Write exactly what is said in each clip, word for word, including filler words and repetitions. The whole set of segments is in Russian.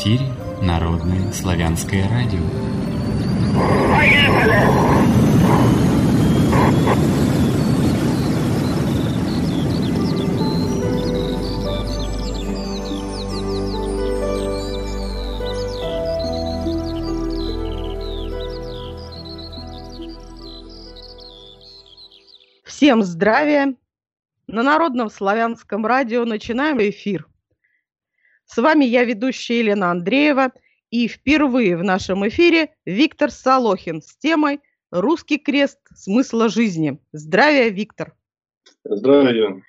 эфире Народное славянское радио. Всем здравия! На Народном славянском радио начинаем эфир. С вами я, ведущая Елена Андреева, и впервые в нашем эфире Виктор Солохин с темой «Русский крест. Смысла жизни». Здравия, Виктор! Здравия!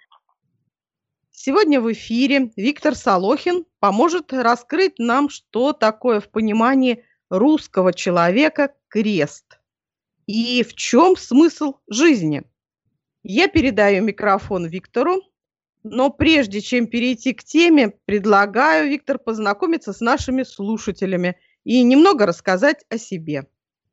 Сегодня в эфире Виктор Солохин поможет раскрыть нам, что такое в понимании русского человека крест и в чем смысл жизни. Я передаю микрофон Виктору, но прежде чем перейти к теме, предлагаю, Виктор, познакомиться с нашими слушателями и немного рассказать о себе.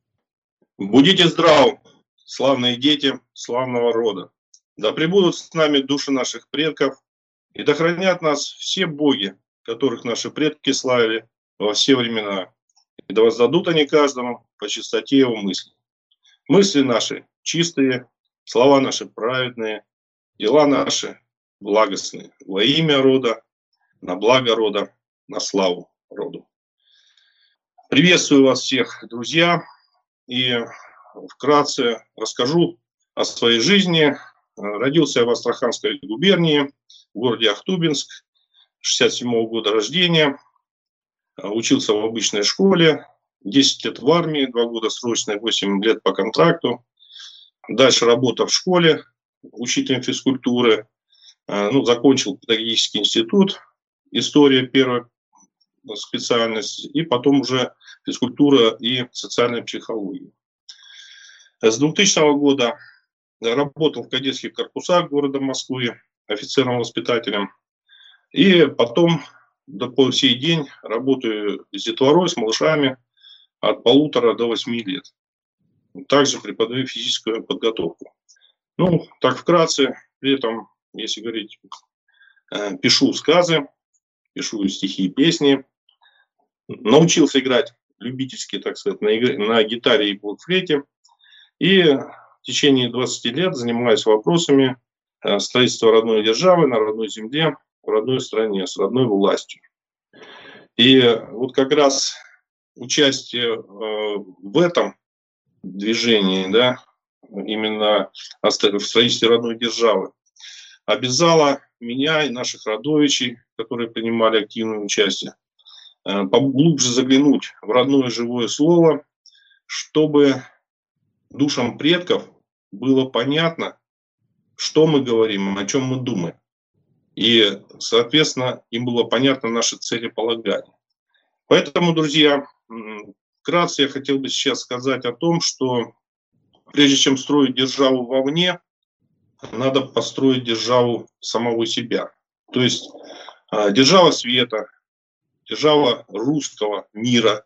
Будьте здравы, славные дети славного рода. Да пребудут с нами души наших предков, и да хранят нас все боги, которых наши предки славили во все времена. И да воздадут они каждому по чистоте его мысли. Мысли наши чистые, слова наши праведные, дела наши благостные. Во имя рода, на благо рода, на славу роду. Приветствую вас всех, друзья, и вкратце расскажу о своей жизни. Родился я в Астраханской губернии, в городе Ахтубинск, шестьдесят седьмого года рождения. Учился в обычной школе, десять лет в армии, два года срочной, восемь лет по контракту. Дальше работа в школе, учителем физкультуры. Ну, закончил педагогический институт, история первая специальность, и потом уже физкультура и социальная психология. С двухтысячного года работал в кадетских корпусах города Москвы офицером-воспитателем. И потом до по сей день работаю с детворой, с малышами от полутора до восьми лет. Также преподаю физическую подготовку. Ну, так вкратце, при этом, если говорить, пишу сказы, пишу стихи и песни. Научился играть любительски, так сказать, на, игре, на гитаре и блокфлейте. И в течение двадцати лет занимаюсь вопросами строительства родной державы на родной земле, в родной стране, с родной властью. И вот как раз участие в этом движении, да, именно в строительстве родной державы, обязала меня и наших родовичей, которые принимали активное участие, поглубже заглянуть в родное живое слово, чтобы душам предков было понятно, что мы говорим, о чем мы думаем. И, соответственно, им было понятно наше целеполагание. Поэтому, друзья, вкратце я хотел бы сейчас сказать о том, что прежде чем строить державу вовне, надо построить державу самого себя. То есть держава света, держава русского мира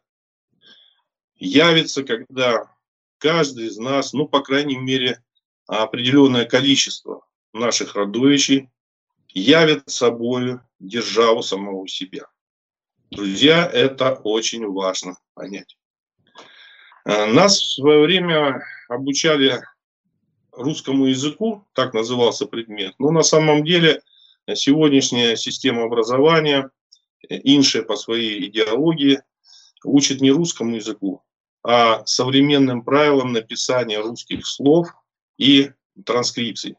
явится, когда каждый из нас, ну, по крайней мере, определенное количество наших родовичей явит собой державу самого себя. Друзья, это очень важно понять. Нас в свое время обучали русскому языку, так назывался предмет, но на самом деле сегодняшняя система образования, иншая по своей идеологии, учит не русскому языку, а современным правилам написания русских слов и транскрипций.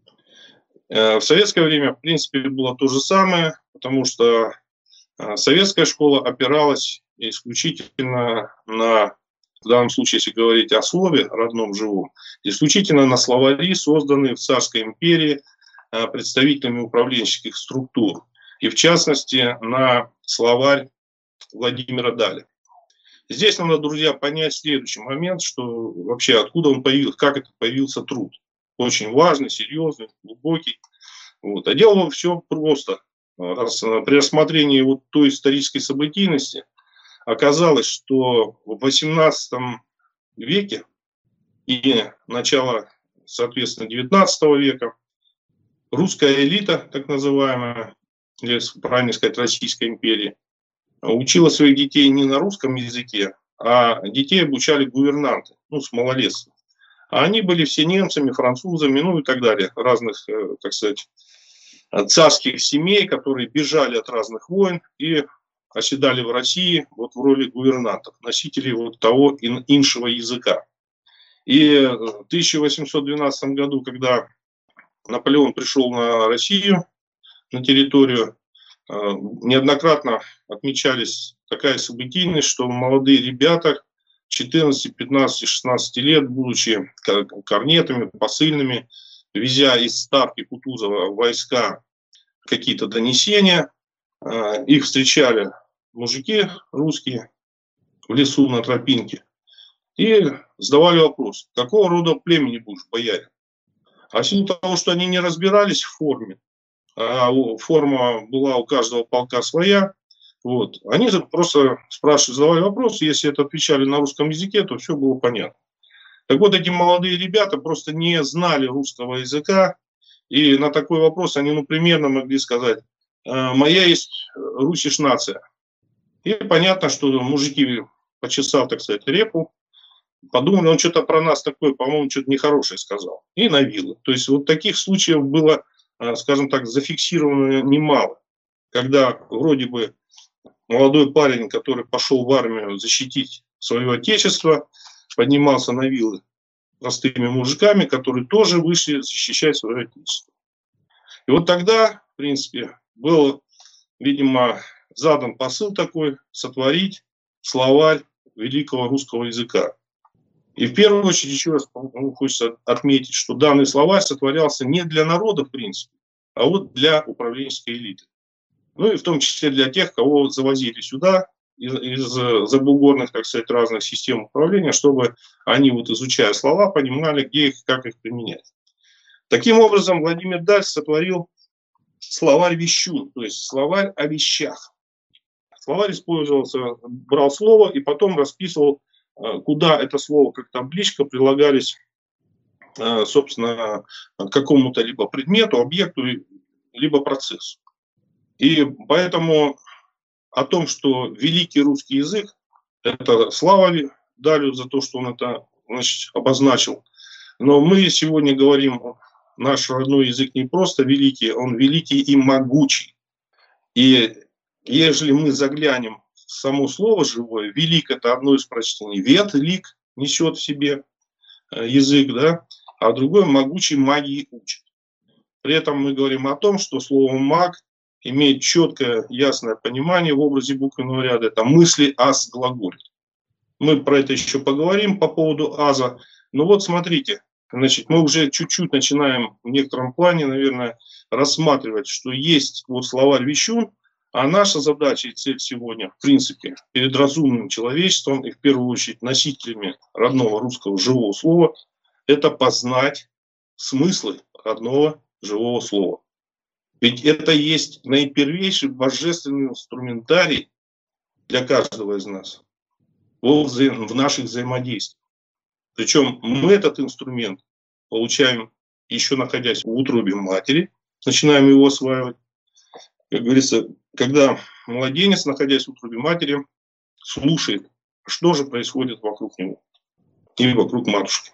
В советское время, в принципе, было то же самое, потому что советская школа опиралась исключительно на, в данном случае, если говорить о слове родном живом, исключительно на словари, созданные в Царской империи представителями управленческих структур, и в частности на словарь Владимира Даля. Здесь надо, друзья, понять следующий момент, что вообще откуда он появился, как это появился труд. Очень важный, серьезный, глубокий. Вот. А дело все просто. Раз, при рассмотрении вот той исторической событийности оказалось, что в восемнадцатом веке и начало, соответственно, девятнадцатого века русская элита, так называемая, или правильно сказать, Российской империи, учила своих детей не на русском языке, а детей обучали гувернанты, ну, с малолетства. А они были все немцами, французами, ну и так далее, разных, так сказать, царских семей, которые бежали от разных войн и оседали в России вот в роли гувернантов, носителей вот того иншего языка. И в тысяча восемьсот двенадцатом году, когда Наполеон пришел на Россию, на территорию, неоднократно отмечались такая событийность, что молодые ребята четырнадцати, пятнадцати, шестнадцати лет, будучи корнетами, посыльными, везя из Ставки Кутузова войска какие-то донесения, их встречали мужики русские в лесу на тропинке и задавали вопрос: какого рода племени будешь, боярин? А в силу того, что они не разбирались в форме, а форма была у каждого полка своя, вот, они просто спрашивали, задавали вопросы, если это отвечали на русском языке, то все было понятно. Так вот, эти молодые ребята просто не знали русского языка, и на такой вопрос они, ну, примерно могли сказать: моя есть русиш нация. И понятно, что мужики, почесав, так сказать, репу, подумали, он что-то про нас такое, по-моему, что-то нехорошее сказал. И на вилы. То есть вот таких случаев было, скажем так, зафиксировано немало. Когда вроде бы молодой парень, который пошел в армию защитить свое отечество, поднимался на вилы простыми мужиками, которые тоже вышли защищать свое отечество. И вот тогда, в принципе, был, видимо, задан посыл такой: сотворить словарь великого русского языка. И в первую очередь еще раз хочется отметить, что данный словарь сотворялся не для народа, в принципе, а вот для управленческой элиты. Ну и в том числе для тех, кого завозили сюда из, из забугорных, так сказать, разных систем управления, чтобы они, вот изучая слова, понимали, где их, как их применять. Таким образом, Владимир Даль сотворил словарь вещун, то есть словарь о вещах. Словарь использовался, брал слово и потом расписывал, куда это слово как табличка прилагались, собственно, к какому-то либо предмету, объекту, либо процессу. И поэтому о том, что великий русский язык, это слава Далю за то, что он это, значит, обозначил. Но мы сегодня говорим, наш родной язык не просто великий, он великий и могучий. И если мы заглянем в само слово живое, велик — это одно из прочтений. Вет, лик несет в себе язык, да, а другое — могучий, магии учит. При этом мы говорим о том, что слово маг имеет четкое, ясное понимание в образе буквенного ряда. Это мысли, аз, глаголит. Мы про это еще поговорим по поводу аза. Но вот смотрите, значит, мы уже чуть-чуть начинаем в некотором плане, наверное, рассматривать, что есть вот словарь вещун, а наша задача и цель сегодня, в принципе, перед разумным человечеством и в первую очередь носителями родного русского живого слова, это познать смыслы родного живого слова. Ведь это есть наипервейший божественный инструментарий для каждого из нас в, взаим, в наших взаимодействиях. Причем мы этот инструмент получаем, еще находясь в утробе матери, начинаем его осваивать. Как говорится, когда младенец, находясь в утробе матери, слушает, что же происходит вокруг него или вокруг матушки.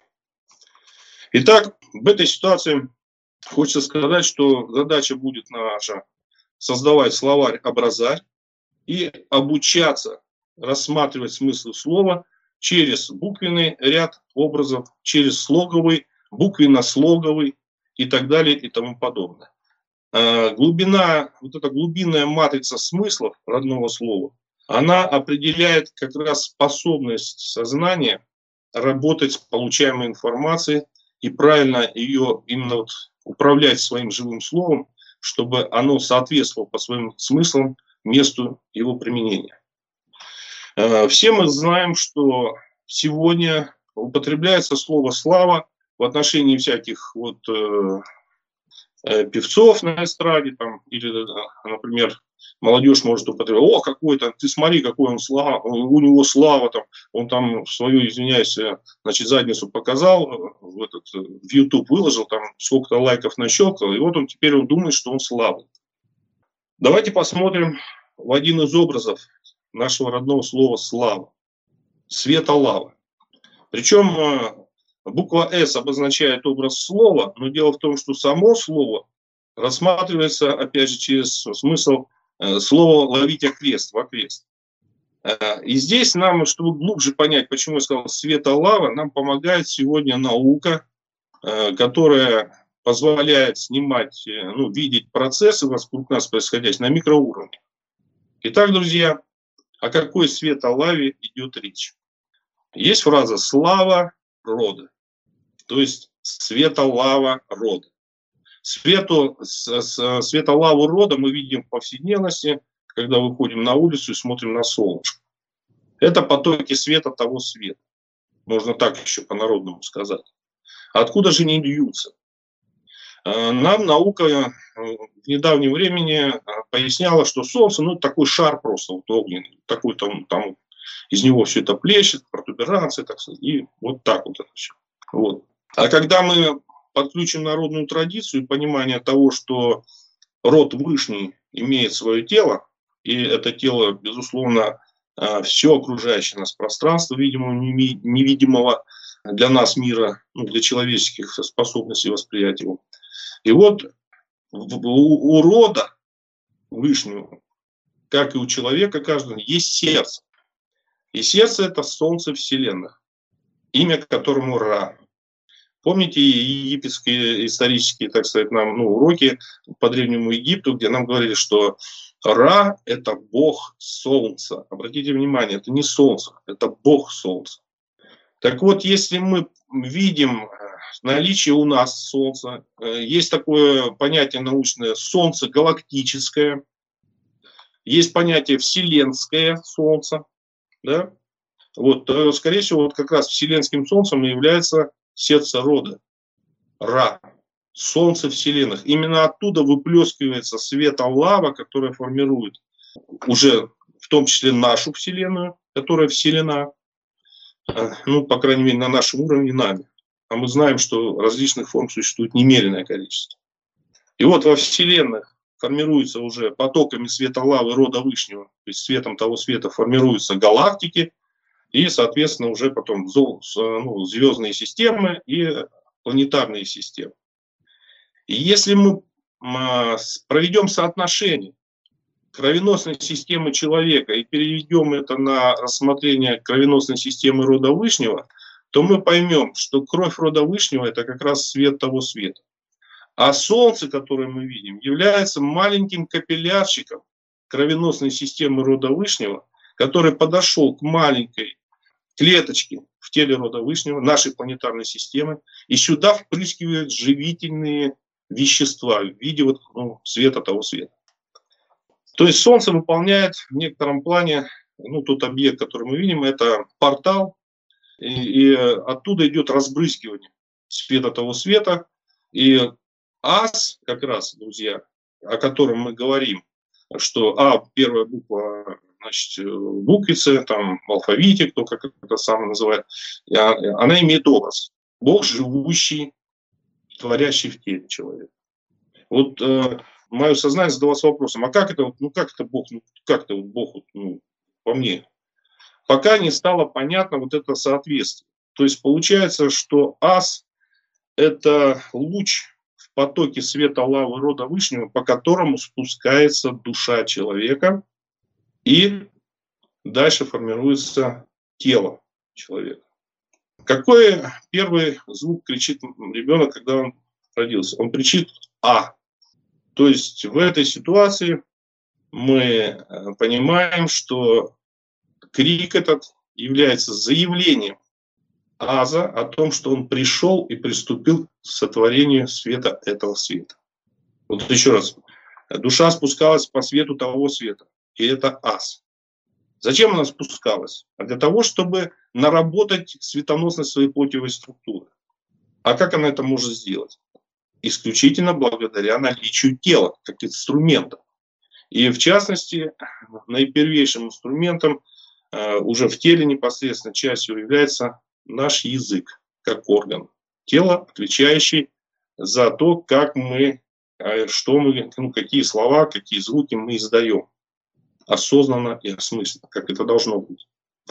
Итак, в этой ситуации хочется сказать, что задача будет наша создавать словарь-образарь и обучаться рассматривать смысл слова через буквенный ряд образов, через слоговый, буквенно-слоговый и так далее и тому подобное. Глубина, вот эта глубинная матрица смыслов родного слова, она определяет как раз способность сознания работать с получаемой информацией и правильно ее именно вот управлять своим живым словом, чтобы оно соответствовало по своим смыслам месту его применения. Все мы знаем, что сегодня употребляется слово «слава» в отношении всяких вот, э, певцов на эстраде, там, или, например, молодежь может употреблять: о, какой-то, ты смотри, какой он слава, у него слава, там, он там свою, извиняюсь, значит, задницу показал, в, этот, в YouTube выложил, там сколько-то лайков нащелкал, и вот он теперь он думает, что он славный. Давайте посмотрим в один из образов нашего родного слова «слава». Света-лава. Причем буква «С» обозначает образ слова, но дело в том, что само слово рассматривается, опять же, через смысл слова «ловить окрест», в окрест. И здесь нам, чтобы глубже понять, почему я сказал «света-лава», нам помогает сегодня наука, которая позволяет снимать, ну, видеть процессы вокруг нас происходящие на микроуровне. Итак, друзья, о какой света-лаве идет речь? Есть фраза «слава рода», то есть света-лава рода. Свету, света-лаву рода мы видим в повседневности, когда выходим на улицу и смотрим на солнышко. Это потоки света того света. Можно так еще по-народному сказать. Откуда же они льются? Нам наука в недавнем времени поясняла, что Солнце, ну, такой шар просто, вот огненный, такой там, там из него все это плещет, протуберанцы, так сказать, и вот так вот это все. Вот. А когда мы подключим народную традицию и понимание того, что род Вышний имеет свое тело, и это тело, безусловно, все окружающее нас пространство, видимого, невидимого для нас мира, ну, для человеческих способностей восприятия его. И вот у, у рода Вышнего, как и у человека каждого, есть сердце. И сердце – это солнце вселенных, имя которому Ра. Помните египетские исторические, так сказать, нам, ну, уроки по Древнему Египту, где нам говорили, что Ра – это бог солнца. Обратите внимание, это не солнце, это бог солнца. Так вот, если мы видим наличие у нас солнца, есть такое понятие научное солнце галактическое, есть понятие вселенское солнце, да? Вот, то, скорее всего, вот как раз вселенским солнцем и является сердце рода, Ра, солнце вселенных. Именно оттуда выплескивается света-лава, которая формирует уже в том числе нашу вселенную, которая вселена, ну, по крайней мере, на нашем уровне нами. А мы знаем, что различных форм существует немеренное количество. И вот во вселенных формируются уже потоками света-лавы рода Вышнего, то есть светом того света формируются галактики, и, соответственно, уже потом, ну, звездные системы и планетарные системы. И если мы проведем соотношение кровеносной системы человека и переведем это на рассмотрение кровеносной системы рода Вышнего, то мы поймем, что кровь рода Вышнего – это как раз свет того света. А Солнце, которое мы видим, является маленьким капиллярчиком кровеносной системы рода Вышнего, который подошел к маленькой клеточке в теле рода Вышнего, нашей планетарной системы, и сюда впрыскивают живительные вещества в виде вот, ну, света того света. То есть Солнце выполняет в некотором плане, ну, тот объект, который мы видим, это портал, и, и оттуда идет разбрызгивание света того света. И ас, как раз, друзья, о котором мы говорим, что А, первая буква, значит, буквицы, там, в алфавите, кто как это самое называет, она имеет образ. Бог, живущий, творящий в теле человека. Вот э, мое сознание задалось вопросом, а как это, ну как это Бог, ну как это Бог, ну, по мне? Пока не стало понятно вот это соответствие. То есть получается, что ас – это луч в потоке света лавы рода Вышнего, по которому спускается душа человека, и дальше формируется тело человека. Какой первый звук кричит ребенок, когда он родился? Он кричит «А». То есть в этой ситуации мы понимаем, что крик этот является заявлением Аза о том, что он пришел и приступил к сотворению света этого света. Вот еще раз. Душа спускалась по свету того света. И это Аз. Зачем она спускалась? А для того, чтобы наработать светоносность своей плотевой структуры. А как она это может сделать? Исключительно благодаря наличию тела, как инструмента. И в частности, наипервейшим инструментом э, уже в теле непосредственно частью является наш язык, как орган. Тело, отвечающий за то, как мы, э, что мы, ну, какие слова, какие звуки мы издаем. осознанно и осмысленно, как это должно быть.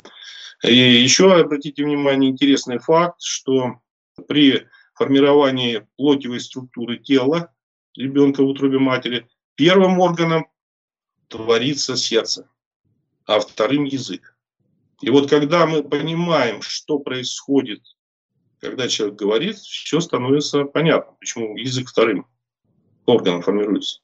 И еще обратите внимание, интересный факт, что при формировании плотевой структуры тела ребенка в утробе матери первым органом творится сердце, а вторым язык. И вот когда мы понимаем, что происходит, когда человек говорит, все становится понятно, почему язык вторым органом формируется.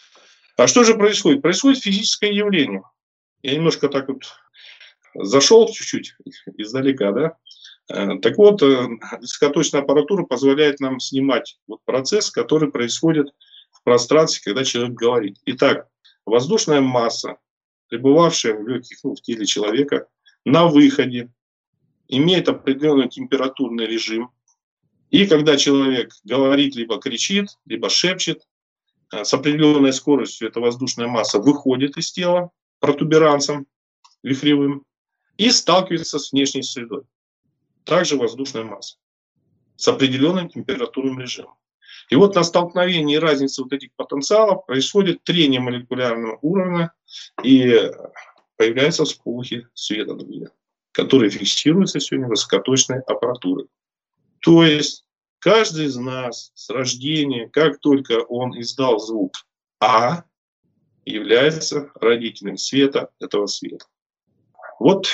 А что же происходит? Происходит физическое явление. Я немножко так вот зашел чуть-чуть издалека, да? Так вот, высокоточная аппаратура позволяет нам снимать вот процесс, который происходит в пространстве, когда человек говорит. Итак, воздушная масса, пребывавшая в легких, ну, в теле человека, на выходе имеет определенный температурный режим. И когда человек говорит, либо кричит, либо шепчет, с определенной скоростью эта воздушная масса выходит из тела протуберанцем вихревым и сталкивается с внешней средой. Также воздушная масса с определенным температурным режимом. И вот на столкновении разницы вот этих потенциалов происходит трение молекулярного уровня и появляются всполохи света, друзья, которые фиксируются сегодня высокоточной аппаратурой. То есть каждый из нас с рождения, как только он издал звук «А», является родителем света этого света. Вот,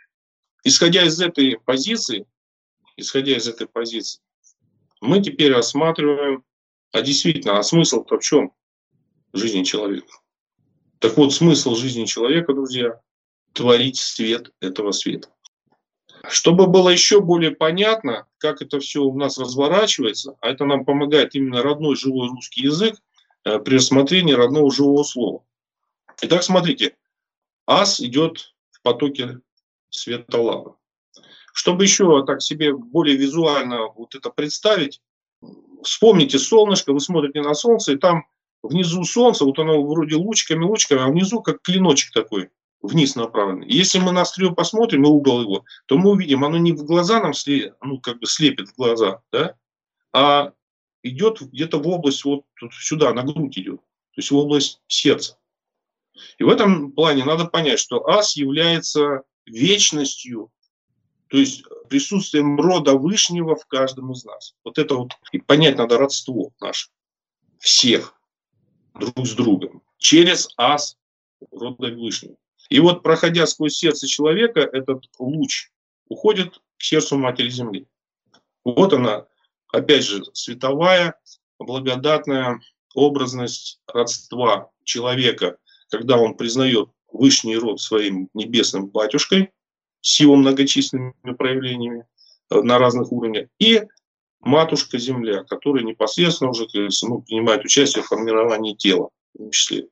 исходя из этой позиции, исходя из этой позиции, мы теперь рассматриваем, а действительно, а смысл-то в чем в жизни человека? Так вот, смысл жизни человека, друзья, творить свет этого света. Чтобы было еще более понятно, как это все у нас разворачивается, а это нам помогает именно родной живой русский язык э, при рассмотрении родного живого слова. Итак, смотрите, ас идет в потоке света лавы. Чтобы еще так себе более визуально вот это представить, вспомните солнышко, вы смотрите на солнце, и там внизу солнца, вот оно вроде лучиками, лучиками, а внизу как клиночек такой, вниз направленный. Если мы на острие посмотрим, на угол его, то мы увидим, оно не в глаза нам слепит, ну, как бы слепит в глаза, да, а идет где-то в область, вот сюда, на грудь идет, то есть в область сердца. И в этом плане надо понять, что ас является вечностью, то есть присутствием рода Вышнего в каждом из нас. Вот это вот, и понять надо родство наше, всех, друг с другом, через ас рода Вышнего. И вот, проходя сквозь сердце человека, этот луч уходит к сердцу Матери Земли. Вот она, опять же, световая, благодатная образность родства человека, когда он признает Вышний род своим небесным батюшкой, с его многочисленными проявлениями на разных уровнях, и Матушка Земля, которая непосредственно уже, ну, принимает участие в формировании тела, в том числе.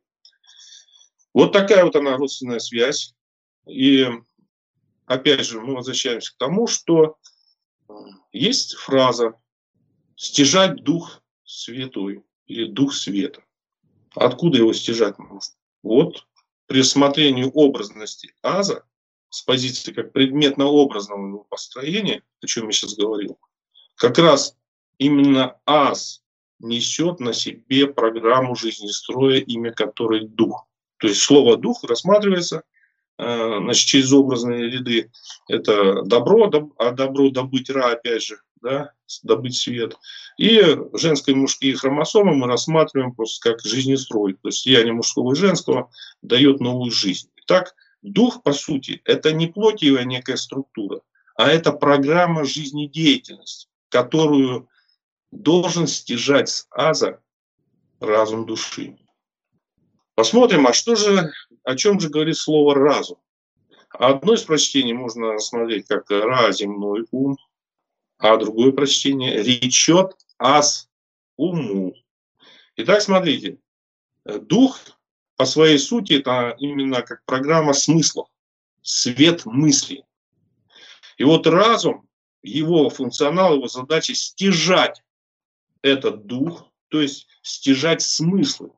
Вот такая вот она родственная связь. И опять же мы возвращаемся к тому, что есть фраза «стяжать Дух Святой» или «Дух Света». Откуда его стяжать можно? Вот при рассмотрении образности аза с позиции как предметно-образного его построения, о чем я сейчас говорил, как раз именно аз несет на себе программу жизнестроя, имя которой дух. То есть слово «дух» рассматривается э, значит, через образные ряды. Это добро, доб, а добро добыть ра, опять же, да, добыть свет. И женские и мужские хромосомы мы рассматриваем просто как жизнестрой. То есть слияние мужского и женского дает новую жизнь. Итак, дух, по сути, это не плотевая некая структура, а это программа жизнедеятельности, которую должен стяжать с аза разум души. Посмотрим, а что же, о чем же говорит слово «разум». Одно из прочтений можно рассмотреть как «ра» земной ум, а другое прочтение «речет аз уму». Итак, смотрите, дух по своей сути это именно как программа смыслов, свет мысли. И вот разум, его функционал, его задача стяжать этот дух, то есть стяжать смыслы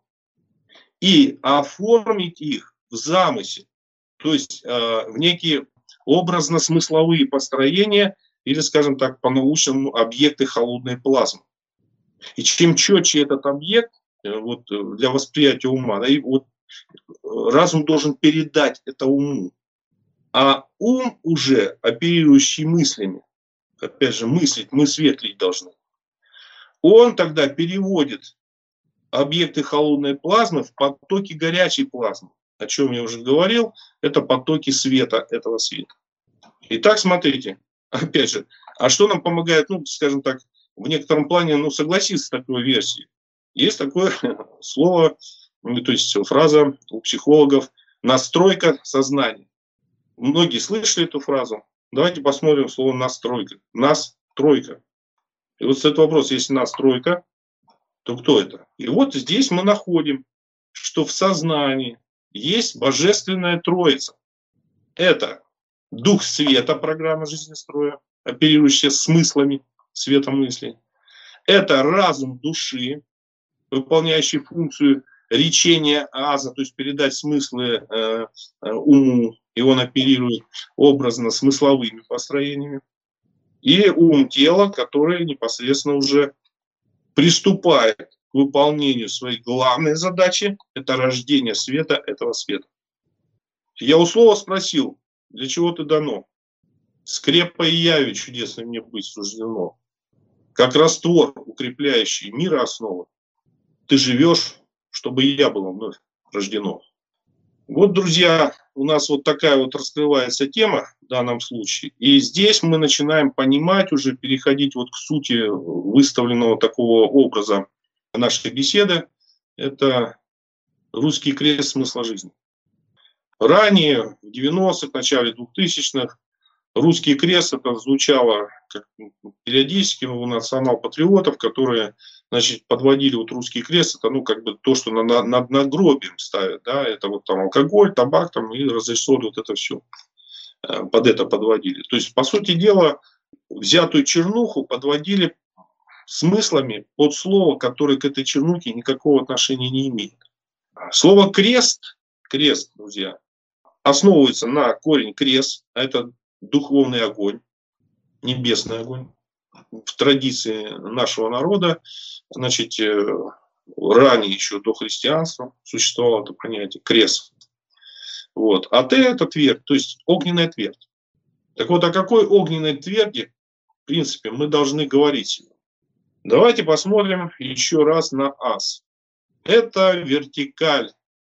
и оформить их в замысел, то есть э, в некие образно-смысловые построения или, скажем так, по-научному объекты холодной плазмы. И чем четче этот объект э, вот, для восприятия ума, да, и вот разум должен передать это уму. А ум уже, оперирующий мыслями, опять же, мыслить, мы светлить должны, он тогда переводит объекты холодной плазмы в потоки горячей плазмы. О чем я уже говорил, это потоки света, этого света. Итак, смотрите, опять же, а что нам помогает, ну, скажем так, в некотором плане, ну, согласиться с такой версией? Есть такое слово, ну, то есть фраза у психологов «настройка сознания». Многие слышали эту фразу. Давайте посмотрим слово «настройка». Настройка. И вот с этого вопроса, если настройка, то кто это? И вот здесь мы находим, что в сознании есть божественная троица. Это дух света, программа жизнестроя, оперирующая смыслами света мыслей. Это разум души, выполняющий функцию речения аза, то есть передать смыслы э, э, уму, и он оперирует образно-смысловыми построениями. И ум тела, который непосредственно уже приступает к выполнению своей главной задачи, это рождение света, этого света. Я у слова спросил, для чего ты дано? Скрепой и явью чудесно мне быть суждено. Как раствор, укрепляющий мира основы, ты живешь, чтобы и я было вновь рождено. Вот, друзья, у нас вот такая вот раскрывается тема в данном случае. И здесь мы начинаем понимать, уже переходить вот к сути выставленного такого образа нашей беседы. Это русский крест смысла жизни. Ранее, в девяностых, в начале двухтысячных, русский крест это звучало как периодически у национал-патриотов, которые, значит, подводили вот русский крест, это, ну, как бы то, что над на, на надгробием ставят, да, это вот там алкоголь, табак, там, и разрешили вот это все, под это подводили. То есть, по сути дела, взятую чернуху подводили смыслами под слово, которое к этой чернухе никакого отношения не имеет. Слово крест, крест, друзья, основывается на корень крест, а это духовный огонь, небесный огонь. В традиции нашего народа, значит, ранее еще до христианства существовало это понятие крест. Вот. А Т это твердь, то есть огненная твердь. Так вот, о какой огненной тверди, в принципе, мы должны говорить? Давайте посмотрим еще раз на ас. Это вертикаль,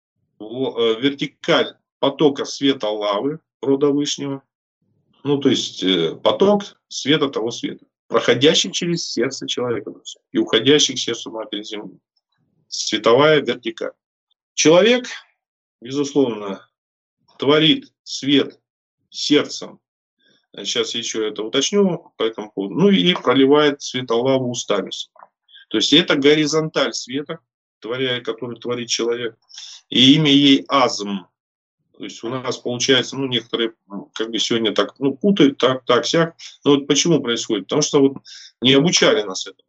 вертикаль потока света лавы рода Вышнего. Ну, то есть поток света того света, проходящий через сердце человека и уходящий к сердцу Матери Земли. Световая вертикаль. Человек, безусловно, творит свет сердцем. Сейчас я еще это уточню по этому поводу. Ну и проливает светолаву устами. То есть это горизонталь света, творя, который творит человек. И имя ей азм. То есть у нас получается, ну, некоторые как бы сегодня так, ну, путают, так, так, сяк. Но вот почему происходит? Потому что вот не обучали нас этому.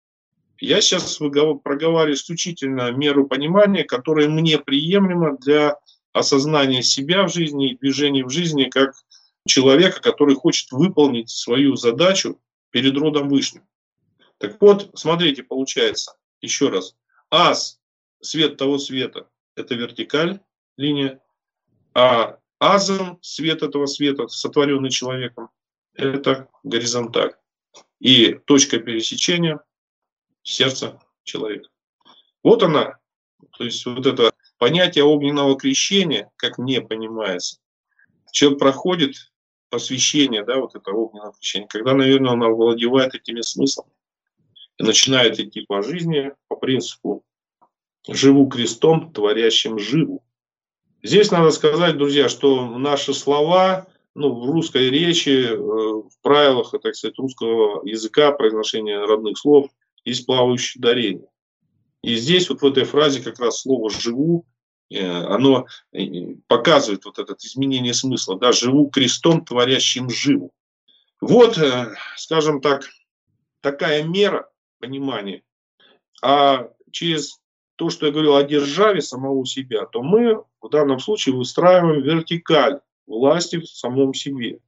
Я сейчас проговариваю исключительно меру понимания, которая мне приемлема для осознания себя в жизни и движения в жизни как человека, который хочет выполнить свою задачу перед родом Вышним. Так вот, смотрите, получается, еще раз. Ас, свет того света, это вертикаль, линия. А азм, свет этого света, сотворенный человеком, это горизонталь. И точка пересечения сердца человека. Вот она. То есть вот это понятие огненного крещения, как мне понимается, человек проходит посвящение, да, вот это огненное крещение, когда, наверное, он овладевает этими смыслами и начинает идти по жизни по принципу «живу крестом, творящим живу». Здесь надо сказать, друзья, что наши слова, ну, в русской речи, в правилах, так сказать, русского языка, произношения родных слов, есть плавающее ударение. И здесь вот в этой фразе как раз слово «живу», оно показывает вот это изменение смысла. Да, «живу крестом, творящим живу». Вот, скажем так, такая мера понимания. А через то, что я говорил о державе самого себя, то мы в данном случае выстраиваем вертикаль власти в самом себе.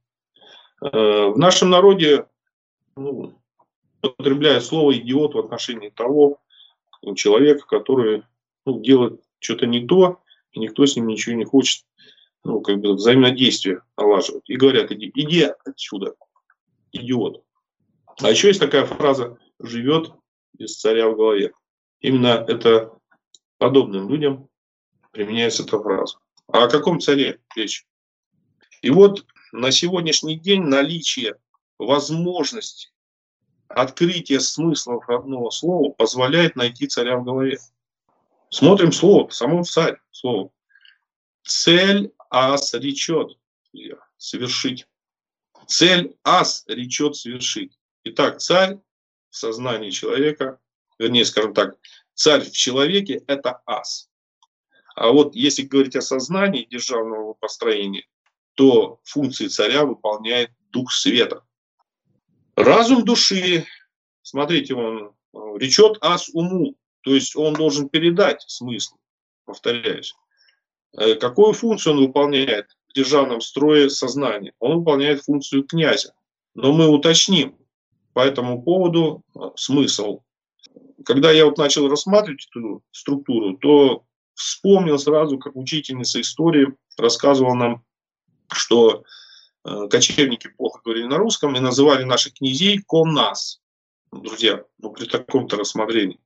В нашем народе, ну, употребляют слово «идиот» в отношении того человека, который, ну, делает что-то не то, и никто с ним ничего не хочет, ну, как бы взаимодействие налаживать. И говорят: иди, иди отсюда, идиот. А еще есть такая фраза: живет без царя в голове. Именно это подобным людям применяется эта фраза. А о каком царе речь? И вот на сегодняшний день наличие возможности открытия смыслов одного слова позволяет найти царя в голове. Смотрим слово, само царь, слово. Цель ас речет совершить. Цель ас речет совершить. Итак, царь в сознании человека, вернее, скажем так, царь в человеке – это ас. А вот если говорить о сознании державного построения, то функции царя выполняет дух света. Разум души, смотрите, он речет ас уму, то есть он должен передать смысл, повторяюсь. Какую функцию он выполняет в державном строе сознания? Он выполняет функцию князя. Но мы уточним по этому поводу смысл. Когда я вот начал рассматривать эту структуру, то вспомнил сразу, как учительница истории рассказывала нам, что э, кочевники плохо говорили на русском и называли наших князей кон-ас. Друзья, ну при таком-то рассмотрении.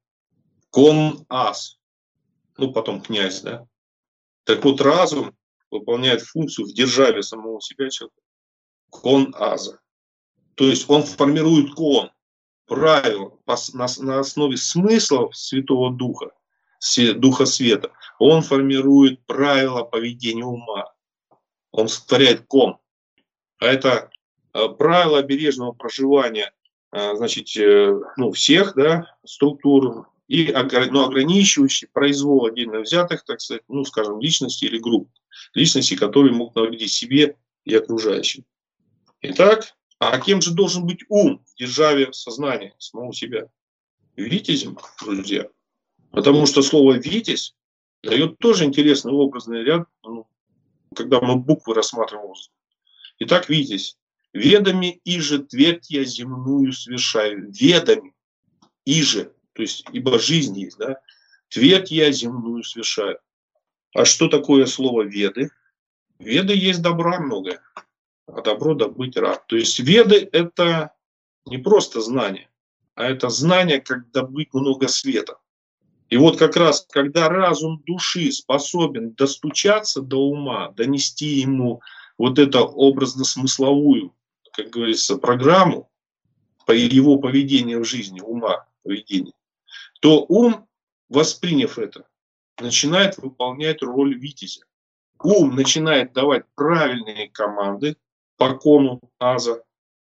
Кон-ас. Ну потом князь, да. Так вот, разум выполняет функцию в державе самого себя человека. Кон-аза. То есть он формирует кон, правила на, на основе смыслов Святого Духа, Духа Света. Он формирует правила поведения ума. Он сотворяет кон. А это правила бережного проживания, значит, ну, всех, да, структур, и ну, ограничивающие произвол отдельно взятых, так сказать, ну, скажем, личностей или групп. Личностей, которые могут навредить себе и окружающим. Итак, а кем же должен быть ум в державе сознания самого себя? Витязем, друзья. Потому что слово «витязь» дает тоже интересный образный ряд, ну, когда мы буквы рассматриваем. Итак, витязь. Ведами иже твердь я земную совершаю. Ведами иже, то есть ибо жизнь есть, да? Твердь я земную совершаю. А что такое слово веды? Веды есть добра многое, а добро добыть раб. То есть веды это не просто знание, а это знание, как добыть много света. И вот как раз, когда разум души способен достучаться до ума, донести ему вот эту образно-смысловую, как говорится, программу по его поведению в жизни, ума, поведения, то ум, восприняв это, начинает выполнять роль витязя. Ум начинает давать правильные команды по кону аза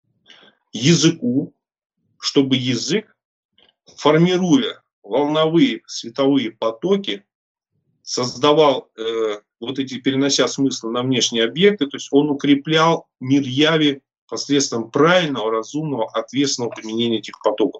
языку, чтобы язык, формируя волновые световые потоки, создавал э, вот эти, перенося смысл на внешние объекты, то есть он укреплял мир яви посредством правильного, разумного, ответственного применения этих потоков.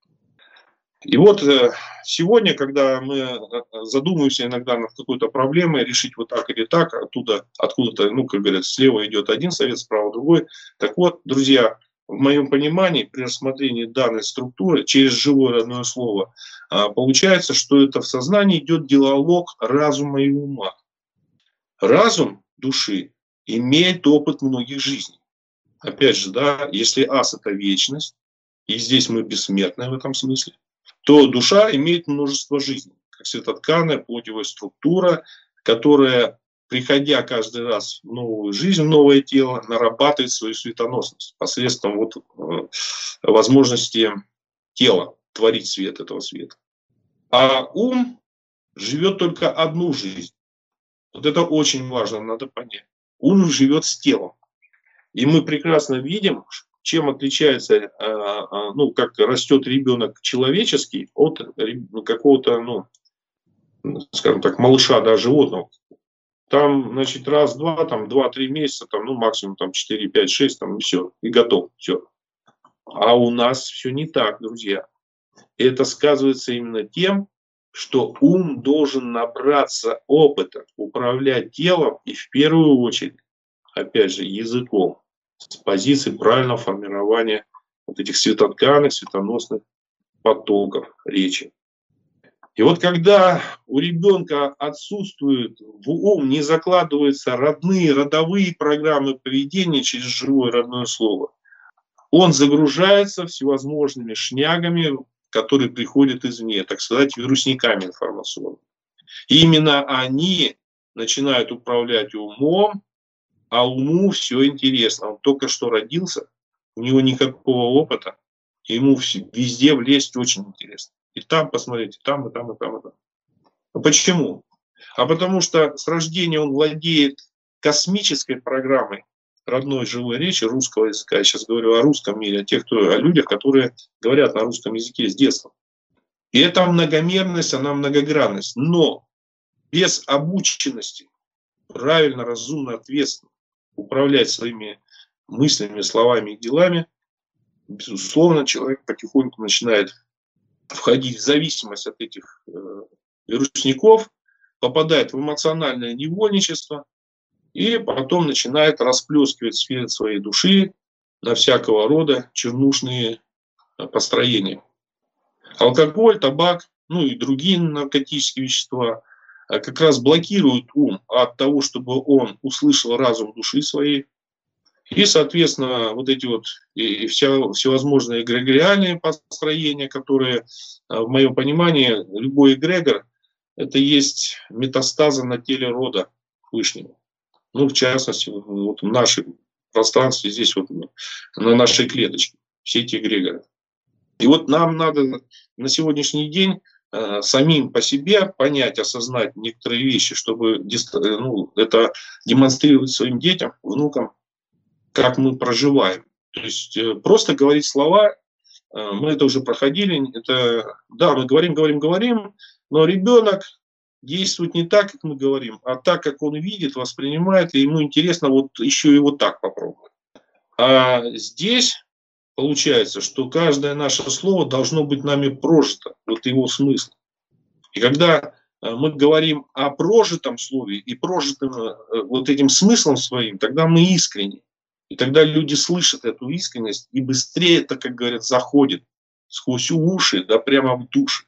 И вот э, сегодня, когда мы задумываемся иногда над какой-то проблемой, решить вот так или так, оттуда, откуда-то, ну, как говорят, слева идет один совет, справа другой. Так вот, друзья, в моем понимании, при рассмотрении данной структуры через живое родное слово, получается, что это в сознании идет диалог разума и ума. Разум души имеет опыт многих жизней. Опять же, да, если ас – это вечность, и здесь мы бессмертны в этом смысле, то душа имеет множество жизней, как светотканная плотевая структура, которая, приходя каждый раз в новую жизнь, в новое тело, нарабатывает свою светоносность посредством вот, э, возможности тела творить свет этого света. А ум живет только одну жизнь. Вот это очень важно, надо понять. Ум живет с телом. И мы прекрасно видим, чем отличается, э, э, ну, как растет ребенок человеческий от какого-то, ну, скажем так, малыша, да, животного. Там, значит, раз-два, там, два-три месяца, там, ну, максимум, там, четыре, пять, шесть, там, и все, и готов, все. А у нас все не так, друзья. И это сказывается именно тем, что ум должен набраться опыта, управлять телом и, в первую очередь, опять же, языком, с позиции правильного формирования вот этих светотканных, светоносных потоков речи. И вот когда у ребенка отсутствует в ум, не закладываются родные, родовые программы поведения через живое родное слово, он загружается всевозможными шнягами, которые приходят извне, так сказать, вирусниками информационными. И именно они начинают управлять умом, а уму все интересно. Он только что родился, у него никакого опыта, ему везде влезть очень интересно. И там посмотрите, там, и там, и там, и там. А почему? А потому что с рождения он владеет космической программой родной живой речи, русского языка. Я сейчас говорю о русском мире, о тех, кто, о людях, которые говорят на русском языке с детства. И эта многомерность, она многогранность. Но без обученности, правильно, разумно, ответственно управлять своими мыслями, словами и делами, безусловно, человек потихоньку начинает входить в зависимость от этих э, вирусников, попадает в эмоциональное невольничество и потом начинает расплескивать в сфере своей души на всякого рода чернушные построения. Алкоголь, табак, ну и другие наркотические вещества как раз блокируют ум от того, чтобы он услышал разум души своей. И, соответственно, вот эти вот и вся, всевозможные эгрегориальные построения, которые, в моем понимании, любой эгрегор – это есть метастаза на теле рода Вышнего. Ну, в частности, вот в нашем пространстве, здесь вот на нашей клеточке, все эти эгрегоры. И вот нам надо на сегодняшний день э, самим по себе понять, осознать некоторые вещи, чтобы ну, это демонстрировать своим детям, внукам, как мы проживаем. То есть э, просто говорить слова, э, мы это уже проходили, это, да, мы говорим, говорим, говорим, но ребенок действует не так, как мы говорим, а так, как он видит, воспринимает, и ему интересно вот еще и вот так попробовать. А здесь получается, что каждое наше слово должно быть нами прожито, вот его смысл. И когда мы говорим о прожитом слове и прожитым вот этим смыслом своим, тогда мы искренни. И тогда люди слышат эту искренность, и быстрее это, как говорят, заходит сквозь уши, да прямо в душу.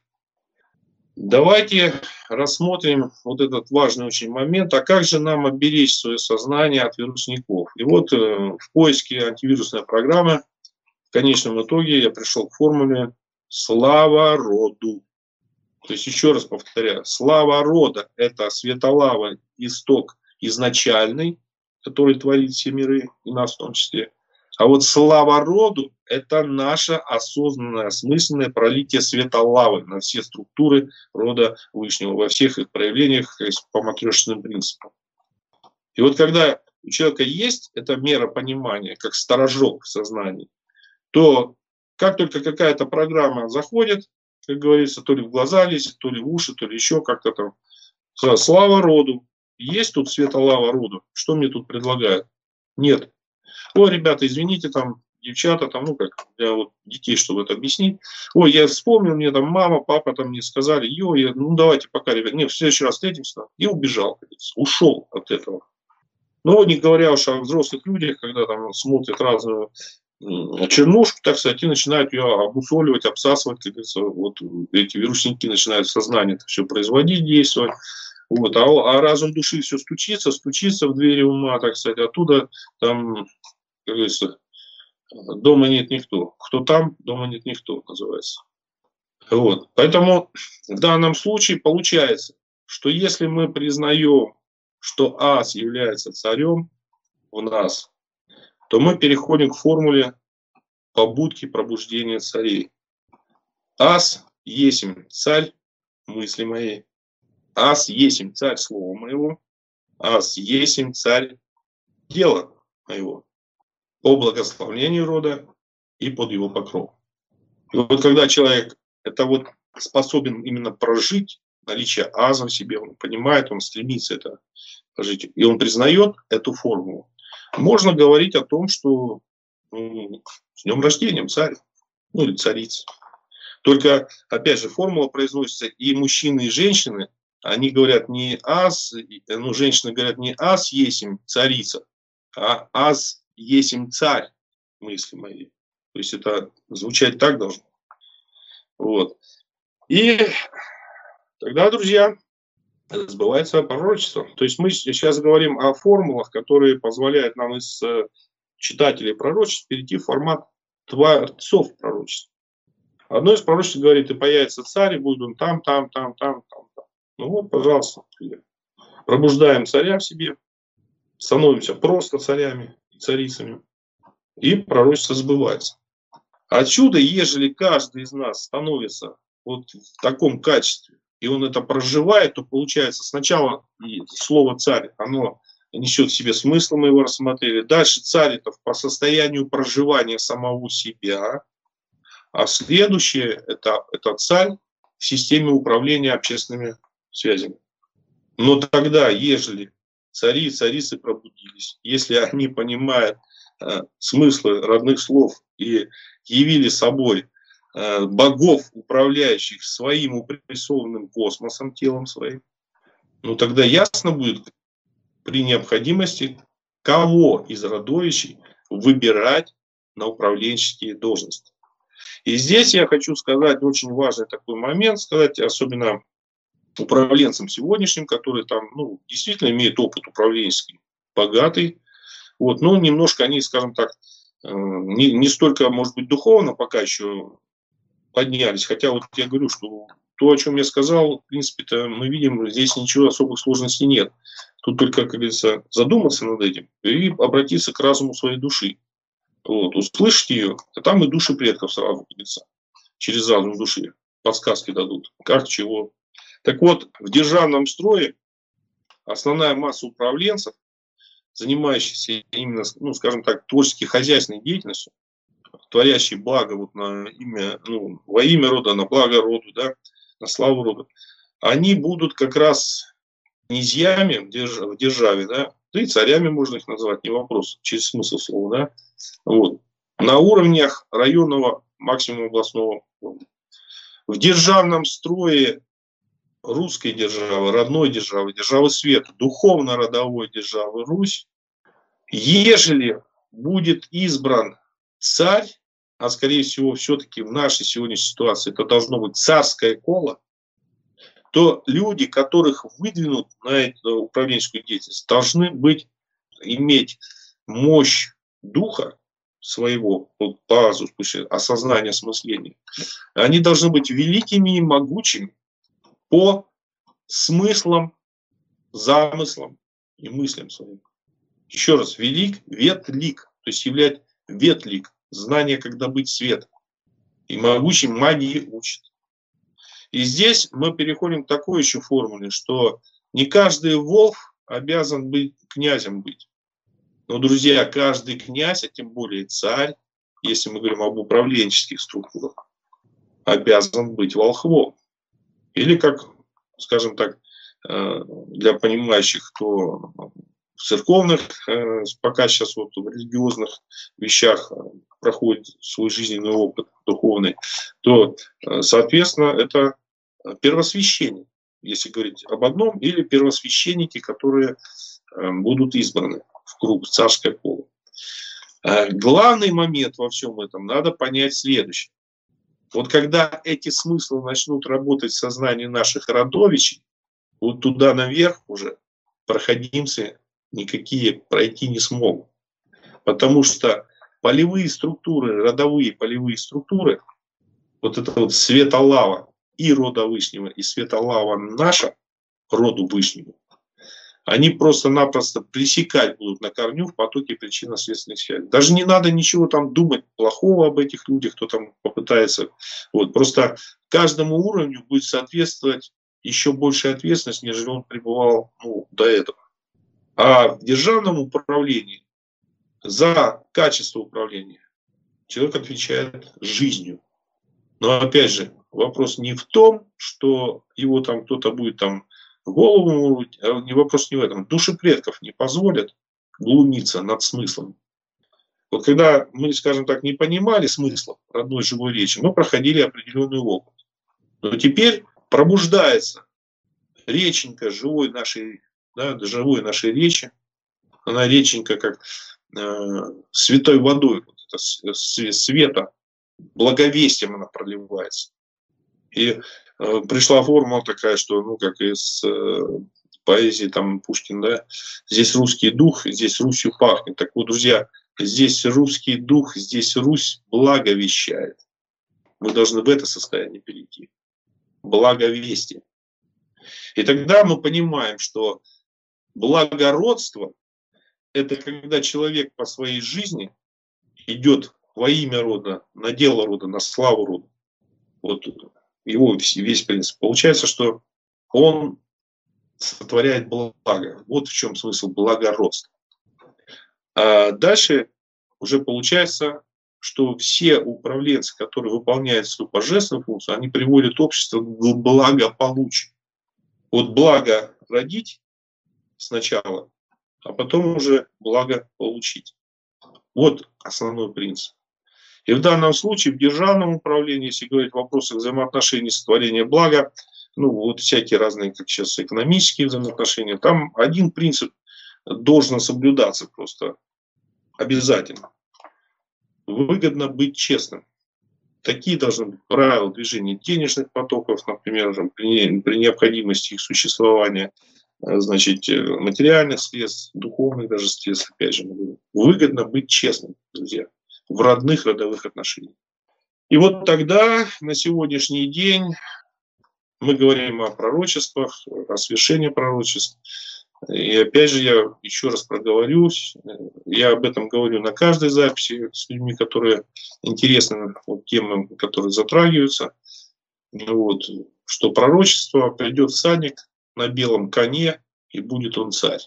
Давайте рассмотрим вот этот важный очень момент, а как же нам оберечь свое сознание от вирусников. И вот в поиске антивирусной программы в конечном итоге я пришел к формуле «Слава роду». То есть, еще раз повторяю, слава рода – это светолава, исток изначальный, который творит все миры, и нас в том числе. А вот слава роду – это наше осознанное, осмысленное пролитие светолавы на все структуры рода Вышнего, во всех их проявлениях по матрешечным принципам. И вот когда у человека есть эта мера понимания, как сторожок в сознании, то как только какая-то программа заходит, как говорится, то ли в глаза лезет, то ли в уши, то ли еще как-то там. Слава роду. Есть тут светолава роду? Что мне тут предлагают? Нет. Ой, ребята, извините, там, девчата, там, ну как, для вот детей, чтобы это объяснить. Ой, я вспомнил, мне там мама, папа там мне сказали, ё, я, ну давайте пока, ребят, нет, в следующий раз встретимся. И убежал, ушел от этого. Но не говоря уж о взрослых людях, когда там смотрят разную чернушку, так сказать, и начинают ее обусоливать, обсасывать, как говорится, вот эти вирусники начинают в сознании это все производить, действовать. Вот, а, а разум души все стучится, стучится в двери ума, так сказать, оттуда там, как говорится, дома нет никто. Кто там, дома нет никто, называется. Вот. Поэтому в данном случае получается, что если мы признаем, что ас является царем в нас, то мы переходим к формуле побудки пробуждения царей. Ас есмь царь мысли моей. Ас есмь царь слова моего. Ас есмь царь дела моего. По благословению рода и под его покров. И вот когда человек это вот способен именно прожить наличие аза в себе, он понимает, он стремится это прожить, и он признает эту формулу, можно говорить о том, что ну, с днем рождения, царь, ну или царица. Только, опять же, формула произносится и мужчины, и женщины, они говорят не ас, ну, женщины говорят не ас есмь царица, а ас есмь царь мысли мои. То есть это звучать так должно. Вот. И тогда, друзья, сбывается пророчество. То есть мы сейчас говорим о формулах, которые позволяют нам из читателей пророчеств перейти в формат творцов пророчеств. Одно из пророчеств говорит, и появится царь, и будет он там, там, там, там, там, там. Ну вот, пожалуйста, пробуждаем царя в себе, становимся просто царями и царицами, и пророчество сбывается. Отсюда, ежели каждый из нас становится вот в таком качестве, и он это проживает, то получается сначала слово «царь», оно несет в себе смысл, мы его рассмотрели. Дальше царь это по состоянию проживания самого себя. А следующее это, это царь в системе управления общественными связями. Но тогда, ежели цари и царицы пробудились, если они понимают э, смыслы родных слов и явили собой богов, управляющих своим упрессованным космосом, телом своим, ну тогда ясно будет при необходимости, кого из родовичей выбирать на управленческие должности. И здесь я хочу сказать очень важный такой момент, сказать особенно управленцам сегодняшним, которые там ну, действительно имеют опыт управленческий богатый, вот, но немножко они, скажем так, не, не столько, может быть, духовно пока еще поднялись. Хотя вот я говорю, что то, о чем я сказал, в принципе-то мы видим, здесь ничего особых сложностей нет. Тут только, как говорится, задуматься над этим и обратиться к разуму своей души. Вот, услышать ее, а там и души предков сразу, как говорится, через разум души подсказки дадут, как, чего. Так вот, в державном строе основная масса управленцев, занимающихся именно, ну, скажем так, творческой хозяйственной деятельностью, творящие благо вот на имя, ну, во имя рода, на благо роду, да, на славу рода, они будут как раз князьями в, держ... в державе, да, да и царями можно их назвать, не вопрос, через смысл слова, да, вот, на уровнях районного, максимум областного уровня. В державном строе русской державы, родной державы, державы света, духовно-родовой державы Русь, ежели будет избран царь, а скорее всего все-таки в нашей сегодняшней ситуации это должно быть царское коло, то люди, которых выдвинут на эту управленческую деятельность, должны быть, иметь мощь духа своего, вот, базу, осознания, осмысления. Они должны быть великими и могучими по смыслам, замыслам и мыслям своим. Еще раз, велик, ветлик, то есть являть ветлик, знание, когда быть свет. И могучий магии учит. И здесь мы переходим к такой еще формуле, что не каждый волк обязан быть князем быть. Но, друзья, каждый князь, а тем более царь, если мы говорим об управленческих структурах, обязан быть волхвом. Или как, скажем так, для понимающих, кто в церковных, пока сейчас вот в религиозных вещах проходит свой жизненный опыт духовный, то, соответственно, это первосвященник, если говорить об одном, или первосвященники, которые будут избраны в круг царское коло. Главный момент во всем этом надо понять следующее. Вот когда эти смыслы начнут работать в сознании наших родовичей, вот туда наверх уже проходимцы никакие пройти не смогут. Потому что полевые структуры, родовые полевые структуры, вот это вот светолава и рода Вышнего, и светолава наша, роду Вышнего, они просто-напросто пресекать будут на корню в потоке причинно-следственных связей. Даже не надо ничего там думать плохого об этих людях, кто там попытается. Вот, просто каждому уровню будет соответствовать еще большая ответственность, нежели он пребывал ну, до этого. А в державном управлении за качество управления человек отвечает жизнью. Но опять же, вопрос не в том, что его там кто-то будет там голову, а не вопрос не в этом. Души предков не позволят глумиться над смыслом. Вот когда мы, скажем так, не понимали смысла родной живой речи, мы проходили определенный опыт. Но теперь пробуждается реченька живой нашей, да, живой нашей речи. Она реченька как э, святой водой, вот это света, благовестием она проливается. И э, пришла формула такая, что, ну, как из э, поэзии там Пушкин, да, здесь русский дух, здесь Русью пахнет. Так вот, друзья, здесь русский дух, здесь Русь благо вещает. Мы должны в это состояние перейти. Благовестие. И тогда мы понимаем, что благородство – это когда человек по своей жизни идет во имя рода, на дело рода, на славу рода. Вот его весь принцип. Получается, что он сотворяет благо. Вот в чем смысл благородства. А дальше уже получается, что все управленцы, которые выполняют свою божественную функцию, они приводят общество к благополучию. Вот благо родить сначала, а потом уже благо получить. Вот основной принцип. И в данном случае в державном управлении, если говорить о вопросах взаимоотношений сотворения блага, ну вот всякие разные, как сейчас, экономические взаимоотношения, там один принцип должен соблюдаться просто обязательно. Выгодно быть честным. Такие должны быть правила движения денежных потоков, например, при, при необходимости их существования, значит, материальных средств, духовных даже средств, опять же, выгодно быть честным, друзья, в родных родовых отношениях. И вот тогда, на сегодняшний день, мы говорим о пророчествах, о свершении пророчеств. И опять же, я еще раз проговорюсь, я об этом говорю на каждой записи с людьми, которые интересны вот, темам, которые затрагиваются. Вот, что пророчество: придет всадник на белом коне, и будет он царь.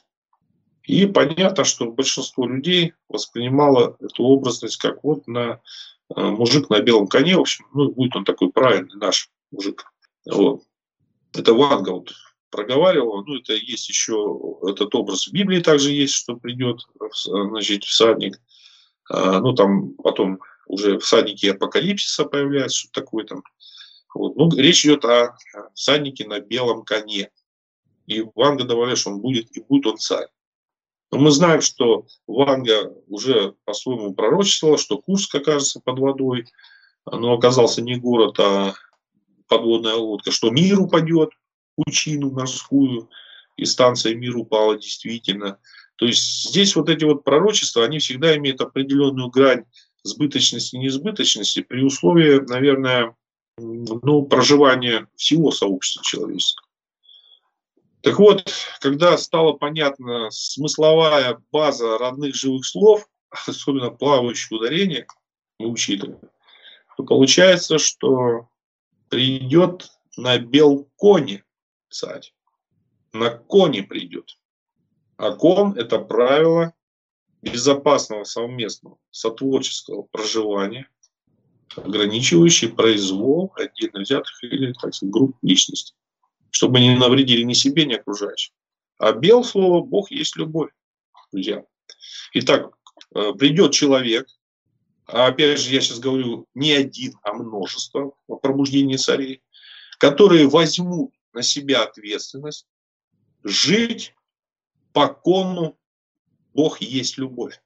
И понятно, что большинство людей воспринимало эту образность как вот на э, мужик на белом коне, в общем, ну, будет он такой правильный наш мужик. Вот. Это Ванга вот проговаривал, ну, это есть еще, этот образ в Библии также есть, что придет, значит, всадник. А, ну, там потом уже всадники апокалипсиса появляются, что такое там. Вот. Ну, речь идет о всаднике на белом коне. И Ванга добавляет, что он будет, и будет он царь. Но мы знаем, что Ванга уже по-своему пророчествовала, что Курск окажется под водой, но оказался не город, а подводная лодка, что мир упадет, пучину морскую, и станция мир упала действительно. То есть здесь вот эти вот пророчества, они всегда имеют определенную грань сбыточности и несбыточности при условии, наверное, ну, проживания всего сообщества человеческого. Так вот, когда стала понятна смысловая база родных живых слов, особенно плавающие ударения, мы учили, то получается, что придет на бел коне царь. На коне придет. А кон – это правило безопасного совместного сотворческого проживания, ограничивающий произвол отдельно взятых или, так сказать, групп личностей, чтобы не навредили ни себе, ни окружающим. А бел слово Бог есть любовь, друзья. Итак, придет человек, а опять же, я сейчас говорю не один, а множество о пробуждении царей, которые возьмут на себя ответственность жить по кону Бог есть любовь.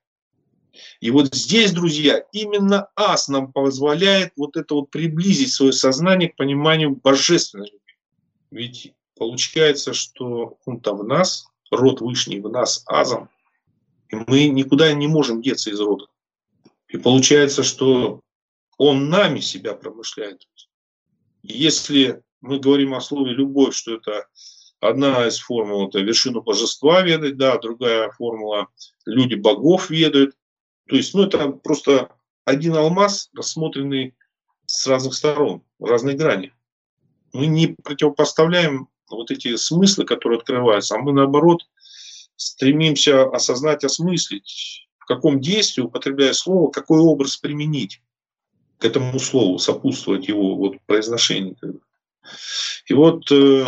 И вот здесь, друзья, именно ас нам позволяет вот это вот приблизить свое сознание к пониманию божественной любви. Ведь получается, что он-то в нас, род Вышний в нас азом, и мы никуда не можем деться из рода. И получается, что он нами себя промышляет. И если мы говорим о слове «любовь», что это одна из формул, это вершину божества ведать, да, другая формула люди богов ведают. То есть, ну, это просто один алмаз, рассмотренный с разных сторон, в разной грани. Мы не противопоставляем вот эти смыслы, которые открываются, а мы, наоборот, стремимся осознать, осмыслить, в каком действии, употребляя слово, какой образ применить к этому слову, сопутствовать его вот произношению. И вот,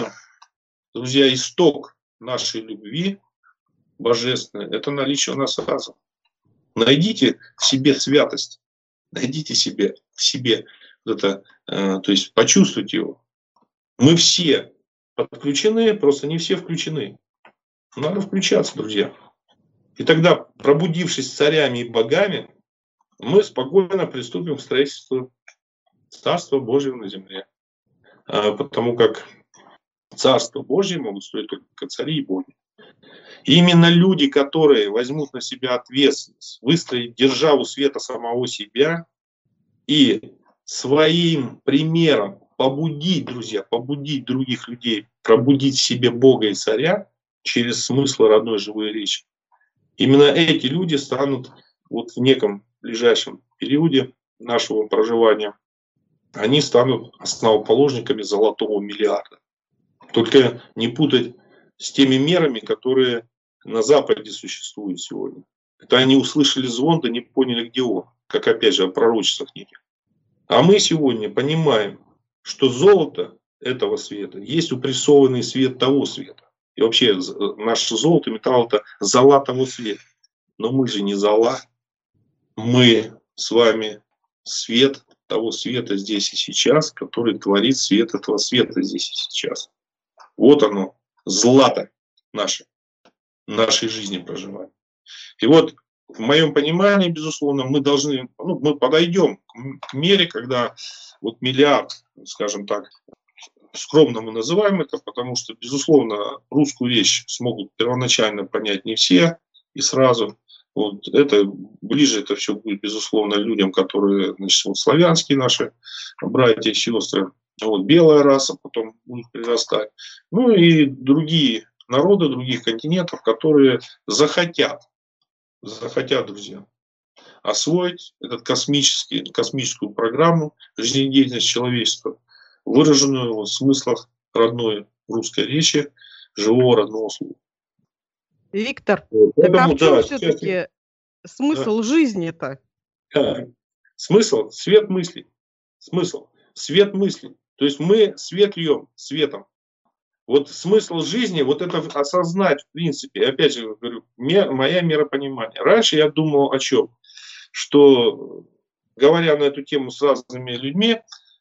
друзья, исток нашей любви божественной – это наличие у нас разума. Найдите в себе святость, найдите себе, в себе это, то есть почувствуйте его. Мы все подключены, просто не все включены. Надо включаться, друзья. И тогда, пробудившись царями и богами, мы спокойно приступим к строительству Царства Божьего на земле. потому как Царство Божье могут строить только цари и боги. И именно люди, которые возьмут на себя ответственность, выстроить державу света самого себя и своим примером побудить, друзья, побудить других людей, пробудить в себе Бога и царя через смысл родной живой речи. Именно эти люди станут вот в неком ближайшем периоде нашего проживания, они станут основоположниками золотого миллиарда. Только не путать с теми мерами, которые на Западе существуют сегодня. Это они услышали звон, да не поняли, где он. Как опять же о пророчествах неких. А мы сегодня понимаем, что золото этого света есть упрессованный свет того света. И вообще наше золото, металл — это зола того света. Но мы же не зола. Мы с вами свет того света здесь и сейчас, который творит свет этого света здесь и сейчас. Вот оно, злато наше, нашей жизни проживает. И вот в моем понимании, безусловно, мы должны, ну, мы подойдем к мере, когда вот миллиард, скажем так, скромно мы называем это, потому что, безусловно, русскую речь смогут первоначально понять не все и сразу. Вот это ближе это все будет, безусловно, людям, которые, значит, вот славянские наши братья и сестры, вот белая раса потом будет прирастать. Ну и другие народы, других континентов, которые захотят, захотят, друзья, освоить этот космический, космическую программу жизнедеятельности человечества, выраженную в смыслах родной русской речи, живого родного слова. Виктор, Поэтому, так а в чем да, все-таки смысл да. жизни-то? Да. Смысл, свет мыслей. Смысл, свет мыслей. То есть мы свет льем, светом. Вот смысл жизни, вот это осознать, в принципе, опять же говорю, моя мера понимания. Раньше я думал о чем? Что, говоря на эту тему с разными людьми,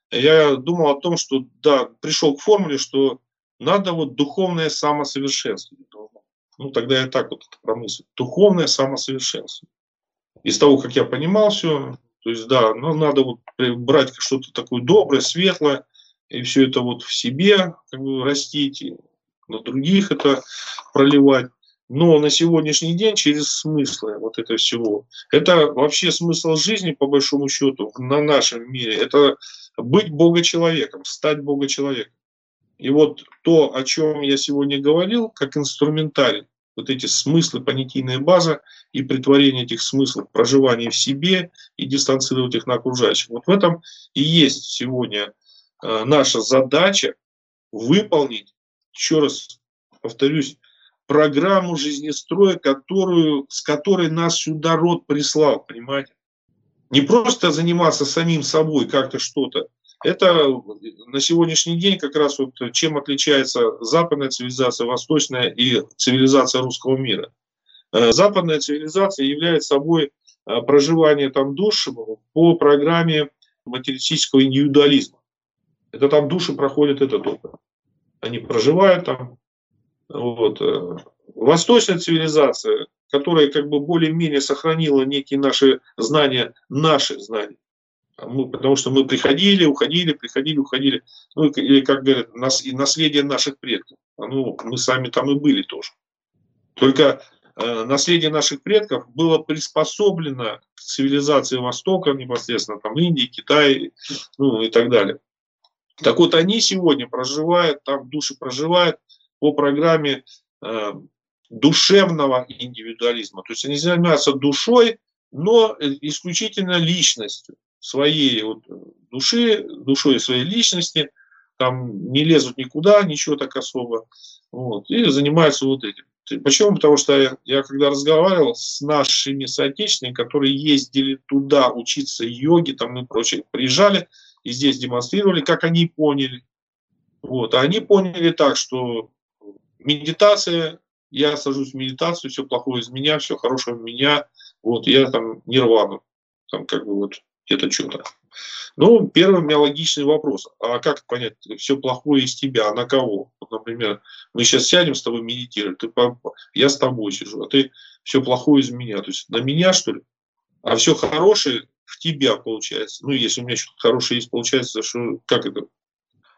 я думал о том, что, да, пришел к формуле, что надо вот духовное самосовершенствование. Ну, тогда я так вот промыслил. Духовное самосовершенствование. Из того, как я понимал все, то есть, да, ну, надо вот брать что-то такое доброе, светлое, и все это вот в себе как бы растить, и на других это проливать. Но на сегодняшний день через смыслы вот этого всего, это вообще смысл жизни, по большому счету, на нашем мире, это быть богочеловеком, стать богочеловеком. И вот то, о чем я сегодня говорил, как инструментарий, вот эти смыслы, понятийная база и претворение этих смыслов, проживание в себе и дистанцировать их на окружающих. Вот в этом и есть сегодня э, наша задача выполнить, еще раз повторюсь, программу жизнестроя, которую, с которой нас сюда род прислал, понимаете? Не просто заниматься самим собой, как-то что-то. Это на сегодняшний день как раз вот чем отличается западная цивилизация, восточная и цивилизация русского мира. Западная цивилизация является собой проживание там душ по программе материалистического индивидуализма. Это там души проходят этот опыт. Они проживают там. Вот. Восточная цивилизация, которая как бы более-менее сохранила некие наши знания, наши знания. Мы, потому что мы приходили, уходили, приходили, уходили. Ну, или, как говорят, нас, и наследие наших предков. Ну, мы сами там и были тоже. Только э, наследие наших предков было приспособлено к цивилизации Востока, непосредственно там Индии, Китая, ну и так далее. Так вот, они сегодня проживают, там души проживают по программе э, душевного индивидуализма. То есть они занимаются душой, но исключительно личностью. Своей вот души, душой своей личности, там не лезут никуда, ничего так особо, вот, и занимаются вот этим. Почему? Потому что я, я когда разговаривал с нашими соотечественниками, которые ездили туда учиться йоге там и прочее, приезжали и здесь демонстрировали, как они поняли. Вот, а они поняли так, что медитация, я сажусь в медитацию, все плохое из меня, все хорошее в меня, вот, я там нирвану, там как бы вот где-то что-то. Ну, первый у меня логичный вопрос. А как понять, все плохое из тебя, а на кого? Вот, например, мы сейчас сядем с тобой медитировать, ты, я с тобой сижу, а ты все плохое из меня. То есть на меня, что ли? А все хорошее в тебя получается. Ну, если у меня что-то хорошее есть, получается, что как это?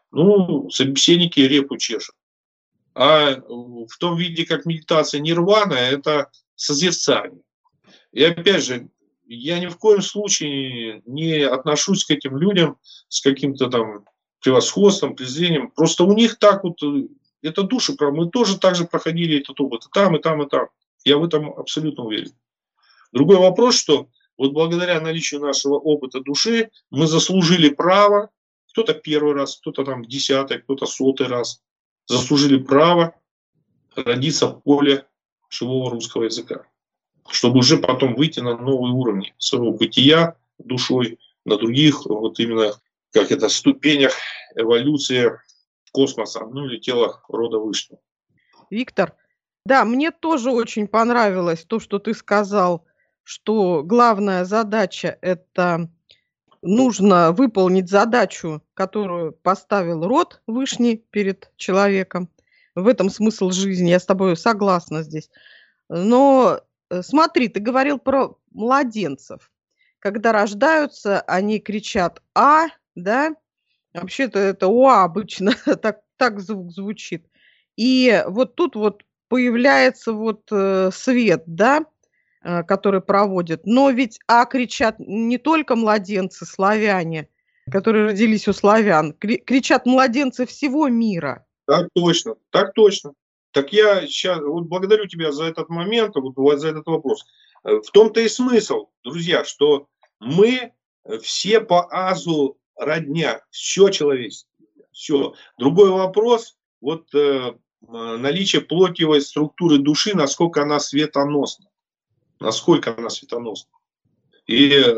ну, собеседники репу чешут. А в том виде, как медитация нирвана, это созерцание. И опять же, я ни в коем случае не отношусь к этим людям с каким-то там превосходством, презрением. Просто у них так вот, это души, мы тоже так же проходили этот опыт, и там, и там, и там. Я в этом абсолютно уверен. Другой вопрос, что вот благодаря наличию нашего опыта души мы заслужили право, кто-то первый раз, кто-то там десятый, кто-то сотый раз, заслужили право родиться в поле живого русского языка, чтобы уже потом выйти на новые уровни своего бытия душой, на других, вот именно, как это, ступенях эволюции космоса, ну или тела рода Вышнего. Виктор, да, мне тоже очень понравилось то, что ты сказал, что главная задача – это нужно выполнить задачу, которую поставил род Вышний перед человеком. В этом смысл жизни, я с тобой согласна здесь. Но смотри, ты говорил про младенцев. Когда рождаются, они кричат «а», да? Вообще-то это «уа» обычно, так, так звук звучит. И вот тут вот появляется вот э, свет, да, э, который проводит. Но ведь «а» кричат не только младенцы, славяне, которые родились у славян, кри- кричат младенцы всего мира. Так точно, так точно. Так я сейчас вот благодарю тебя за этот момент, вот за этот вопрос. В том-то и смысл, друзья, что мы все по азу родня, все человечество, все. Другой вопрос, вот э, наличие плотевой структуры души, насколько она светоносна, насколько она светоносна. И э,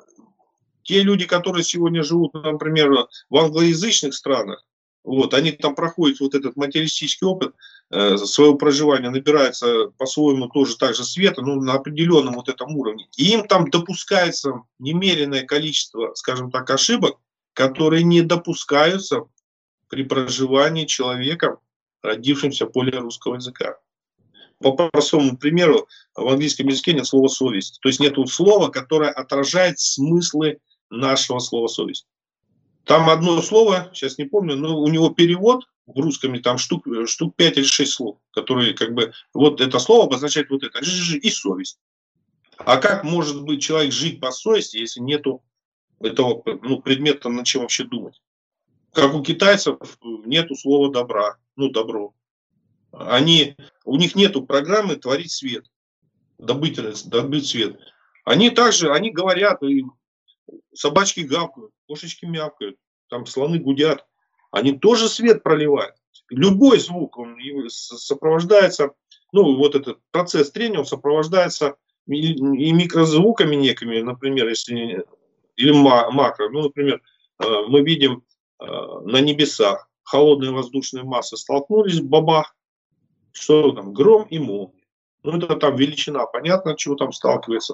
те люди, которые сегодня живут, например, в англоязычных странах, вот, они там проходят вот этот материалистический опыт э, своего проживания, набираются по-своему тоже так же света, но на определенном вот этом уровне. И им там допускается немеренное количество, скажем так, ошибок, которые не допускаются при проживании человека, родившимся в поле русского языка. По простому примеру, в английском языке нет слова «совесть». То есть нет слова, которое отражает смыслы нашего слова «совесть». Там одно слово, сейчас не помню, но у него перевод в русском там штук, штук пять или шесть слов, которые как бы, вот это слово обозначает вот это, и совесть. А как может быть человек жить по совести, если нету этого, ну, предмета, над чем вообще думать? Как у китайцев нету слова добра, ну, добро. Они, у них нету программы творить свет, добыть, добыть свет. Они также, они говорят, собачки гавкают, кошечки мявкают, там слоны гудят. Они тоже свет проливают. Любой звук, он сопровождается, ну, вот этот процесс трения, он сопровождается и микрозвуками некими, например, если, или макро. Ну, например, мы видим на небесах холодные воздушные массы столкнулись, бабах, что там, гром и молния. Ну, это там величина, понятно, чего там сталкивается.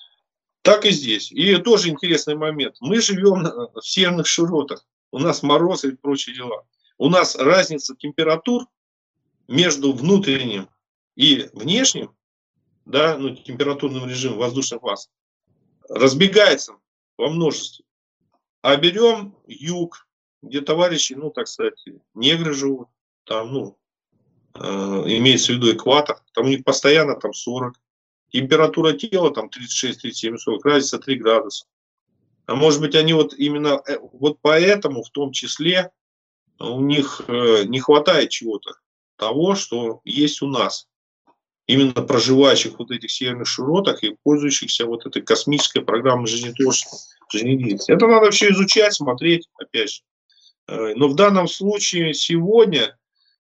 Так и здесь. И тоже интересный момент. Мы живем в северных широтах. У нас мороз и прочие дела. У нас разница температур между внутренним и внешним, да, ну, температурным режимом воздушных масс разбегается во множестве. А берем юг, где товарищи, ну, так сказать, негры живут, там, ну, э, имеется в виду экватор, там у них постоянно там сорок. Температура тела там тридцать шесть, тридцать семь, сорок, разница три градуса. А может быть, они вот именно вот поэтому в том числе у них не хватает чего-то того, что есть у нас. Именно проживающих вот этих северных широтах и пользующихся вот этой космической программой жизнетворчества, жизнедеятельности. Это надо все изучать, смотреть, опять же. Но в данном случае сегодня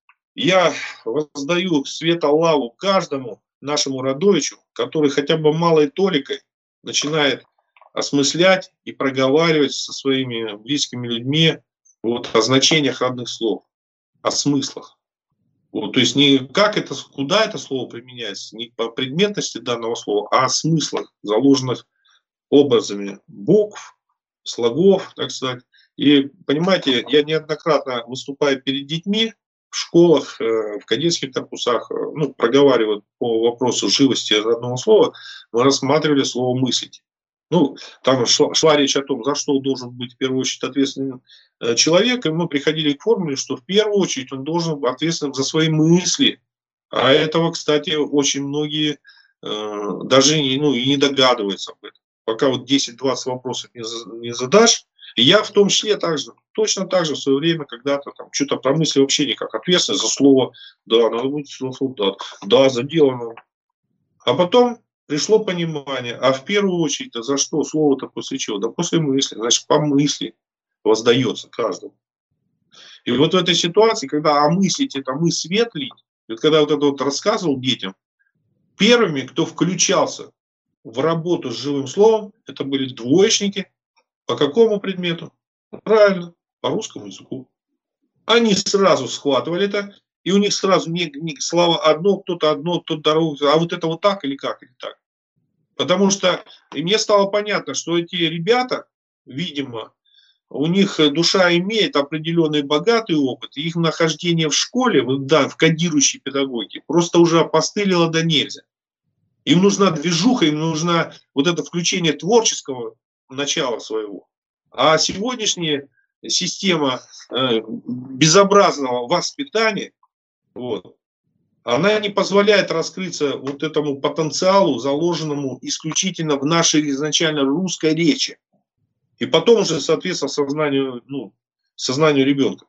я воздаю свет-лаву каждому нашему родовичу, который хотя бы малой толикой начинает осмыслять и проговаривать со своими близкими людьми вот, о значениях родных слов, о смыслах. Вот, то есть не как это, куда это слово применяется, не по предметности данного слова, а о смыслах, заложенных образами букв, слогов, так сказать. И понимаете, я неоднократно выступаю перед детьми, в школах, в кадетских корпусах, ну, проговаривают по вопросу живости родного слова, мы рассматривали слово «мыслить». Ну, там шла, шла речь о том, за что должен быть в первую очередь ответственным э, человек, и мы приходили к формуле, что в первую очередь он должен быть ответственным за свои мысли. А этого, кстати, очень многие э, даже не, ну, и не догадываются об этом. Пока вот десять-двадцать вопросов не, не задашь, и я в том числе также, точно так же в свое время когда-то там что-то про мысли вообще никак. Ответственность за слово, да, надо быть солдат, да, за дело надо. А потом пришло понимание, а в первую очередь за что слово-то после чего? Да после мысли, значит, по мысли воздается каждому. И вот в этой ситуации, когда а мыслить, это мы свет лить, вот когда вот это вот рассказывал детям, первыми, кто включался в работу с живым словом, это были двоечники. По какому предмету? Правильно, по русскому языку. Они сразу схватывали это, и у них сразу не, не слова одно, кто-то одно, кто-то другое, а вот это вот так или как, или так. Потому что и мне стало понятно, что эти ребята, видимо, у них душа имеет определенный богатый опыт, и их нахождение в школе, да, в кодирующей педагогике, просто уже опостылило до нельзя. Им нужна движуха, им нужно вот это включение творческого начала своего. А сегодняшняя система э, безобразного воспитания, вот, она не позволяет раскрыться вот этому потенциалу, заложенному исключительно в нашей изначально русской речи. И потом уже, соответственно, сознанию, ну, сознанию ребенка.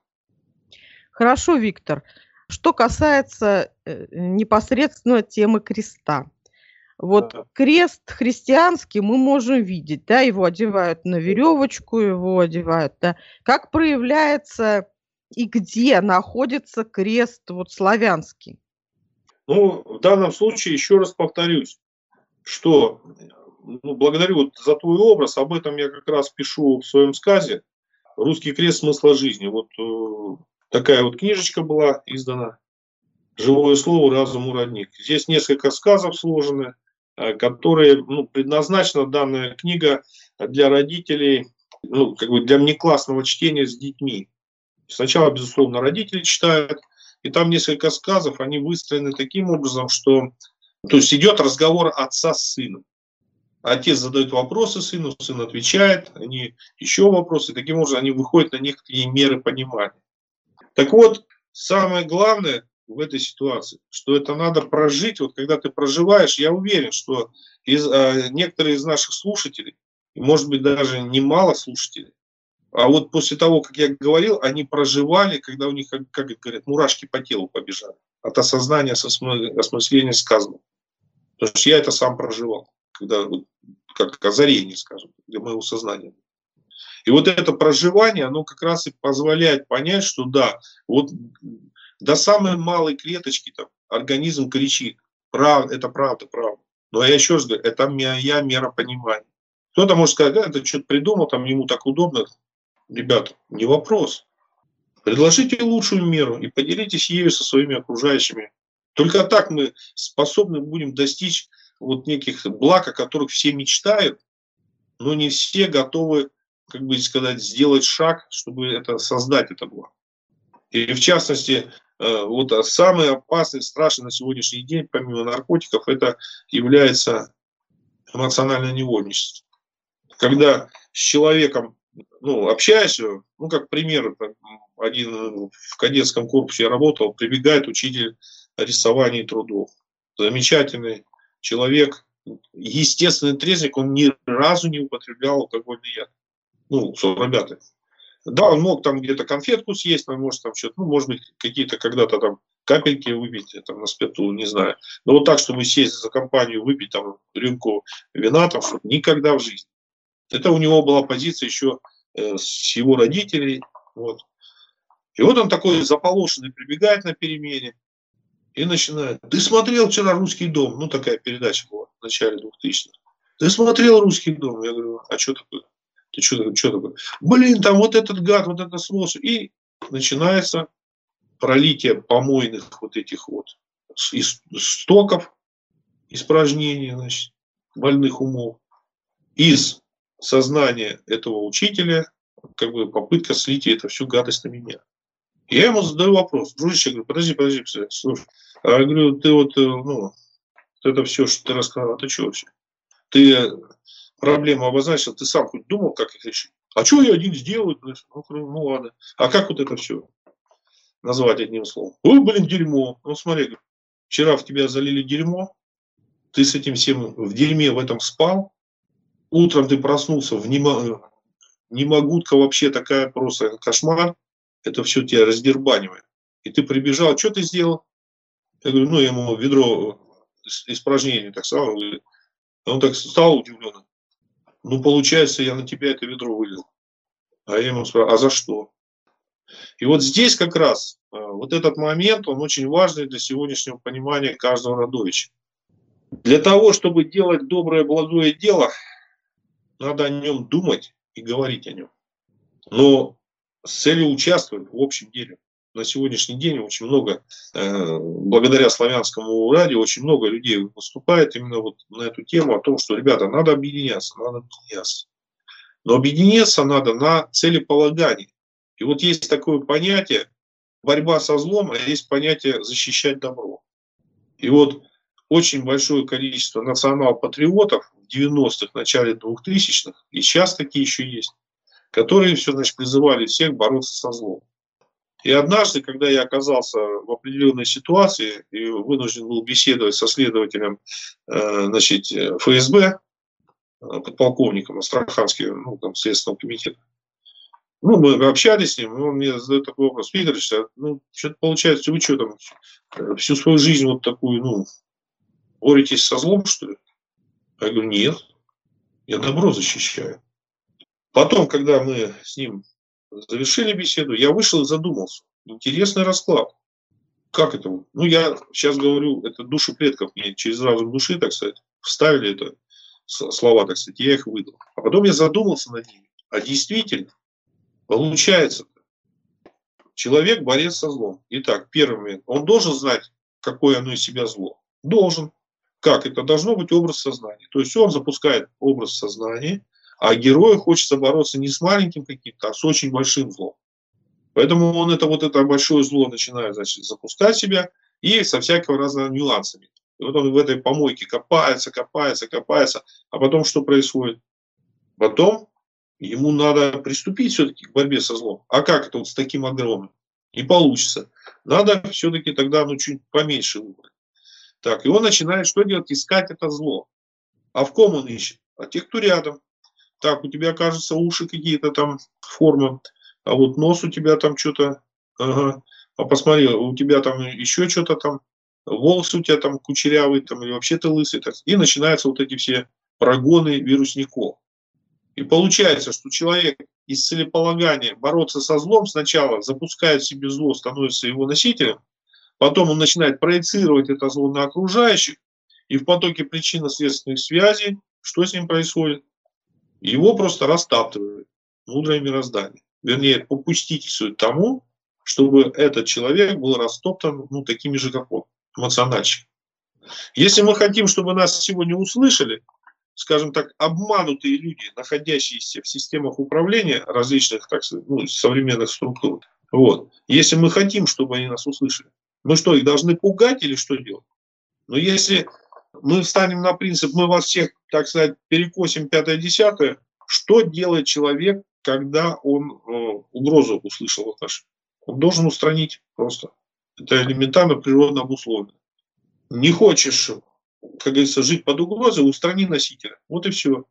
Хорошо, Виктор. Что касается э, непосредственно темы креста. Вот крест христианский мы можем видеть, да, его одевают на веревочку, его одевают, да. Как проявляется и где находится крест вот славянский? Ну, в данном случае, еще раз повторюсь, что, ну, благодарю вот за твой образ, об этом я как раз пишу в своем сказе «Русский крест. Смысла жизни». Вот э, такая вот книжечка была издана «Живое слово, разуму родник». Здесь несколько сказов сложены, которые, ну, предназначена данная книга для родителей, ну, как бы для внеклассного чтения с детьми. Сначала, безусловно, родители читают, и там несколько сказов, они выстроены таким образом, что, то есть идет разговор отца с сыном. Отец задает вопросы сыну, сын отвечает, они еще вопросы, таким образом они выходят на некоторые меры понимания. Так вот, самое главное в этой ситуации, что это надо прожить. Вот когда ты проживаешь, я уверен, что из, а, некоторые из наших слушателей, может быть даже немало слушателей, а вот после того, как я говорил, они проживали, когда у них, как, как говорят, мурашки по телу побежали от осознания, осмысления сказанного. Потому что я это сам проживал, когда, как озарение, скажем, для моего сознания. И вот это проживание, оно как раз и позволяет понять, что да, вот до самой малой клеточки там организм кричит, прав, это правда, правда. Но я еще раз говорю, это моя мера понимания. Кто-то может сказать, да, это что-то придумал, там ему так удобно. Ребята, не вопрос. Предложите лучшую меру и поделитесь ею со своими окружающими. Только так мы способны будем достичь вот неких благ, о которых все мечтают, но не все готовы, как бы сказать, сделать шаг, чтобы это создать это благо. И в частности, вот самый опасный, страшный на сегодняшний день, помимо наркотиков, это является эмоциональное невольничество. Когда с человеком, ну, общаешься, ну, как пример, один в кадетском корпусе я работал, прибегает учитель рисования и трудов. Замечательный человек, естественный трезвенник, он ни разу не употреблял алкогольный яд. Ну, ребята. Да, он мог там где-то конфетку съесть, он может там что-то, ну, может быть, какие-то когда-то там капельки выпить там на спирту, не знаю. Но вот так, чтобы сесть за компанию, выпить там рюмку вина, там, никогда в жизни. Это у него была позиция еще э, с его родителей. Вот. И вот он такой заполошенный прибегает на перемене и начинает. Ты смотрел вчера «Русский дом»? Ну, такая передача была в начале двухтысячных. Ты смотрел «Русский дом»? Я говорю, а что такое? Ты что, что такое? Блин, там вот этот гад, вот это сволочь. И начинается пролитие помойных вот этих вот стоков, испражнений, значит, больных умов из сознания этого учителя, как бы попытка слить эту всю гадость на меня. Я ему задаю вопрос. Дружище, я говорю, подожди, подожди, слушай. А я говорю, ты вот, ну, это все, что ты рассказал, это что вообще? Ты проблему обозначил, ты сам хоть думал, как их решить? А что я один сделаю? Ну, ну ладно. А как вот это все назвать одним словом? Ой, блин, дерьмо. Ну смотри, вчера в тебя залили дерьмо, ты с этим всем в дерьме в этом спал, утром ты проснулся, в немо... немогутка вообще такая просто кошмар, это все тебя раздербанивает. И ты прибежал, что ты сделал? Я говорю, ну, я ему ведро испражнений так стал, он так стал удивленно. Ну, получается, я на тебя это ведро вылил. А я ему спрашиваю, а за что? И вот здесь как раз вот этот момент, он очень важный для сегодняшнего понимания каждого родовича. Для того, чтобы делать доброе, благое дело, надо о нем думать и говорить о нем. Но с целью участвовать в общем деле. На сегодняшний день очень много, э, благодаря славянскому радио, очень много людей выступает именно вот на эту тему о том, что, ребята, надо объединяться, надо объединяться. Но объединяться надо на целеполагании. И вот есть такое понятие борьба со злом, а есть понятие защищать добро. И вот очень большое количество национал-патриотов в девяностых, начале двухтысячных, и сейчас такие еще есть, которые все, значит, призывали всех бороться со злом. И однажды, когда я оказался в определенной ситуации и вынужден был беседовать со следователем, значит, эф эс бэ, подполковником Астраханского, ну, там, Следственного комитета, ну, мы общались с ним, и он мне задает такой вопрос: Виктор Ильич, ну, что-то получается, вы что там, всю свою жизнь вот такую, ну, боретесь со злом, что ли? Я говорю, нет, я добро защищаю. Потом, когда мы с ним завершили беседу, я вышел и задумался. Интересный расклад. Как это? Ну, я сейчас говорю, это души предков мне через разум души, так сказать, вставили это слова, так сказать, я их выдал. А потом я задумался над ними. А действительно, получается, человек борец со злом. Итак, первый момент. Он должен знать, какое оно из себя зло. Должен. Как? Это должно быть образ сознания. То есть он запускает образ сознания, а герою хочется бороться не с маленьким каким-то, а с очень большим злом. Поэтому он это вот это большое зло начинает, значит, запускать себя и со всякого разного нюансами. И вот он в этой помойке копается, копается, копается. А потом что происходит? Потом ему надо приступить все-таки к борьбе со злом. А как это вот с таким огромным? Не получится. Надо все-таки тогда, ну, чуть поменьше выбрать. Так, и он начинает что делать? Искать это зло. А в ком он ищет? А тех, кто рядом. Так, у тебя, кажется, уши какие-то там формы, а вот нос у тебя там что-то, ага, а посмотри, у тебя там еще что-то там, волосы у тебя там кучерявые, там, или вообще ты лысый. Так. И начинаются вот эти все прогоны вирусников. И получается, что человек из целеполагания бороться со злом сначала запускает в себе зло, становится его носителем, потом он начинает проецировать это зло на окружающих, и в потоке причинно-следственных связей что с ним происходит? Его просто растаптывают мудрое мироздание. Вернее, попустительствует тому, чтобы этот человек был растоптан, ну, такими же, как он, эмоциональщик. Если мы хотим, чтобы нас сегодня услышали, скажем так, обманутые люди, находящиеся в системах управления различных, так сказать, ну, современных структур, вот, если мы хотим, чтобы они нас услышали, мы что, их должны пугать или что делать? Но если мы встанем на принцип, мы вас всех, так сказать, перекосим пятое-десятое, что делает человек, когда он э, угрозу услышал в отношении? Он должен устранить просто. Это элементарно природно обусловлено. Не хочешь, как говорится, жить под угрозой, устрани носителя. Вот и все.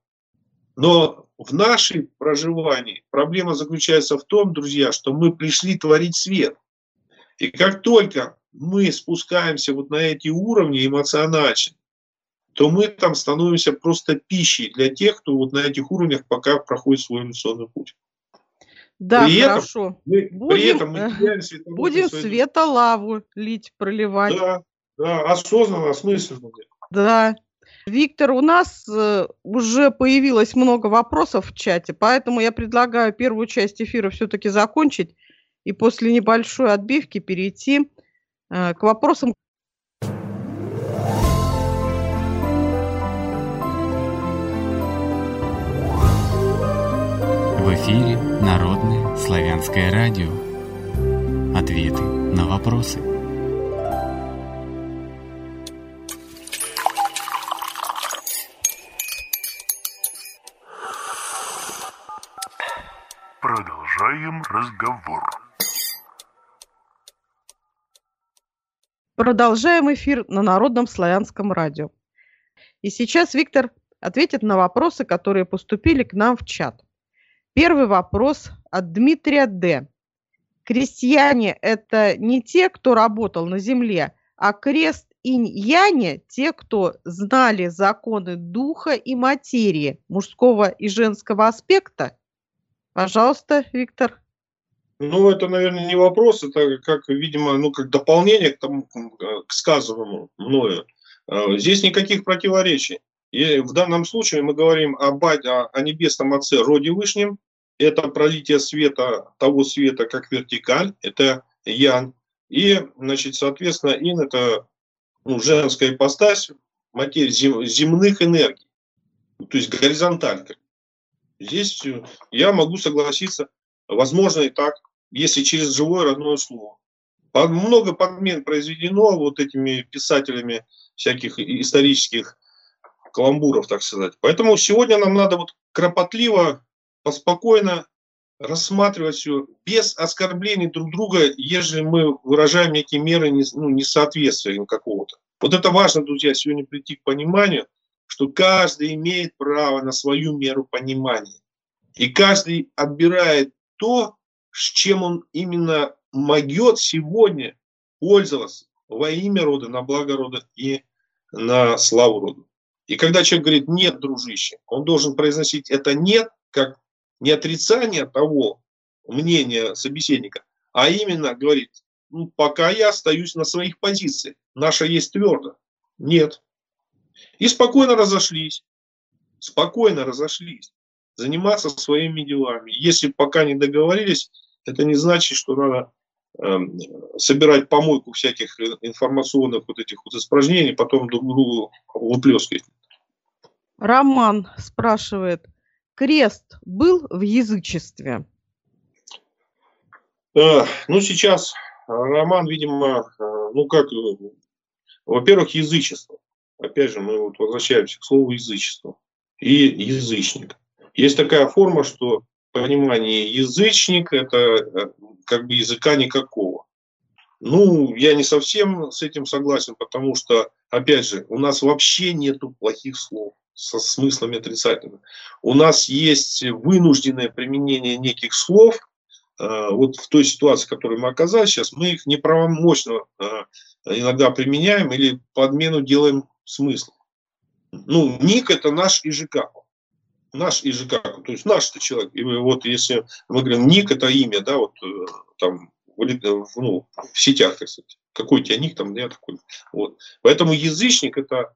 Но в нашем проживании проблема заключается в том, друзья, что мы пришли творить свет. И как только мы спускаемся вот на эти уровни эмоциональные, то мы там становимся просто пищей для тех, кто вот на этих уровнях пока проходит свой эволюционный путь. Да, при хорошо. Этом, мы, будем при этом мы теряем будем светолаву лить, проливать. Да, да, осознанно, осмысленно. Да. Виктор, у нас э, уже появилось много вопросов в чате, поэтому я предлагаю первую часть эфира все-таки закончить и после небольшой отбивки перейти э, к вопросам. В эфире Народное славянское радио. Ответы на вопросы. Продолжаем разговор. Продолжаем эфир на Народном славянском радио. И сейчас Виктор ответит на вопросы, которые поступили к нам в чат. Первый вопрос от Дмитрия Д. Крестьяне – это не те, кто работал на земле, а крест инь-яне – те, кто знали законы духа и материи, мужского и женского аспекта? Пожалуйста, Виктор. Ну, это, наверное, не вопрос, это как, видимо, ну, как дополнение к тому, к сказанному мною. Здесь никаких противоречий. И в данном случае мы говорим об, о небесном Отце Роде Вышнем. Это пролитие света, того света, как вертикаль, это ян. И, значит, соответственно, ин – это ну, женская ипостась материи, зем, земных энергий, то есть горизонталька. Здесь я могу согласиться, возможно и так, если через живое родное слово. Много подмен произведено вот этими писателями всяких исторических каламбуров, так сказать. Поэтому сегодня нам надо вот кропотливо, поспокойно рассматривать все без оскорблений друг друга, ежели мы выражаем некие меры ну, несоответствия какого-то. Вот это важно, друзья, сегодня прийти к пониманию, что каждый имеет право на свою меру понимания. И каждый отбирает то, с чем он именно могет сегодня пользоваться во имя рода, на благо рода и на славу рода. И когда человек говорит «нет, дружище», он должен произносить это «нет» как не отрицание того мнения собеседника, а именно говорит, ну, пока я остаюсь на своих позициях, наша есть твердо, нет. И спокойно разошлись, спокойно разошлись, заниматься своими делами. Если пока не договорились, это не значит, что надо э, собирать помойку всяких информационных вот этих вот испражнений, потом друг другу выплескивать. Роман спрашивает, крест был в язычестве? Э, ну, сейчас Роман, видимо, э, ну как, во-первых, язычество. Опять же, мы вот возвращаемся к слову язычество. И язычник. Есть такая форма, что понимание язычник – это как бы языка никакого. Ну, я не совсем с этим согласен, потому что, опять же, у нас вообще нету плохих слов со смыслами отрицательными. У нас есть вынужденное применение неких слов. Вот в той ситуации, в которой мы оказались сейчас, мы их неправомочно иногда применяем или подмену делаем смысл. Ну, ник – это наш ИЖК. Наш ИЖК, то есть наш-то человек. И вот если мы говорим ник – это имя, да, вот там, ну, в сетях, так сказать. Какой у тебя ник, там, я такой. Вот. Поэтому язычник – это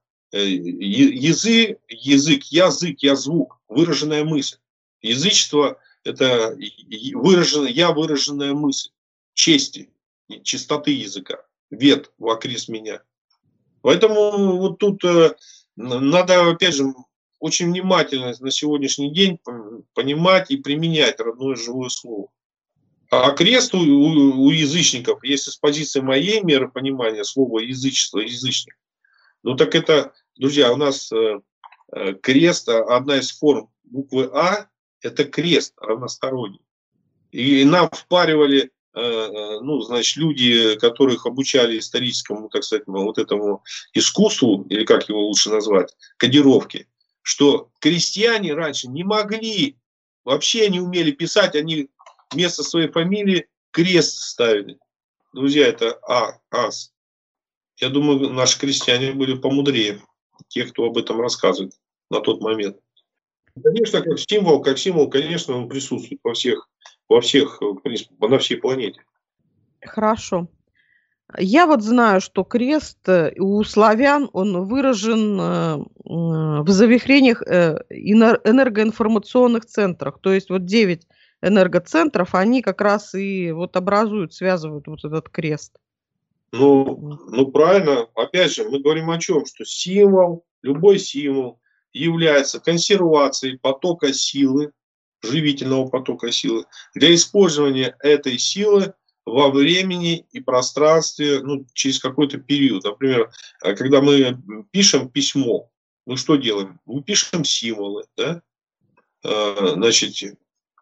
язык, язык, язык, я звук, выраженная мысль. Язычество – это выраженная, я выраженная мысль, чести, чистоты языка, вет вокрест меня. Поэтому вот тут э, надо, опять же, очень внимательно на сегодняшний день понимать и применять родное живое слово. А крест у, у, у язычников, если с позиции моей меры понимания слова язычество, язычник, ну так это, друзья, у нас э, крест, одна из форм буквы А, это крест равносторонний. И нам впаривали, э, ну, значит, люди, которых обучали историческому, так сказать, вот этому искусству, или как его лучше назвать, кодировке, что крестьяне раньше не могли, вообще не умели писать, они вместо своей фамилии крест ставили. Друзья, это А, ас. Я думаю, наши крестьяне были помудрее тех, кто об этом рассказывает на тот момент. Конечно, как символ, как символ, конечно, он присутствует во всех, во всех, в принципе, на всей планете. Хорошо. Я вот знаю, что крест у славян, он выражен в завихрениях энергоинформационных центрах. То есть вот девять энергоцентров, они как раз и вот образуют, связывают вот этот крест. Ну, ну правильно. Опять же, мы говорим о чем? Что символ, любой символ является консервацией потока силы, живительного потока силы, для использования этой силы во времени и пространстве, ну, через какой-то период. Например, когда мы пишем письмо, мы что делаем? Мы пишем символы, да? Значит,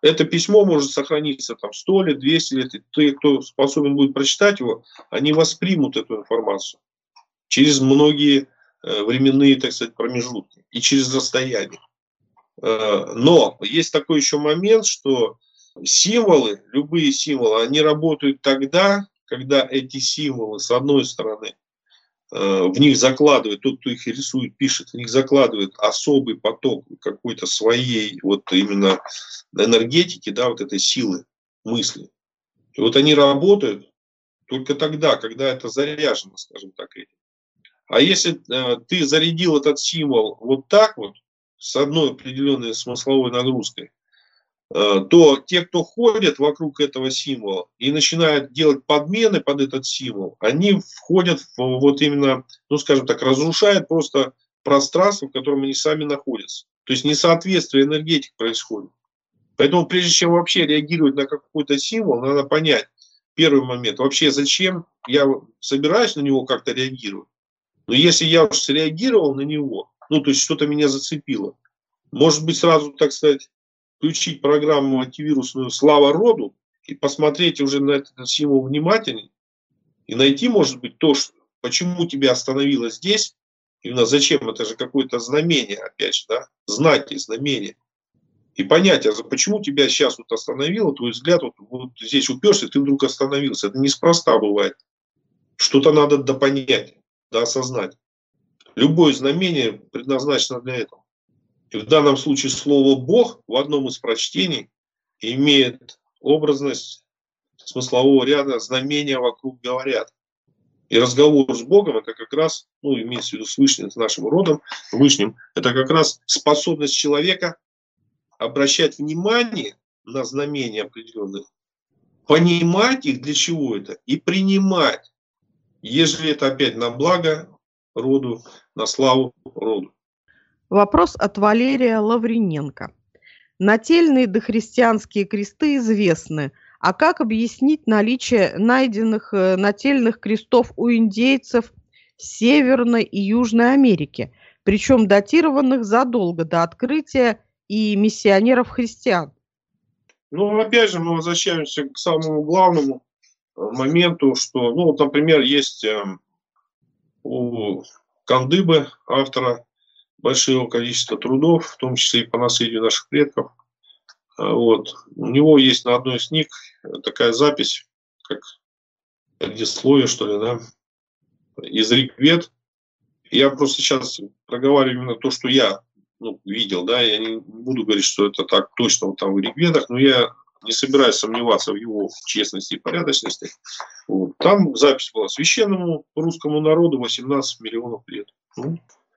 Это письмо может сохраниться там сто лет, двести лет. И те, кто способен будет прочитать его, они воспримут эту информацию через многие э, временные, так сказать, промежутки и через расстояние. Э, но есть такой еще момент, что символы, любые символы, они работают тогда, когда эти символы, с одной стороны, в них закладывает, тот, кто их рисует, пишет, в них закладывает особый поток какой-то своей вот именно энергетики, да, вот этой силы мысли. И вот они работают только тогда, когда это заряжено, скажем так, этим. А если э, ты зарядил этот символ вот так вот, с одной определенной смысловой нагрузкой, то те, кто ходят вокруг этого символа и начинают делать подмены под этот символ, они входят в вот именно, ну скажем так, разрушают просто пространство, в котором они сами находятся. То есть несоответствие энергетик происходит. Поэтому прежде чем вообще реагировать на какой-то символ, надо понять первый момент, вообще зачем я собираюсь на него как-то реагировать. Но если я уж среагировал на него, ну то есть что-то меня зацепило, может быть сразу, так сказать, включить программу антивирусную «Слава роду» и посмотреть уже на этот символ внимательнее и найти, может быть, то, что, почему тебя остановило здесь, именно зачем, это же какое-то знамение, опять же, да, знаки, знамения. И понять, а почему тебя сейчас вот остановило, твой взгляд вот, вот здесь уперся, ты вдруг остановился. Это неспроста бывает. Что-то надо допонять, доосознать. Любое знамение предназначено для этого. И в данном случае слово «Бог» в одном из прочтений имеет образность смыслового ряда «знамения вокруг говорят». И разговор с Богом, это как раз, ну, имеется в виду с Вышним, с нашим родом, Вышним, это как раз способность человека обращать внимание на знамения определенные, понимать их, для чего это, и принимать, если это опять на благо роду, на славу роду. Вопрос от Валерия Лавриненко. Нательные дохристианские кресты известны. А как объяснить наличие найденных нательных крестов у индейцев Северной и Южной Америки, причем датированных задолго до открытия и миссионеров-христиан? Ну, опять же, мы возвращаемся к самому главному моменту, что, ну, вот, например, есть у Кандыбы, автора, большого количества трудов, в том числе и по наследию наших предков. Вот. У него есть на одной из книг такая запись, как предисловие, что ли, да, из Ригвед. Я просто сейчас проговариваю именно то, что я ну, видел, да, я не буду говорить, что это так точно вот там в Ригведах, но я не собираюсь сомневаться в его честности и порядочности. Вот. Там запись была: священному русскому народу восемнадцать миллионов лет. Ну,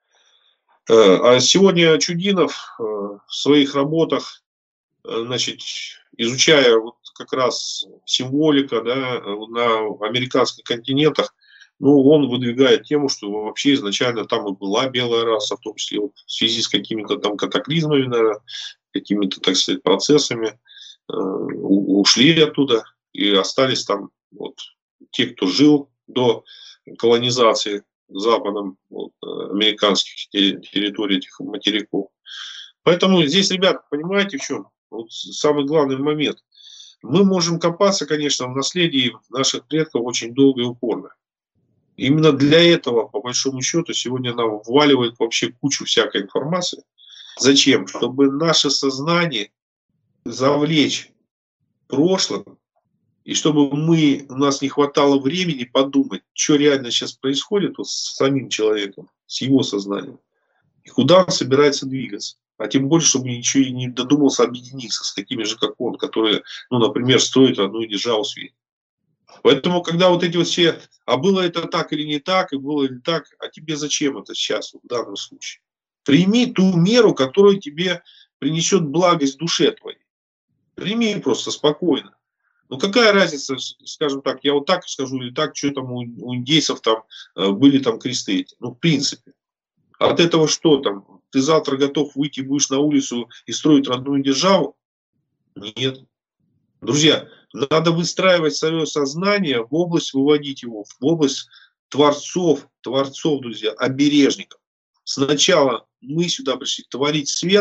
а сегодня Чудинов в своих работах, значит, изучая вот как раз символика, да, на американских континентах, ну, он выдвигает тему, что вообще изначально там и была белая раса, в том числе вот в связи с какими-то там катаклизмами, наверное, какими-то, так сказать, процессами, э, ушли оттуда и остались там вот те, кто жил до колонизации Западом вот, американских территорий, этих материков. Поэтому здесь, ребята, понимаете, в чем вот самый главный момент? Мы можем копаться, конечно, в наследии наших предков очень долго и упорно. Именно для этого, по большому счету, сегодня нам вваливают вообще кучу всякой информации. Зачем? Чтобы наше сознание завлечь прошлым, и чтобы мы, у нас не хватало времени подумать, что реально сейчас происходит вот с самим человеком, с его сознанием, и куда он собирается двигаться. А тем более, чтобы ничего и не додумался объединиться с такими же, как он, которые, ну, например, строят одну державу в свете. Поэтому, когда вот эти вот все, а было это так или не так, и было или так, а тебе зачем это сейчас, в данном случае? Прими ту меру, которая тебе принесет благость душе твоей. Прими просто спокойно. Ну какая разница, скажем так, я вот так скажу или так, что там у, у индейцев там были там кресты эти. Ну в принципе. От этого что там? Ты завтра готов выйти, будешь на улицу и строить родную державу? Нет. Друзья, надо выстраивать свое сознание в область, выводить его в область творцов, творцов, друзья, обережников. Сначала мы сюда пришли творить свет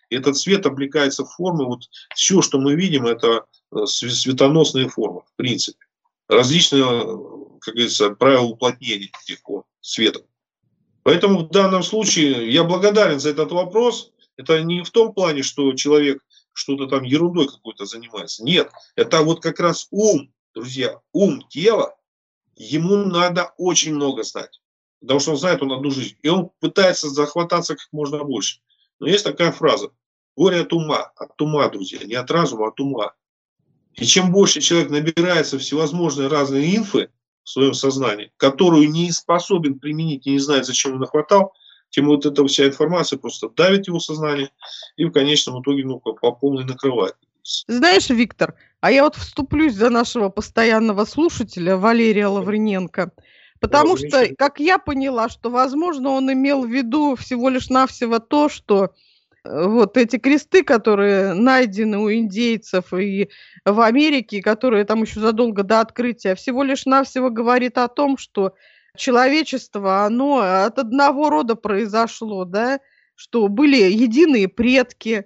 И этот свет облекается в формы. Вот все, что мы видим, это светоносные формы, в принципе. Различные, как говорится, правила уплотнения этих форм света. Поэтому в данном случае я благодарен за этот вопрос. Это не в том плане, что человек что-то там ерундой какой-то занимается. Нет, это вот как раз ум, друзья, ум тела, ему надо очень много знать. Потому что он знает он одну жизнь. И он пытается захвататься как можно больше. Но есть такая фраза: горе от ума. От ума, друзья. Не от разума, а от ума. И чем больше человек набирается всевозможные разные инфы в своем сознании, которую не способен применить и не знает, зачем он нахватал, тем вот эта вся информация просто давит его сознание и в конечном итоге ну, по полной накрывает. Знаешь, Виктор, а я вот вступлюсь за нашего постоянного слушателя Валерия Лавриненко, потому Да, что, как я поняла, что, возможно, он имел в виду всего лишь навсего то, что вот эти кресты, которые найдены у индейцев и в Америке, которые там еще задолго до открытия, всего лишь навсего говорит о том, что человечество, оно от одного рода произошло, да, что были единые предки,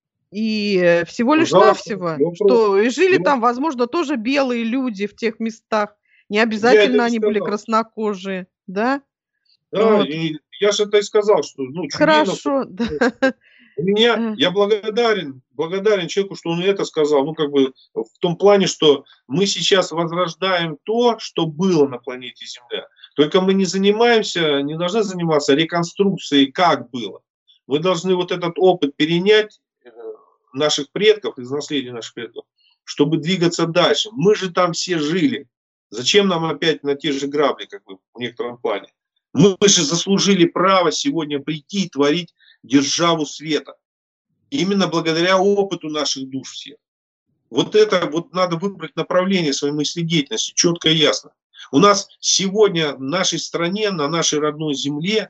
и всего лишь навсего, что и жили там, возможно, тоже белые люди в тех местах, не обязательно они были краснокожие, да? Да, вот. И я же это и сказал, что ну, хорошо, да. У меня, я благодарен, благодарен человеку, что он это сказал, ну, как бы, в том плане, что мы сейчас возрождаем то, что было на планете Земля. Только мы не занимаемся, не должны заниматься реконструкцией, как было. Мы должны вот этот опыт перенять наших предков, из наследия наших предков, чтобы двигаться дальше. Мы же там все жили. Зачем нам опять на те же грабли, как бы, в некотором плане? Мы же заслужили право сегодня прийти и творить державу света. Именно благодаря опыту наших душ всех. Вот это вот надо выбрать направление своей мыследеятельности, четко и ясно. У нас сегодня в нашей стране, на нашей родной земле,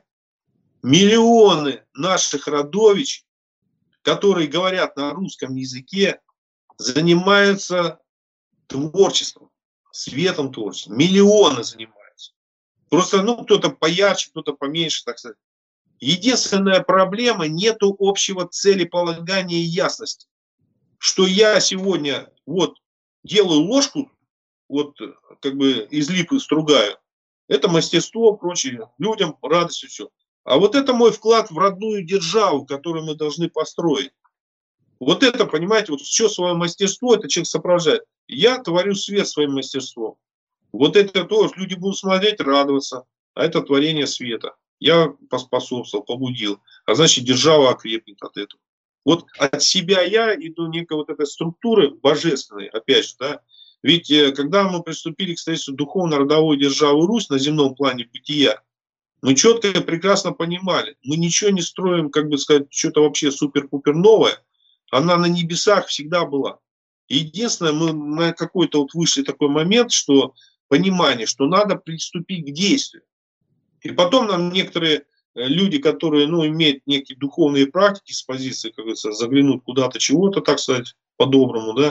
миллионы наших родовичей, которые говорят на русском языке, занимаются творчеством, светом творчеством. Миллионы занимаются. Просто, ну, кто-то поярче, кто-то поменьше, так сказать. Единственная проблема — нету общего целеполагания и ясности. Что я сегодня вот делаю ложку, вот как бы из липы стругаю, это мастерство, прочее, людям радость и все. А вот это мой вклад в родную державу, которую мы должны построить. Вот это, понимаете, вот все свое мастерство, это человек соображает. Я творю свет своим мастерством. Вот это то, люди будут смотреть, радоваться, а это творение света. Я поспособствовал, побудил, а значит держава окрепнет от этого. Вот от себя я и до некой вот этой структуры божественной, опять же, да. Ведь когда мы приступили к строительству духовно-родовой державы Русь на земном плане бытия, мы четко и прекрасно понимали, мы ничего не строим, как бы сказать, что-то вообще супер-пупер новое, она на небесах всегда была. Единственное, мы на какой-то вот вышли такой момент, что понимание, что надо приступить к действию. И потом нам некоторые люди, которые, ну, имеют некие духовные практики с позиции, как говорится, заглянуть куда-то, чего-то, так сказать, по-доброму, да,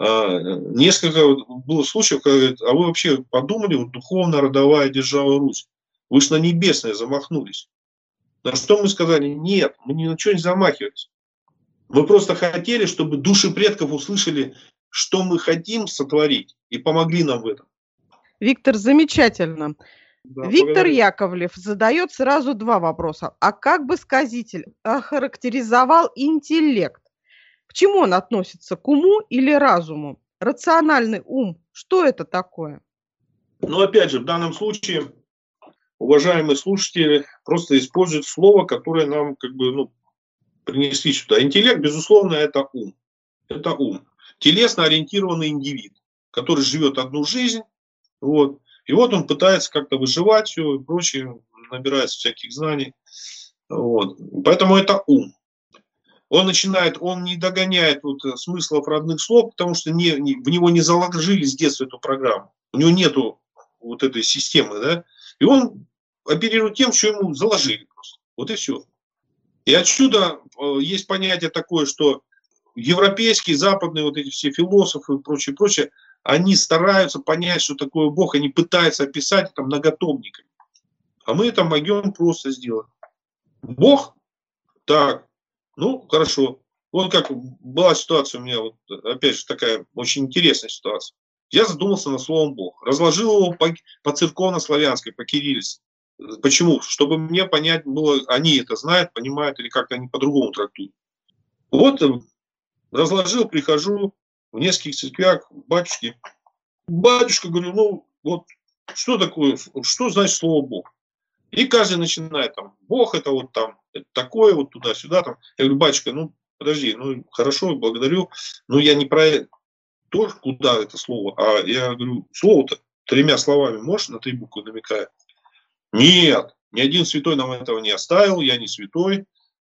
несколько было случаев, когда говорят, а вы вообще подумали, вот, духовно-родовая держава Русь, вы же на небесное замахнулись. На что мы сказали, нет, мы ни на что не замахивались. Мы просто хотели, чтобы души предков услышали, что мы хотим сотворить, и помогли нам в этом. Виктор, замечательно. Да, Виктор благодарю. Яковлев задает сразу два вопроса. А как бы сказитель охарактеризовал интеллект? К чему он относится? К уму или разуму? Рациональный ум. Что это такое? Ну, опять же, в данном случае, уважаемые слушатели, просто используют слово, которое нам как бы, ну, принесли сюда. Интеллект, безусловно, это ум. Это ум. Телесно ориентированный индивид, который живет одну жизнь, вот. И вот он пытается как-то выживать, все и прочее, набирается всяких знаний. Вот. Поэтому это ум. Он начинает, он не догоняет вот смыслов родных слов, потому что не, не, в него не заложили с детства эту программу. У него нету вот этой системы, да. И он оперирует тем, что ему заложили просто. Вот и все. И отсюда есть понятие такое, что европейские, западные вот эти все философы и прочее, прочее, они стараются понять, что такое Бог, они пытаются описать это многотомниками. А мы это могем просто сделать. Бог, так, Ну, хорошо. Вот как была ситуация у меня, вот, опять же, такая очень интересная ситуация. Я задумался над словом Бог. Разложил его по, по церковно-славянской, по кириллице. Почему? Чтобы мне понять было, они это знают, понимают, или как-то они по-другому трактуют. Вот разложил, прихожу в нескольких церквях, батюшки. Батюшка, говорю, ну, вот, что такое, что значит слово Бог? И каждый начинает там, Бог это вот там, это такое, вот туда-сюда там. Я говорю, батюшка, ну, подожди, ну, хорошо, благодарю, но я не про то, куда это слово, а я говорю, слово-то тремя словами можешь, на три буквы намекая? Нет, ни один святой нам этого не оставил, я не святой,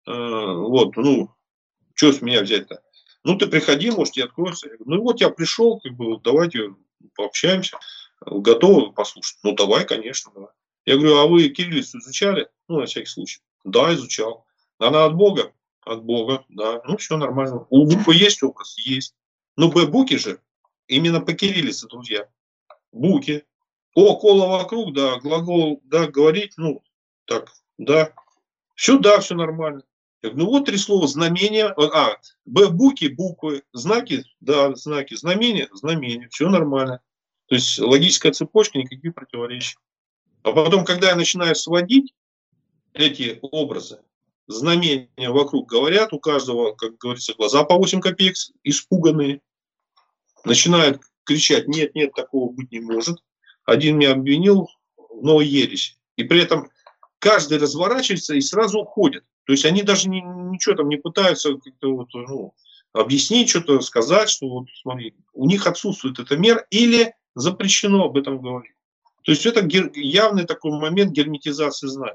вот, ну, что с меня взять-то? Ну, ты приходи, может, тебе откроется. Я говорю, ну, вот я пришел, как бы, давайте пообщаемся, готовы послушать. Ну, давай, конечно, давай. Я говорю, а вы кириллицу изучали? Ну, на всякий случай. Да, изучал. Она от Бога? От Бога, да. Ну, все нормально. У буквы есть образ? Есть. Ну, Б, буки же, именно по кириллице, друзья. Буки. О, коло вокруг, да, глагол, да, говорить, ну, так, да. Все, да, все нормально. Я говорю, ну, вот три слова, знамения, а, Б, буки, буквы, знаки, да, знаки, знамения, знамения, все нормально. То есть логическая цепочка, никаких противоречий. А потом, когда я начинаю сводить эти образы, знамения вокруг говорят, у каждого, как говорится, глаза по восемь копеек испуганные, начинают кричать, нет, нет, такого быть не может. Один меня обвинил в новой ереси. И при этом каждый разворачивается и сразу уходит. То есть они даже не, ничего там не пытаются как-то вот, ну, объяснить, что-то сказать, что вот смотри, у них отсутствует эта мера или запрещено об этом говорить. То есть это явный такой момент герметизации знаний.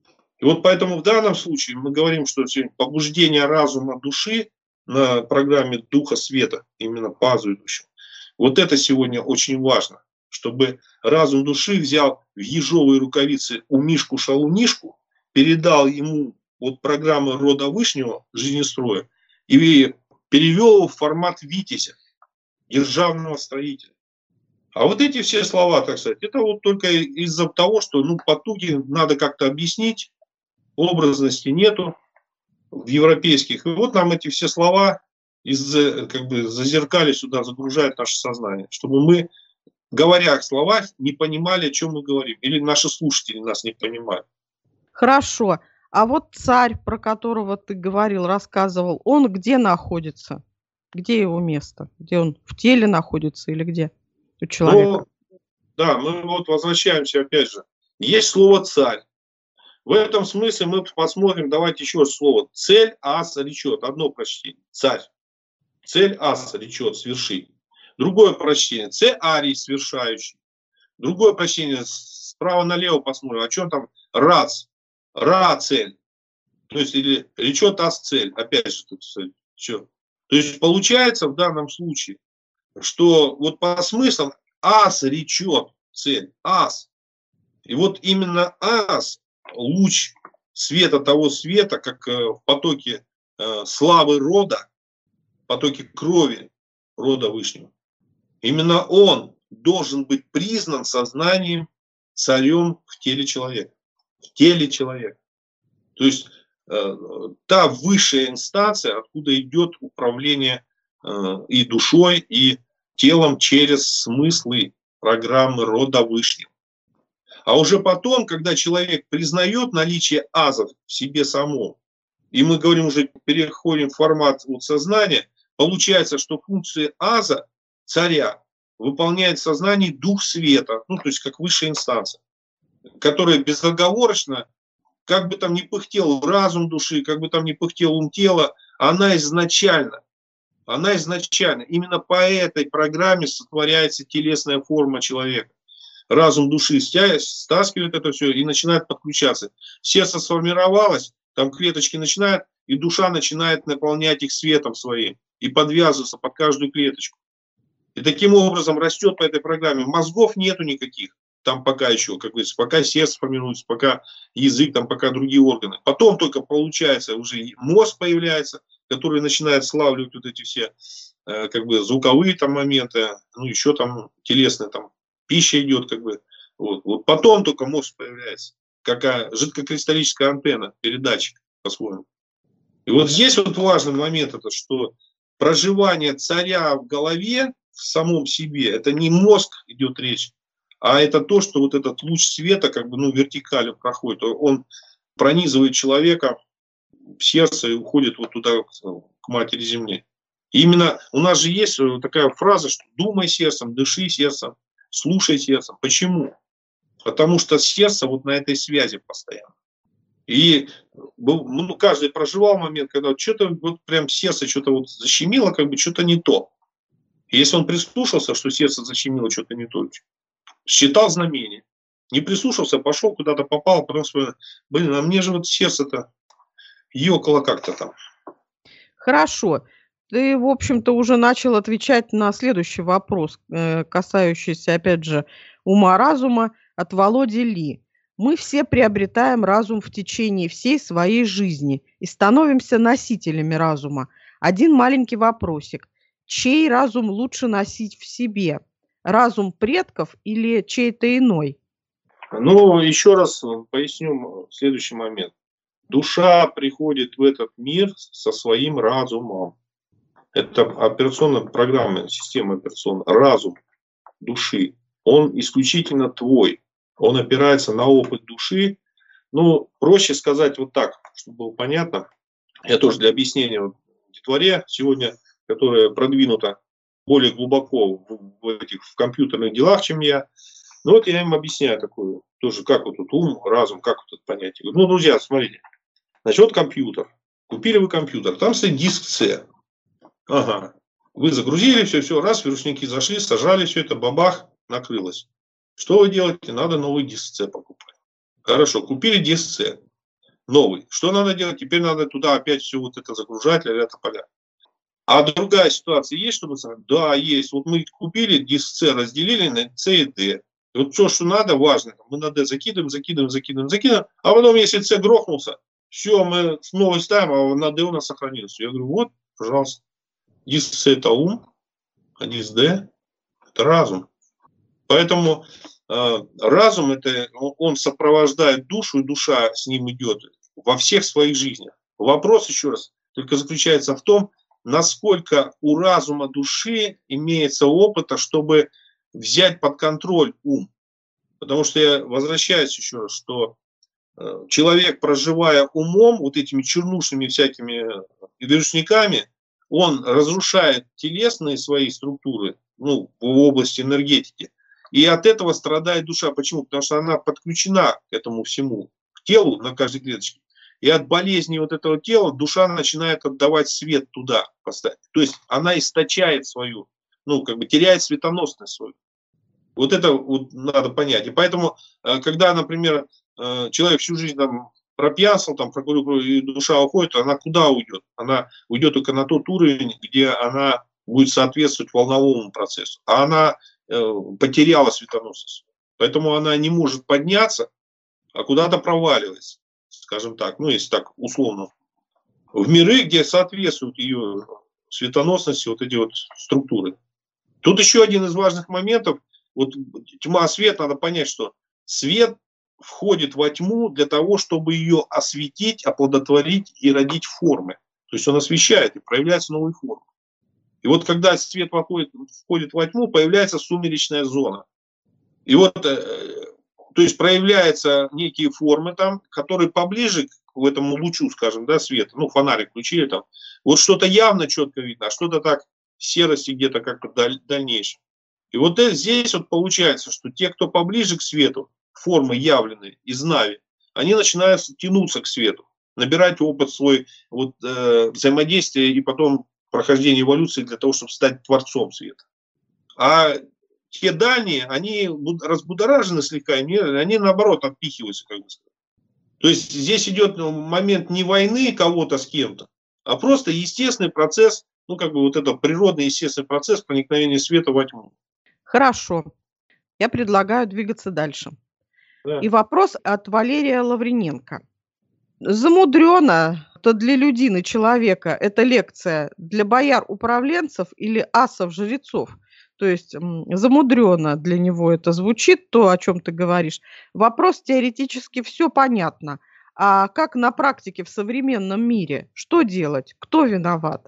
И вот поэтому в данном случае мы говорим, что побуждение разума души на программе Духа Света, именно пазу идущего, вот это сегодня очень важно, чтобы разум души взял в ежовые рукавицы у Мишку-шалунишку, передал ему вот программу рода Вышнего, жизнестроя, и перевел его в формат витязя, державного строителя. А вот эти все слова, так сказать, это вот только из-за того, что ну, потуги надо как-то объяснить, образности нету в европейских. И вот нам эти все слова из, как бы, зазеркали сюда, загружают наше сознание, чтобы мы, говоря слова, не понимали, о чем мы говорим. Или наши слушатели нас не понимают. Хорошо. А вот царь, про которого ты говорил, рассказывал, он где находится? Где его место? Где он в теле находится или где у человека? Ну, да, мы вот возвращаемся опять же. Есть слово «царь». В этом смысле мы посмотрим, давайте еще раз слово. Цель ас речет. Одно прочтение. Царь. Цель ас речет, свершить. Другое прочтение. Це арий, свершающий. Другое прочтение. Справа налево посмотрим. О чем там? Рац. Ра цель. То есть или речет ас цель. Опять же тут все. То есть получается в данном случае, что вот по смыслам ас речет цель. Ас. И вот именно ас, луч света того света, как в потоке славы рода, потоке крови рода Вышнего. Именно он должен быть признан сознанием царем в теле человека. В теле человека. То есть э, та высшая инстанция, откуда идет управление э, и душой, и телом через смыслы программы рода Вышнего. А уже потом, когда человек признает наличие азов в себе самом, и мы говорим уже, переходим в формат вот сознания, получается, что функции аза, царя, выполняет в сознании дух света, ну, то есть как высшая инстанция, которая безоговорочно, как бы там ни пыхтел разум души, как бы там ни пыхтел ум тела, она изначально, она изначально, именно по этой программе сотворяется телесная форма человека. Разум души стаскивает это все и начинает подключаться. Сердце сформировалось, там клеточки начинают, и душа начинает наполнять их светом своим и подвязываться под каждую клеточку. И таким образом растет по этой программе. Мозгов нету никаких, там пока еще, как говорится, пока сердце формируется, пока язык, там пока другие органы. Потом только получается уже мозг появляется, который начинает славливать вот эти все как бы звуковые там моменты, ну еще там телесные там. Пища идет, как бы, вот, вот потом только мозг появляется, какая жидкокристаллическая антенна, передатчик, по-своему. И вот здесь вот важный момент, это что проживание царя в голове, в самом себе, это не мозг идет речь, а это то, что вот этот луч света как бы, ну, вертикально проходит. Он пронизывает человека в сердце и уходит вот туда, к матери земле. И именно у нас же есть такая фраза, что думай сердцем, дыши сердцем, слушай сердцем. Почему? Потому что сердце вот на этой связи постоянно. И ну, каждый проживал момент, когда что-то вот прям сердце что-то вот защемило, как бы что-то не то. И если он прислушался, что сердце защемило что-то не то, считал знамение. Не прислушался, пошел куда-то попал, потом вспомнил, блин, а мне же вот сердце-то ёкало как-то там. Хорошо. Ты, в общем-то, уже начал отвечать на следующий вопрос, э, касающийся, опять же, ума-разума от Володи Ли. Мы все приобретаем разум в течение всей своей жизни и становимся носителями разума. Один маленький вопросик. Чей разум лучше носить в себе? Разум предков или чей-то иной? Ну, еще раз поясню следующий момент. Душа приходит в этот мир со своим разумом. Это операционная программа, система операционная. Разум души, он исключительно твой. Он опирается на опыт души. Ну, проще сказать вот так, чтобы было понятно. Я тоже для объяснения вот, детворе сегодня, которая продвинута более глубоко в, в этих в компьютерных делах, чем я. Ну вот я им объясняю такую, тоже как вот тут ум, разум, как вот это понятие. Ну, друзья, смотрите. Значит, вот компьютер. Купили вы компьютер, там стоит диск С. Ага. Вы загрузили все, все, раз, вирусники зашли, сажали все это, бабах, накрылось. Что вы делаете? Надо новый диск С покупать. Хорошо, купили диск С. Новый. Что надо делать? Теперь надо туда опять все вот это загружать, ля-ля поля. А другая ситуация есть, чтобы сказать? Да, есть. Вот мы купили диск С, разделили на С и Д. И вот все, что надо, важно. Мы на Д закидываем, закидываем, закидываем, закидываем. А потом, если С грохнулся, все, мы новый ставим, а на Д у нас сохранился. Я говорю, вот, пожалуйста. Диск С это ум, а диск Д это разум. Поэтому э, разум это он сопровождает душу, и душа с ним идет во всех своих жизнях. Вопрос еще раз только заключается в том, насколько у разума души имеется опыта, чтобы взять под контроль ум. Потому что я возвращаюсь еще раз, что э, человек, проживая умом, вот этими чернушными всякими вирусниками, он разрушает телесные свои структуры, ну, в области энергетики. И от этого страдает душа. Почему? Потому что она подключена к этому всему, к телу на каждой клеточке. И от болезни вот этого тела душа начинает отдавать свет туда. Поставить. То есть она источает свою, ну, как бы теряет светоносность свою. Вот это вот надо понять. И поэтому, когда, например, человек всю жизнь там пропьянствовал, там, прокурил, и душа уходит, она куда уйдет? Она уйдет только на тот уровень, где она будет соответствовать волновому процессу. А она э, потеряла светоносность. Поэтому она не может подняться, а куда-то проваливается, скажем так, ну, если так условно. В миры, где соответствуют ее светоносности вот эти вот структуры. Тут еще один из важных моментов. Вот тьма, свет, надо понять, что свет входит во тьму для того, чтобы ее осветить, оплодотворить и родить формы. То есть он освещает и проявляются новые формы. И вот когда свет входит, входит во тьму, появляется сумеречная зона. И вот, э, то есть проявляются некие формы там, которые поближе к этому лучу, скажем, да, света, ну, фонарик включили там, вот что-то явно четко видно, а что-то так в серости где-то как-то даль, дальнейшем. И вот здесь вот получается, что те, кто поближе к свету, формы явленные из Нави, они начинают тянуться к свету, набирать опыт свой вот, э, взаимодействия и потом прохождение эволюции для того, чтобы стать творцом света. А те дальние, они разбудоражены слегка, они, они наоборот отпихиваются, как бы сказать. То есть здесь идет момент не войны кого-то с кем-то, а просто естественный процесс, ну как бы вот это природный естественный процесс проникновения света во тьму. Хорошо. Я предлагаю двигаться дальше. Да. И вопрос от Валерия Лавриненко. Замудрено это для людины, человека, это лекция для бояр-управленцев или асов-жрецов? То есть замудрено для него это звучит, то, о чем ты говоришь. Вопрос теоретически все понятно. А как на практике в современном мире? Что делать? Кто виноват?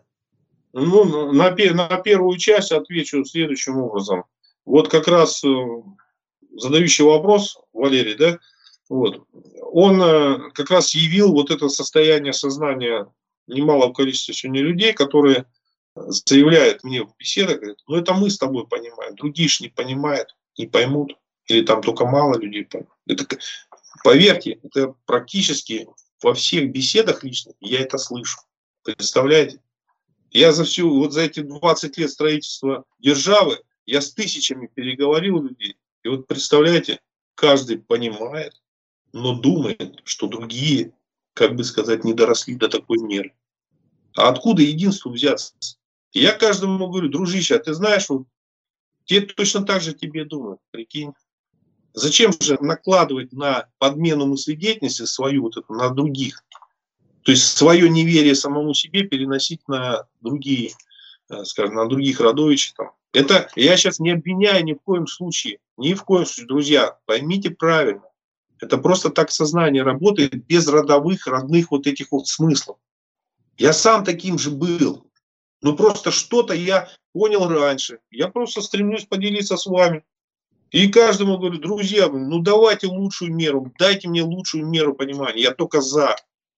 Ну, на, пе- на первую часть отвечу следующим образом. Вот как раз э, задающий вопрос, Валерий, да, вот, он э, как раз явил вот это состояние сознания немалого количества сегодня людей, которые заявляют мне в беседах, говорят, ну это мы с тобой понимаем, другие ж не понимают, не поймут, или там только мало людей поймут. Это, поверьте, это практически во всех беседах личных я это слышу. Представляете? Я за всю, вот за эти двадцать лет строительства державы, я с тысячами переговорил людей. И вот представляете, каждый понимает, но думает, что другие, как бы сказать, не доросли до такой меры. А откуда единству взяться? И я каждому говорю, дружище, а ты знаешь, вот, те точно так же тебе думают, прикинь. Зачем же накладывать на подмену мыследеятельности свою вот эту на других? То есть свое неверие самому себе переносить на другие, скажем, на других родовичей. Там. Это я сейчас не обвиняю ни в коем случае. Ни в коем случае, друзья, поймите правильно. Это просто так сознание работает без родовых, родных вот этих вот смыслов. Я сам таким же был. Но просто что-то я понял раньше. Я просто стремлюсь поделиться с вами. И каждому говорю, друзья, ну давайте лучшую меру, дайте мне лучшую меру понимания. Я только за.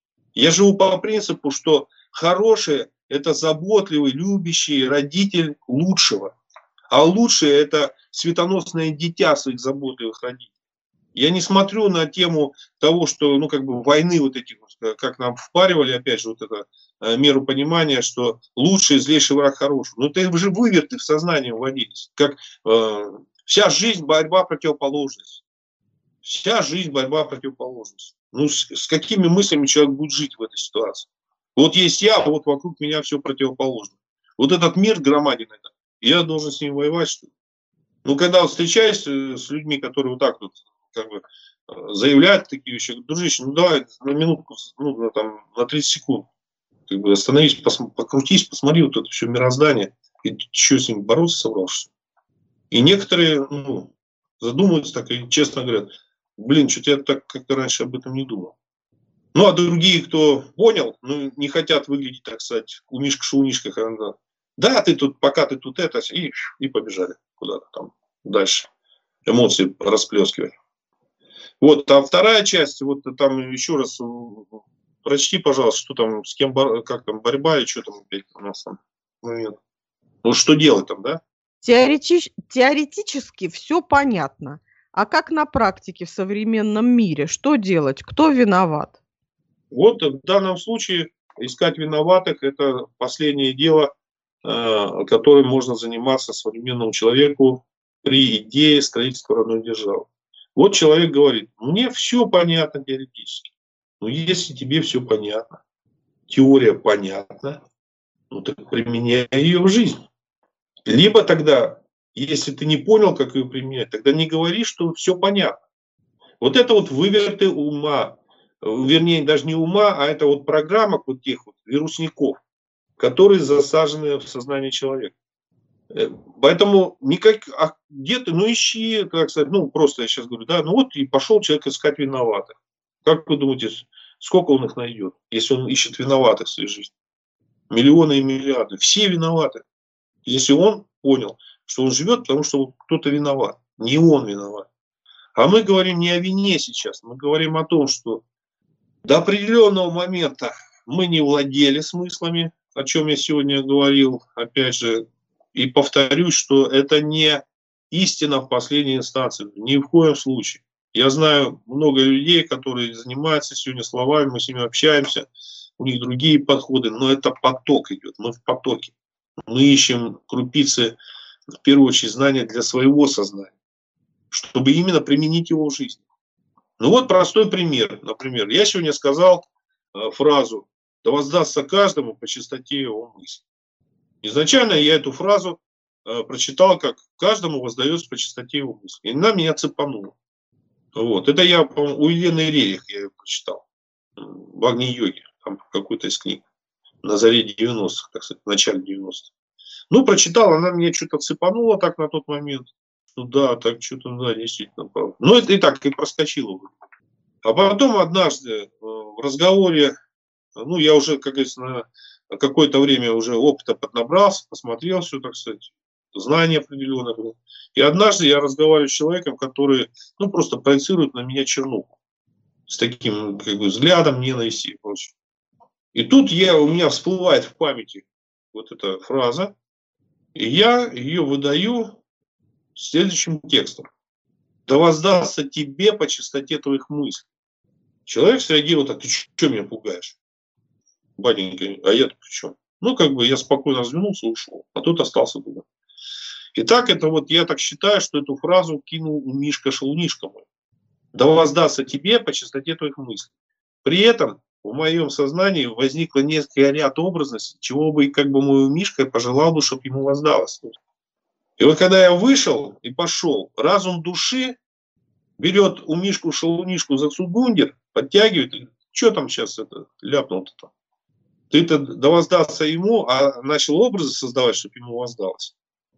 Я живу по принципу, что хорошее – это заботливый, любящий родитель лучшего. А лучшее – это светоносное дитя своих заботливых родителей. Я не смотрю на тему того, что, ну, как бы войны вот эти, как нам впаривали, опять же, вот эту э, меру понимания, что лучший, злейший враг хороший. Ну, это же выверты в сознание вводились. Как э, вся жизнь борьба противоположность. Вся жизнь борьба противоположность. Ну, с, с какими мыслями человек будет жить в этой ситуации? Вот есть я, а вот вокруг меня все противоположно. Вот этот мир громаден, это, я должен с ним воевать, что ли? Ну, когда вот встречаюсь с людьми, которые вот так вот, как бы, заявляют такие вещи, дружище, ну давай на минутку, ну, там, на тридцать секунд, как бы остановись, пос, покрутись, посмотри вот это все мироздание, и ты что, с ним бороться собрался? И некоторые, ну, задумываются так и честно говорят, блин, что-то я так как-то раньше об этом не думал. Ну, а другие, кто понял, ну, не хотят выглядеть, так сказать, у Мишка-шумишка, когда, да, ты тут, пока ты тут это, и, и побежали куда-то там дальше, эмоции расплескивать. Вот, а вторая часть, вот там еще раз прочти, пожалуйста, что там, с кем, как там, борьба и что там опять у нас там момент. Ну, что делать там, да? Теоретич... Теоретически все понятно. А как на практике в современном мире? Что делать? Кто виноват? Вот в данном случае искать виноватых – это последнее дело, которым можно заниматься современному человеку при идее строительства родной державы. Вот человек говорит, мне все понятно теоретически. Но если тебе все понятно, теория понятна, ну так применяй ее в жизнь. Либо тогда, если ты не понял, как ее применять, тогда не говори, что все понятно. Вот это вот выверты ума, вернее, даже не ума, а это вот программа вот тех вот вирусников, которые засажены в сознание человека. Поэтому никак, а где ты, ну ищи, как сказать, ну просто я сейчас говорю, да, ну вот и пошел человек искать виноватых. Как вы думаете, сколько он их найдет, если он ищет виноватых в своей жизни? Миллионы и миллиарды. Все виноваты. Если он понял, что он живет, потому что кто-то виноват. Не он виноват. А мы говорим не о вине сейчас. Мы говорим о том, что до определенного момента мы не владели смыслами, о чем я сегодня говорил, опять же, и повторюсь, что это не истина в последней инстанции. Ни в коем случае. Я знаю много людей, которые занимаются сегодня словами, мы с ними общаемся, у них другие подходы, но это поток идет, мы в потоке. Мы ищем крупицы, в первую очередь, знания для своего сознания, чтобы именно применить его в жизни. Ну вот простой пример. Например, я сегодня сказал э, фразу «Да воздастся каждому по чистоте его мысли». Изначально я эту фразу э, прочитал как «каждому воздается по чистоте его мысли». И она меня цепанула. Вот. Это я, у Елены Рерих я ее прочитал. В Агни-йоге, там какой-то из книг. На заре девяностых, так сказать, в начале девяностых. Ну, прочитал, она мне что-то цепанула так на тот момент. Ну да, так что-то, да, действительно, правда. Ну, это и так, и проскочило. А потом однажды, в разговоре, ну, я уже, как говорится, на какое-то время уже опыта поднабрался, посмотрел все, так сказать, знания определенные. И однажды я разговариваю с человеком, который, ну, просто проецирует на меня чернуху. С таким, как бы, взглядом ненависти и прочее. И тут я, у меня всплывает в памяти вот эта фраза, и я ее выдаю следующим текстом. Да воздастся тебе по чистоте твоих мыслей. Человек среагировал так: ты что меня пугаешь? Батенька, а я-то при чем? Ну, как бы я спокойно развернулся и ушел, а тут остался дома. Итак, это вот я так считаю, что эту фразу кинул Мишка Шалунишка мой. Да воздастся тебе по чистоте твоих мыслей. При этом в моем сознании возникло несколько ряд образностей, чего бы, как бы, мой Мишка пожелал бы, чтобы ему воздалось. И вот когда я вышел и пошел, разум души берет у Мишку Шалунишку за цугундер, подтягивает, и что там сейчас это ляпнул-то? Ты-то да воздастся ему, а начал образы создавать, чтобы ему воздалось.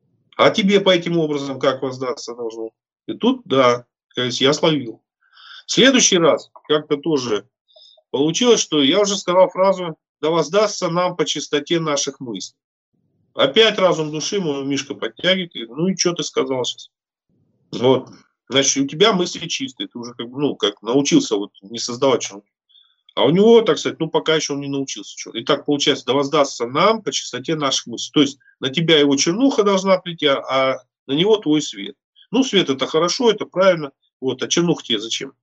А тебе по этим образам как воздаться должно? И тут, да, я словил. В следующий раз как-то тоже получилось, что я уже сказал фразу: да воздастся нам по чистоте наших мыслей. Опять разум души мой Мишка подтягивает, и, ну и что ты сказал сейчас? Вот. Значит, у тебя мысли чистые, ты уже как бы, ну, как научился вот не создавать что-то. А у него, так сказать, ну пока еще он не научился чего. И так получается, да воздастся нам по чистоте наших мыслей. То есть на тебя его чернуха должна прийти, а на него твой свет. Ну, свет это хорошо, это правильно, вот, а чернуха тебе зачем?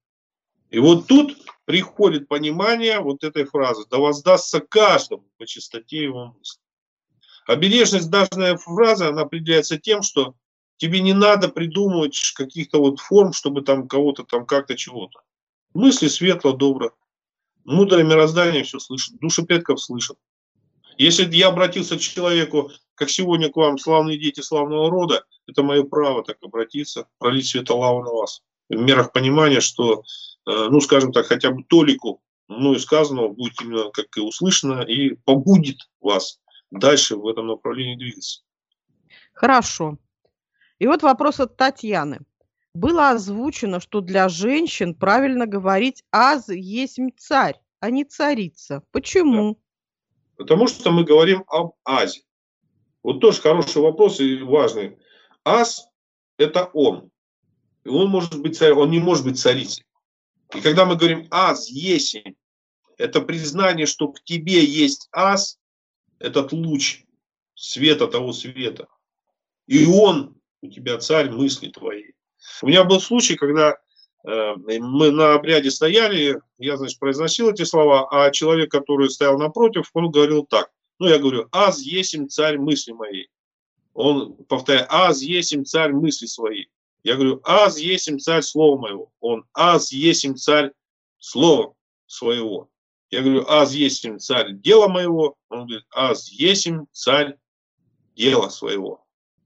И вот тут приходит понимание вот этой фразы: да воздастся каждому по чистоте его мысли. Обережность, данная фраза, она определяется тем, что тебе не надо придумывать каких-то вот форм, чтобы там кого-то там как-то чего-то. Мысли светло, добро. Мудрое мироздание все слышит, души предков слышат. Если я обратился к человеку, как сегодня к вам, славные дети славного рода, это мое право так обратиться, пролить светолаву на вас. В мерах понимания, что, ну, скажем так, хотя бы толику мною сказанного будет именно как и услышано, и побудит вас дальше в этом направлении двигаться. Хорошо. И вот вопрос от Татьяны. Было озвучено, что для женщин правильно говорить «аз есмь царь», а не «царица». Почему? Да. Потому что мы говорим об азе. Вот тоже хороший вопрос и важный. Аз – это он. И он может быть царь, он не может быть царицей. И когда мы говорим «аз есмь», это признание, что в тебе есть аз, этот луч света того света. И он у тебя царь мысли твоей. У меня был случай, когда э, мы на обряде стояли, я, значит, произносил эти слова, а человек, который стоял напротив, он говорил так. Ну, я говорю: аз есмь царь мысли моей. Он повторяет: аз есмь царь мысли своей. Я говорю: аз есмь царь слова моего. Он: аз есмь царь слова своего. Я говорю: аз есмь царь дела моего. Он говорит: аз есмь царь дела своего.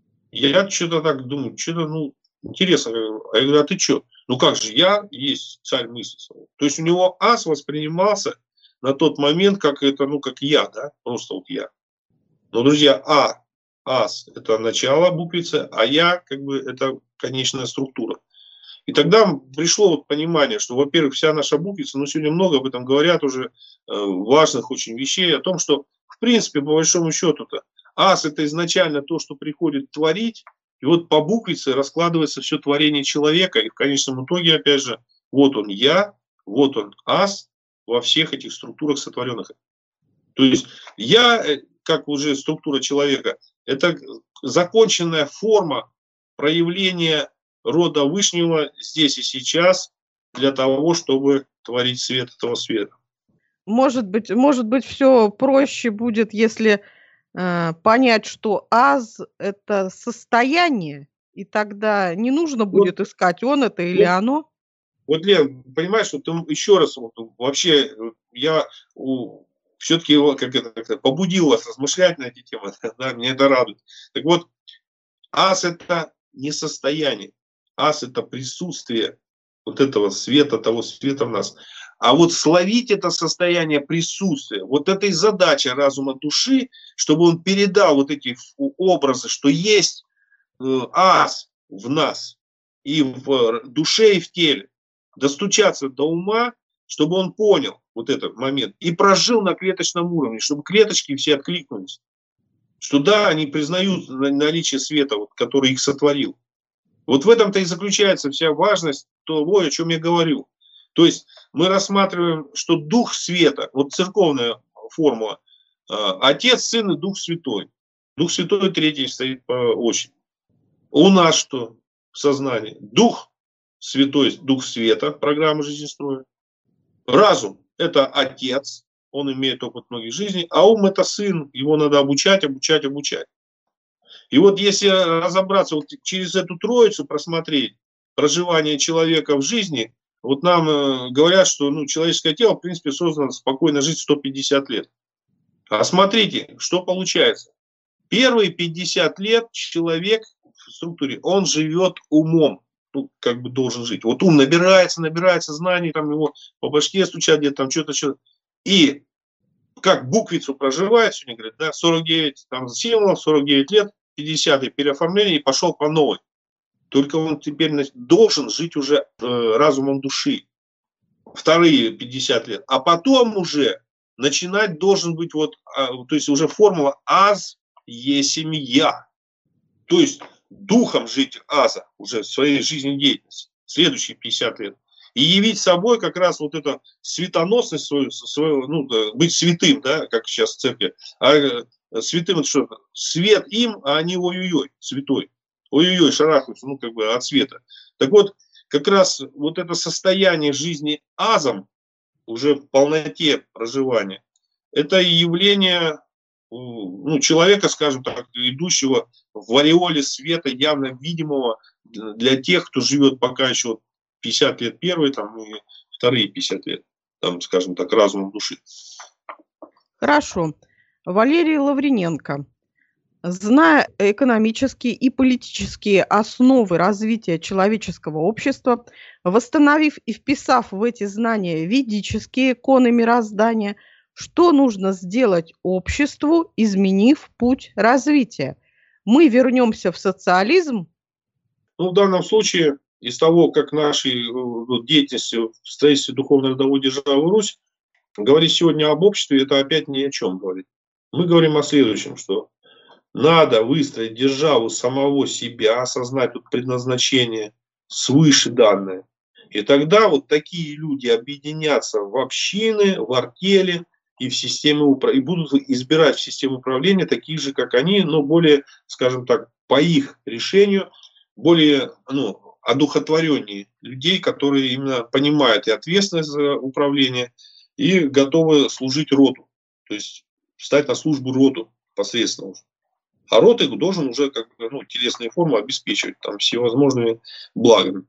Я что-то так думаю, что-то, ну, интересно. Я говорю: а ты что? Ну как же, я есть царь мысли своего. То есть у него аз воспринимался на тот момент, как это, ну, как я, да, просто вот я. Но, друзья, а, аз – это начало буквицы, а я, как бы, это конечная структура. И тогда пришло вот понимание, что, во-первых, вся наша буквица, ну, сегодня много об этом говорят уже, э, важных очень вещей, о том, что, в принципе, по большому счету-то, аз – это изначально то, что приходит творить, и вот по буквице раскладывается все творение человека, и в конечном итоге, опять же, вот он я, вот он аз во всех этих структурах сотворенных. То есть я, как уже структура человека, это законченная форма проявления рода Вышнего здесь и сейчас для того, чтобы творить свет этого света. Может быть, может быть, все проще будет, если э, понять, что аз – это состояние, и тогда не нужно будет вот искать, он это или вот, оно. Вот, Лен, понимаешь, вот еще раз, вот, вообще я все-таки как это, как это, побудил вас размышлять на эти темы, да, мне это радует. Так вот, аз – это не состояние, аз – это присутствие вот этого света, того света в нас. А вот словить это состояние присутствия, вот это и задача разума души, чтобы он передал вот эти образы, что есть аз в нас, и в душе, и в теле. Достучаться до ума, чтобы он понял, вот этот момент и прожил на клеточном уровне, чтобы клеточки все откликнулись, что да, они признают наличие света, вот, который их сотворил. Вот в этом-то и заключается вся важность того, о чем я говорю. То есть мы рассматриваем, что Дух Света, вот церковная формула, Отец, Сын и Дух Святой. Дух Святой третий стоит по очереди. У нас что в сознании? Дух Святой, Дух Света, программа жизнестроя. Разум – это Отец, он имеет опыт многих жизней, а ум – это Сын, его надо обучать, обучать, обучать. И вот если разобраться, вот через эту троицу просмотреть проживание человека в жизни, вот нам э, говорят, что ну, человеческое тело, в принципе, создано спокойно жить сто пятьдесят лет. А смотрите, что получается. Первые пятьдесят лет человек в структуре, он живет умом, ну, как бы должен жить. Вот ум набирается, набирается знаний, там его по башке стучат где-то, там что-то, что-то. И как буквицу проживает, сегодня говорят, да, сорок девять там, символов, сорок девять лет, пятидесятое переоформление и пошел по новой. Только он теперь значит, должен жить уже э, разумом души. Вторые пятьдесят лет. А потом уже начинать должен быть вот, э, то есть уже формула аз есмь я. То есть духом жить аза уже в своей жизнедеятельности. Следующие пятьдесят лет. И явить собой как раз вот эту светоносность свою, свою ну, быть святым, да, как сейчас в церкви. А святым это что? Свет им, а они ой-ой-ой, святой. Ой-ой-ой, шарахаются, ну, как бы от света. Так вот, как раз вот это состояние жизни азом, уже в полноте проживания, это явление ну, человека, скажем так, идущего в ореоле света, явно видимого для тех, кто живет пока еще пятьдесят лет первые, там, и вторые пятьдесят лет, там, скажем так, разумом души. Хорошо. Валерий Лавриненко. Зная экономические и политические основы развития человеческого общества, восстановив и вписав в эти знания ведические иконы мироздания, что нужно сделать обществу, изменив путь развития? Мы вернемся в социализм? Ну, в данном случае, из того, как нашей деятельности в строительстве духовно-родовой державы Русь, говорить сегодня об обществе, это опять ни о чем говорить. Мы говорим о следующем, что надо выстроить державу самого себя, осознать тут предназначение свыше данное. И тогда вот такие люди объединятся в общины, в артели и в системе управления, и будут избирать в систему управления таких же, как они, но более, скажем так, по их решению, более ну, одухотвореннее людей, которые именно понимают и ответственность за управление, и готовы служить роду. То есть встать на службу роду посредственно. А род их должен уже как ну, телесные формы обеспечивать там, всевозможными благами.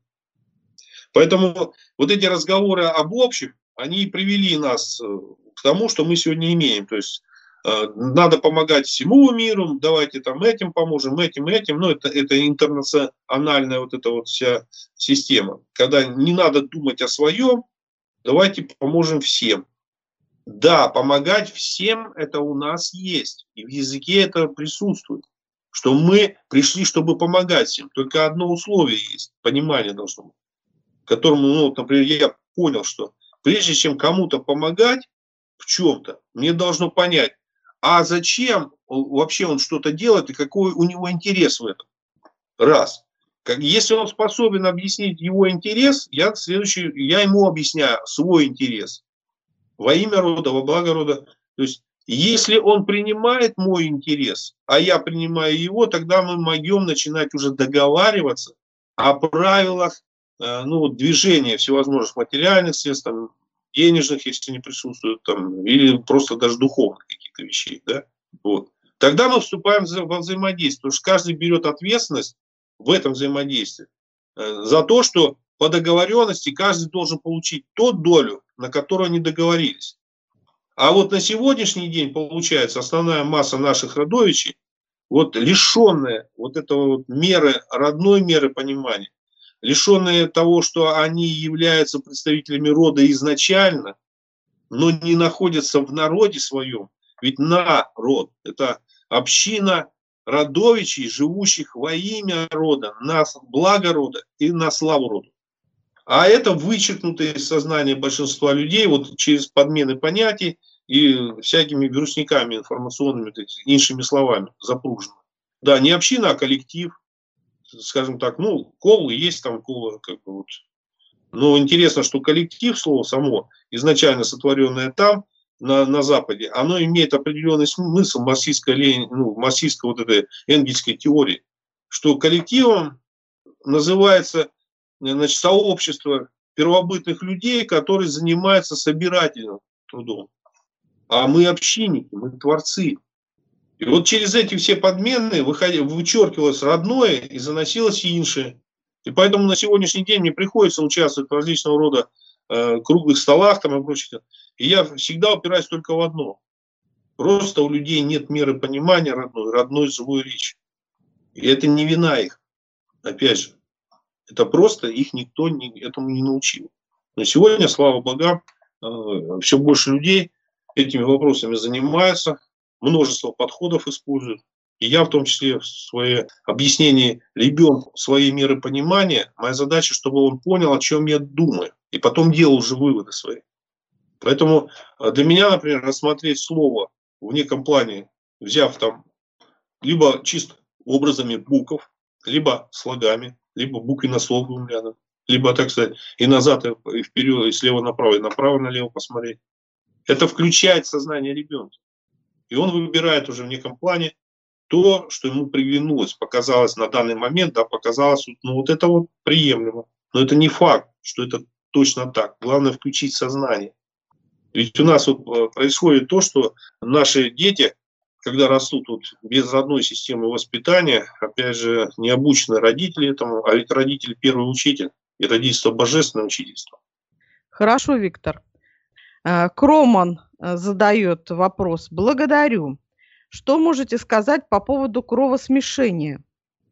Поэтому вот эти разговоры об общем, они привели нас к тому, что мы сегодня имеем. То есть э, надо помогать всему миру, давайте там этим поможем, этим, этим. Но это, это интернациональная вот эта вот вся система. Когда не надо думать о своем, давайте поможем всем. Да, помогать всем это у нас есть. И в языке это присутствует. Что мы пришли, чтобы помогать всем. Только одно условие есть. Понимание должно быть. Которому, ну, например, я понял, что прежде чем кому-то помогать в чем-то, мне должно понять, а зачем вообще он что-то делает и какой у него интерес в этом. Раз. Как, если он способен объяснить его интерес, я, следующий, я ему объясняю свой интерес. Во имя рода, во благо рода. То есть, если он принимает мой интерес, а я принимаю его, тогда мы могем начинать уже договариваться о правилах э, ну, движения всевозможных материальных средств, там, денежных, если не присутствуют, там, или просто даже духовных каких-то вещей. Да? Вот. Тогда мы вступаем во взаимодействие, потому что каждый берет ответственность в этом взаимодействии э, за то, что по договоренности каждый должен получить ту долю, на которую они договорились. А вот на сегодняшний день, получается, основная масса наших родовичей, вот лишенная вот этого вот меры, родной меры понимания, лишенные того, что они являются представителями рода изначально, но не находятся в народе своем. Ведь народ – это община родовичей, живущих во имя рода, на благо рода и на славу рода. А это вычеркнуто из сознания большинства людей вот через подмены понятий и всякими вирусниками информационными, иншими словами запружено. Да, не община, а коллектив, скажем так, ну, кол есть там кола, как бы вот. Но интересно, что коллектив, слово само, изначально сотворенное там, на, на Западе, оно имеет определенный смысл марксистской, ну, марксистской вот этой энгельской теории, что коллективом называется, значит, сообщество первобытных людей, которые занимаются собирательным трудом. А мы общинники, мы творцы. И вот через эти все подмены вычеркивалось родное и заносилось иншее. И поэтому на сегодняшний день мне приходится участвовать в различного рода э, круглых столах там и прочее. И я всегда упираюсь только в одно. Просто у людей нет меры понимания родной, родной живой речи. И это не вина их. Опять же, это просто их никто не, этому не научил. Но сегодня, слава богам, э, все больше людей этими вопросами занимаются, множество подходов используют. И я в том числе в своем объяснении ребенку своей меры понимания, моя задача, чтобы он понял, о чем я думаю, и потом делал уже выводы свои. Поэтому для меня, например, рассмотреть слово в неком плане, взяв там либо чисто образами букв, либо слогами, либо буквенно-слоговым рядом, либо, так сказать, и назад, и вперед, и слева направо, и направо-налево посмотреть. Это включает сознание ребенка. И он выбирает уже в неком плане то, что ему приглянулось, показалось на данный момент, да, показалось, ну вот это вот приемлемо. Но это не факт, что это точно так. Главное включить сознание. Ведь у нас вот происходит то, что наши дети, когда растут вот без родной системы воспитания, опять же, не обучены родители этому, а ведь родители первый учитель, и родительство божественное учительство. Хорошо, Виктор. Кроман задает вопрос. Благодарю. Что можете сказать по поводу кровосмешения?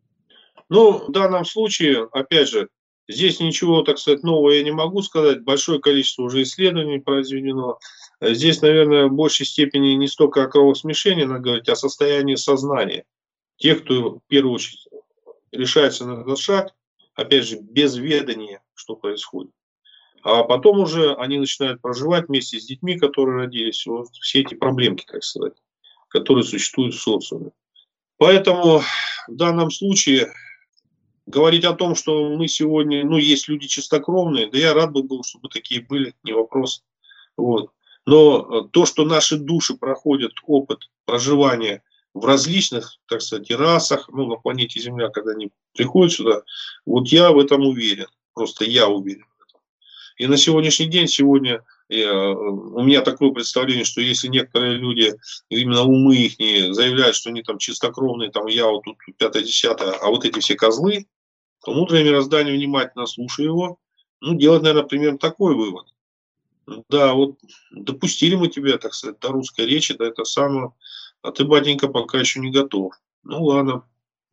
Ну, в данном случае, опять же, здесь ничего, так сказать, нового я не могу сказать. Большое количество уже исследований произведено. Здесь, наверное, в большей степени не столько о кровосмешении надо говорить, а о состоянии сознания. Тех, кто в первую очередь решается на этот шаг, опять же, без ведания, что происходит. А потом уже они начинают проживать вместе с детьми, которые родились, вот все эти проблемки, так сказать, которые существуют в социуме. Поэтому в данном случае говорить о том, что мы сегодня, ну, есть люди чистокровные, да я рад бы был, чтобы такие были, не вопрос. Вот. Но то, что наши души проходят опыт проживания в различных, так сказать, расах, ну, на планете Земля, когда они приходят сюда, вот я в этом уверен, просто я уверен. И на сегодняшний день, сегодня я, у меня такое представление, что если некоторые люди, именно умы их не заявляют, что они там чистокровные, там я вот тут пятое-десятое, а вот эти все козлы, то мудрое мироздание, внимательно слушая его, ну, делать, наверное, примерно такой вывод. Да, вот допустили мы тебя, так сказать, до русской речи, до этого самого, а ты, батенька, пока еще не готов. Ну, ладно.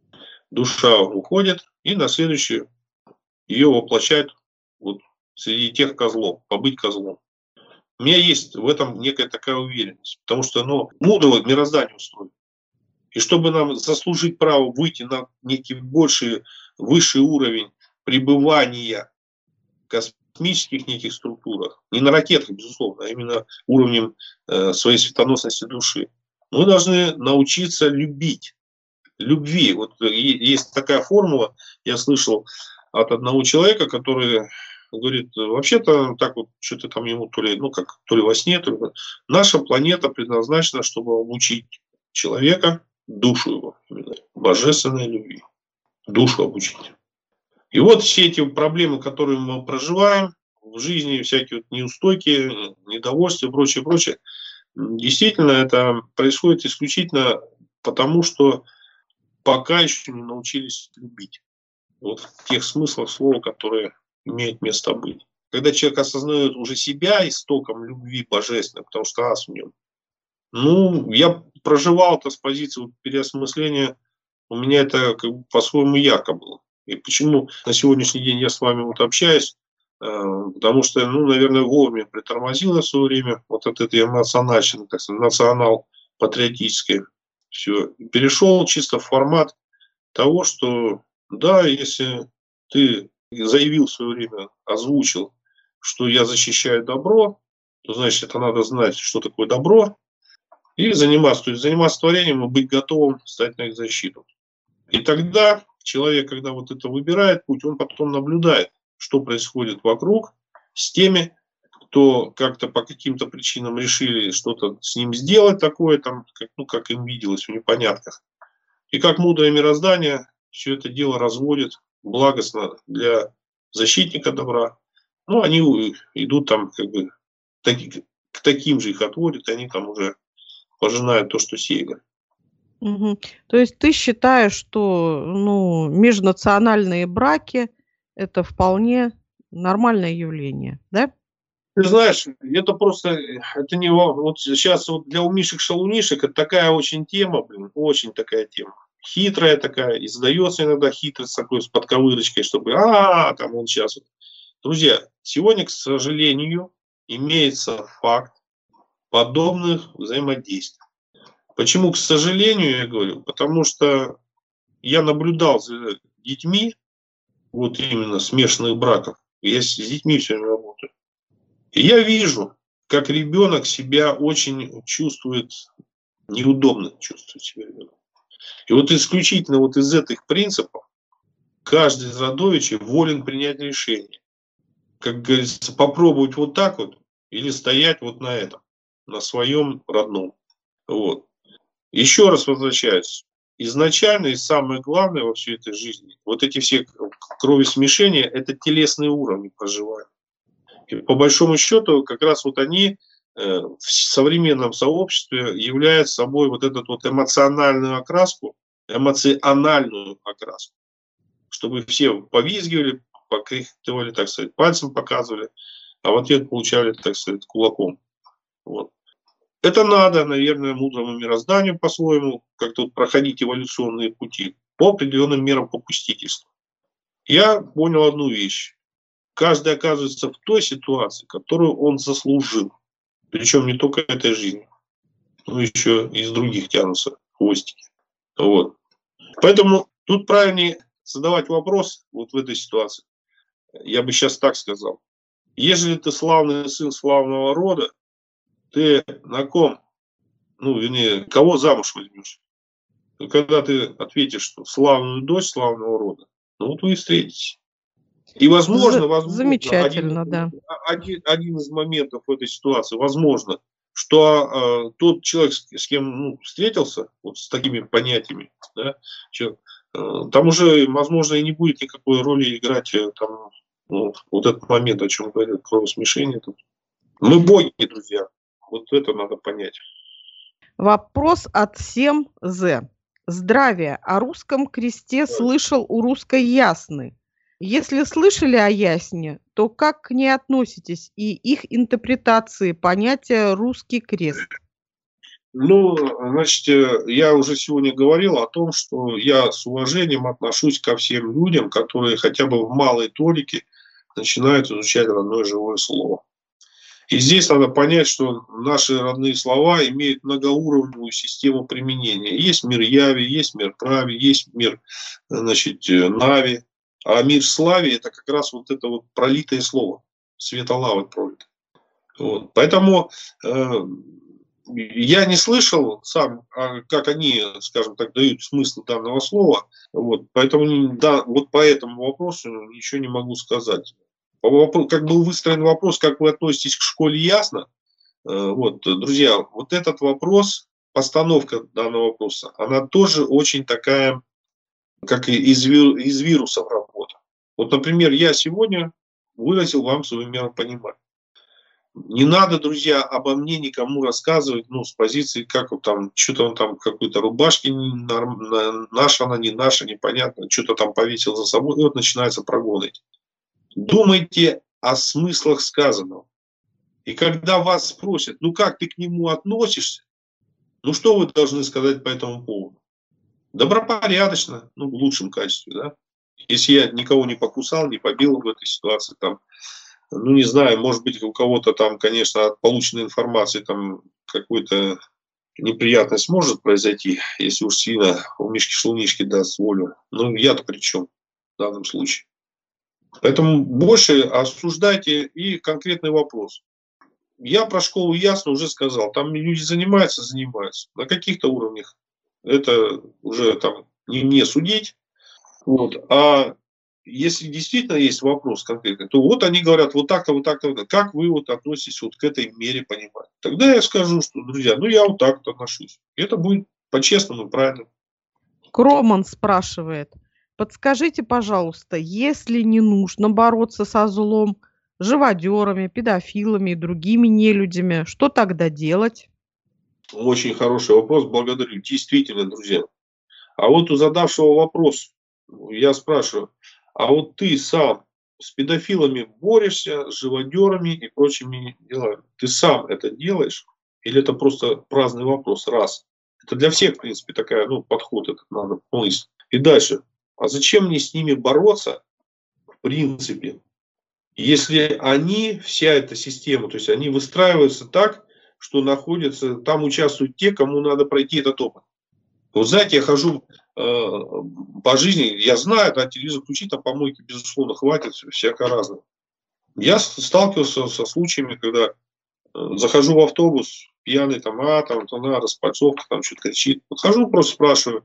Душа уходит, и на следующую ее воплощают вот среди тех козлов, побыть козлом. У меня есть в этом некая такая уверенность, потому что оно мудрое мироздание устроено. И чтобы нам заслужить право выйти на некий больший, высший уровень пребывания в космических неких структурах, не на ракетах, безусловно, а именно уровнем э, своей светоносности души, мы должны научиться любить. Любви. Вот есть такая формула, я слышал от одного человека, который говорит, вообще-то так вот, что-то там ему то ли, ну как, то ли во сне, то ли... Наша планета предназначена, чтобы обучить человека, душу его, именно, божественной любви. Душу обучить. И вот все эти проблемы, которые мы проживаем в жизни, всякие вот неустойки, недовольствия и прочее, прочее, действительно это происходит исключительно потому, что пока еще не научились любить. Вот в тех смыслах слова, которые имеет место быть. Когда человек осознает уже себя истоком любви божественной, потому что раз в нем. Ну, я проживал это с позиции вот переосмысления, у меня это как бы по-своему ярко было. И почему на сегодняшний день я с вами вот общаюсь, э, потому что, ну, наверное, вовремя притормозил в свое время вот от этой эмоциональщины, так сказать, национал-патриотической. Все. Перешел чисто в формат того, что, да, если ты заявил в свое время, озвучил, что я защищаю добро, то значит, это надо знать, что такое добро, и заниматься, то есть заниматься творением и быть готовым стать на их защиту. И тогда человек, когда вот это выбирает путь, он потом наблюдает, что происходит вокруг с теми, кто как-то по каким-то причинам решили что-то с ним сделать такое, там, как, ну, как им виделось в непонятках. И как мудрое мироздание все это дело разводит благостно для защитника добра. Ну, они идут там как бы таки, к таким же их отводят, и они там уже пожинают то, что сеяли. Угу. То есть ты считаешь, что ну, межнациональные браки – это вполне нормальное явление, да? Ты знаешь, это просто, это не вот сейчас вот для умишек-шалунишек это такая очень тема, блин, очень такая тема. Хитрая такая, и задается иногда хитрость такой с подковырочкой, чтобы, а, там он сейчас. Вот. Друзья, сегодня, к сожалению, имеется факт подобных взаимодействий. Почему, к сожалению, я говорю? Потому что я наблюдал за детьми, вот именно смешанных браков, я с детьми все время работаю. И я вижу, как ребенок себя очень чувствует, неудобно чувствует себя ребенок. И вот исключительно вот из этих принципов каждый из родовичей волен принять решение. Как говорится, попробовать вот так вот или стоять вот на этом, на своем родном. Вот. Еще раз возвращаюсь. Изначально и самое главное во всей этой жизни, вот эти все кровесмешения, это телесные уровни проживания. И по большому счету, как раз вот они э, в современном сообществе являют собой вот эту вот эмоциональную окраску, эмоциональную окраску, чтобы все повизгивали, покрикивали, так сказать, пальцем показывали, а в ответ получали, так сказать, кулаком. Вот. Это надо, наверное, мудрому мирозданию по-своему как-то вот проходить эволюционные пути по определенным мерам попустительства. Я понял одну вещь. Каждый оказывается в той ситуации, которую он заслужил. Причем не только этой жизни, но еще из других тянутся хвостики. Вот. Поэтому тут правильнее задавать вопрос вот в этой ситуации. Я бы сейчас так сказал. Если ты славный сын славного рода, ты на ком, ну, вернее, кого замуж возьмешь? И когда ты ответишь, что славную дочь славного рода, ну, вот вы и встретитесь. И, возможно, возможно Замечательно, один, да. один, один из моментов в этой ситуации, возможно, что э, тот человек, с, с кем ну, встретился, вот с такими понятиями, да, че, э, там уже, возможно, и не будет никакой роли играть э, там, ну, вот этот момент, о чем говорят, кровосмешение. Тут. Мы боги, друзья. Вот это надо понять. Вопрос от семь зэ. Здравия. О русском кресте слышал у русской ясны. Если слышали о ясне, то как к ней относитесь и их интерпретации понятия «русский крест»? Ну, значит, я уже сегодня говорил о том, что я с уважением отношусь ко всем людям, которые хотя бы в малой толике начинают изучать родное живое слово. И здесь надо понять, что наши родные слова имеют многоуровневую систему применения. Есть мир яви, есть мир прави, есть мир, значит, нави. А мир слави – это как раз вот это вот пролитое слово, светолавы пролито. Вот. Поэтому э, я не слышал сам, как они, скажем так, дают смысл данного слова. Вот. Поэтому да, вот по этому вопросу ничего не могу сказать. Как был выстроен вопрос, как вы относитесь к школе ясно? Вот, друзья, вот этот вопрос, постановка данного вопроса, она тоже очень такая, как и из, из вирусов работа. Вот, например, я сегодня выразил вам свое миропонимание. Не надо, друзья, обо мне никому рассказывать, ну, с позиции, как вот там, что-то он там какой-то рубашки, наша она, не наша, непонятно, что-то там повесил за собой, и вот начинается прогоны. Думайте о смыслах сказанного. И когда вас спросят, ну как ты к нему относишься, ну что вы должны сказать по этому поводу? Добропорядочно, ну в лучшем качестве, да. Если я никого не покусал, не побил в этой ситуации, там, ну не знаю, может быть у кого-то там, конечно, от полученной информации там какой-то неприятность может произойти, если уж сильно у Мишки-Шелунишки даст волю. Ну я-то при чем в данном случае? Поэтому больше осуждайте и конкретный вопрос. Я про школу ясно уже сказал. Там люди занимаются, занимаются. На каких-то уровнях это уже там не мне судить. Вот. А если действительно есть вопрос конкретный, то вот они говорят вот так-то, вот так-то, вот так. Как вы вот относитесь вот к этой мере понимания? Тогда я скажу, что, друзья, ну я вот так-то отношусь. И это будет по-честному и правильно. Кроман спрашивает, подскажите, пожалуйста, если не нужно бороться со злом, живодерами, педофилами и другими нелюдями, что тогда делать? Очень хороший вопрос, благодарю. Действительно, друзья. А вот у задавшего вопрос, я спрашиваю, а вот ты сам с педофилами борешься, с живодерами и прочими делами? Ты сам это делаешь? Или это просто праздный вопрос? Раз. Это для всех, в принципе, такая, ну, подход этот надо мыслить. И дальше. А зачем мне с ними бороться, в принципе, если они, вся эта система, то есть они выстраиваются так, что находятся, там участвуют те, кому надо пройти этот опыт. Вот знаете, я хожу э, по жизни, я знаю, да, телевизор включить, там помойки, безусловно, хватит, всякое разное. Я сталкивался со случаями, когда э, захожу в автобус, пьяный, там, а, там, то на, распальцовка, там что-то кричит. Подхожу, просто спрашиваю,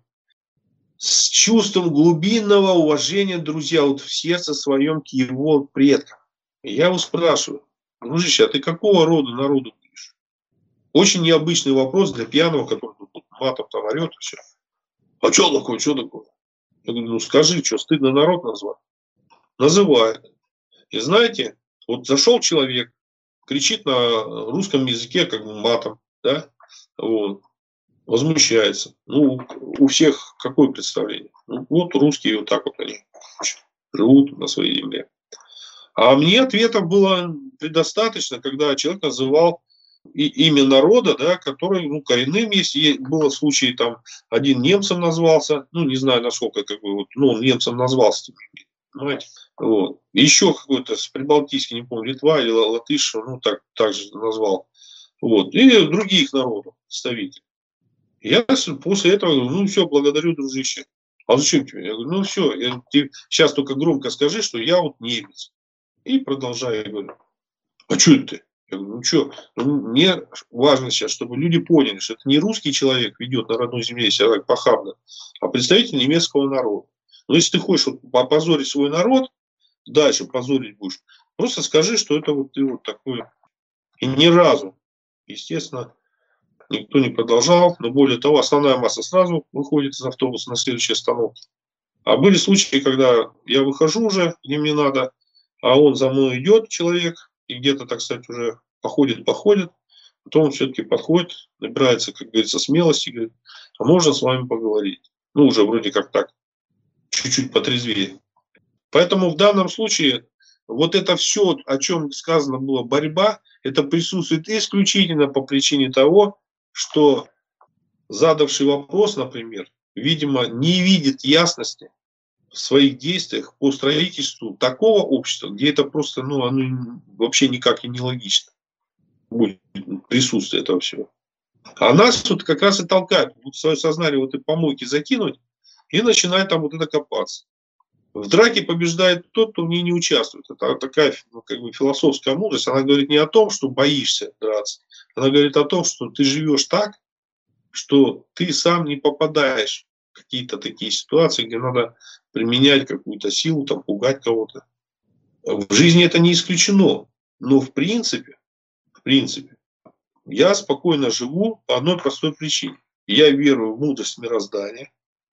с чувством глубинного уважения, друзья, вот в сердце своем к его предкам. И я его спрашиваю, дружище, а ты какого рода народу будешь? Очень необычный вопрос для пьяного, который тут матом там орет и все. А что такое, что такое? Я говорю, ну скажи, что, стыдно народ назвать? Называет. И знаете, вот зашел человек, кричит на русском языке, как бы матом, да, вот, возмущается. Ну, у всех какое представление? Ну, вот русские вот так вот они живут на своей земле. А мне ответов было предостаточно, когда человек называл и имя народа, да, который, ну, коренным есть. И было случай, там, один немцем назвался, ну, не знаю, насколько, как бы, вот, ну, он немцем назвался, понимаете. Вот. Еще какой-то с прибалтийский, не помню, Литва или Латыш, ну, так, так же назвал. Вот. И других народов, представителей. Я после этого говорю, ну, все, благодарю, дружище. А зачем тебе? Я говорю, ну, все, я, ты сейчас только громко скажи, что я вот немец. И продолжаю, я говорю, а что это ты? Я говорю, ну что, ну, мне важно сейчас, чтобы люди поняли, что это не русский человек ведет на родной земле себя так похабно, а представитель немецкого народа. Но если ты хочешь вот опозорить свой народ, дальше позорить будешь, просто скажи, что это вот ты вот такой. И ни разу, естественно, никто не продолжал, но более того, основная масса сразу выходит из автобуса на следующей остановке. А были случаи, когда я выхожу уже, где мне надо, а он за мной идет, человек, и где-то, так сказать, уже походит, походит. Потом он все-таки подходит, набирается, как говорится, смелости, говорит, а можно с вами поговорить? Ну, уже вроде как так, чуть-чуть потрезвее. Поэтому в данном случае вот это все, о чем сказано было, борьба, это присутствует исключительно по причине того, что задавший вопрос, например, видимо, не видит ясности в своих действиях по строительству такого общества, где это просто, ну, оно вообще никак и не логично будет присутствие этого всего. А нас тут как раз и толкают вот свое сознание вот и помойки закинуть и начинает там вот это копаться. В драке побеждает тот, кто в ней не участвует. Это такая, ну, как бы философская мудрость. Она говорит не о том, что боишься драться. Она говорит о том, что ты живешь так, что ты сам не попадаешь в какие-то такие ситуации, где надо применять какую-то силу, там, пугать кого-то. В жизни это не исключено. Но в принципе, в принципе, я спокойно живу по одной простой причине. Я верую в мудрость мироздания.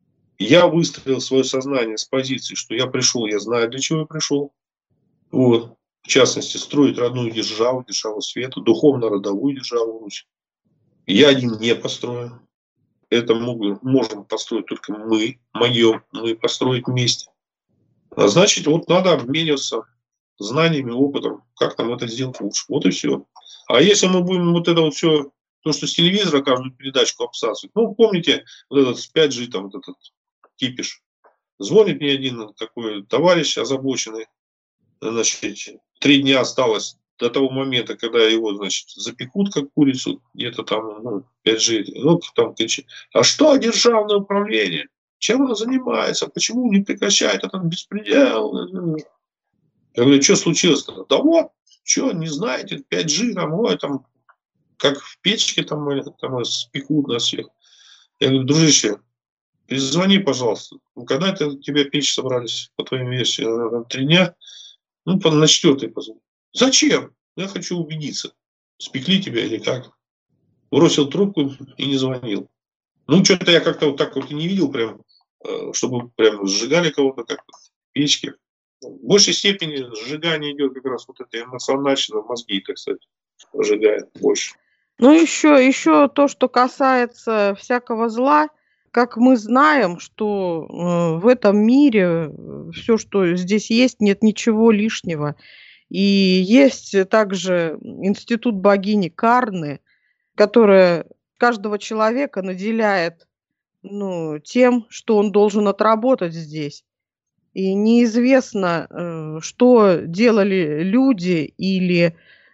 Я выстроил свое сознание с позиции, что я пришел, я знаю, для чего я пришел. Вот. В частности, строить родную державу, державу света, духовно-родовую державу Русь. Я один не построю. Это могут, можем построить только мы, моем, мы построить вместе. А значит, вот надо обмениваться знаниями, опытом, как нам это сделать лучше. Вот и все. А если мы будем вот это вот все, то, что с телевизора каждую передачку обсасывать, ну, помните, вот этот с пять джи, там, вот этот кипиш. Звонит мне один такой товарищ озабоченный, значит, три дня осталось до того момента, когда его, значит, запекут как курицу, где-то там, ну, пять джи, ну, там кричит, а что державное управление? Чем оно занимается? Почему не прекращает этот беспредел? Я говорю, что случилось-то? Да вот, что, не знаете, пять джи, там, ой, там, как в печке там, там спекут нас всех. Я говорю, дружище, перезвони, пожалуйста. Ну, когда это тебя печь собрались, по твоим версиям, три дня? Ну, на четвертый позвони. Зачем? Я хочу убедиться, спекли тебя или как. Бросил трубку и не звонил. Ну, что-то я как-то вот так вот и не видел, прям, чтобы прям сжигали кого-то как-то в печке. В большей степени сжигание идет как раз вот это эмоционально, мозги, так сказать, сжигает больше. Ну, еще, еще то, что касается всякого зла, как мы знаем, что э, в этом мире все, что здесь есть, нет ничего лишнего. И есть также институт богини Карны, которая каждого человека наделяет, ну, тем, что он должен отработать здесь. И неизвестно, э, что делали люди или,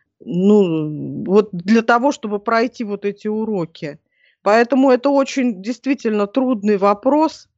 ну, вот для того, чтобы пройти вот эти уроки. Поэтому это очень действительно трудный вопрос,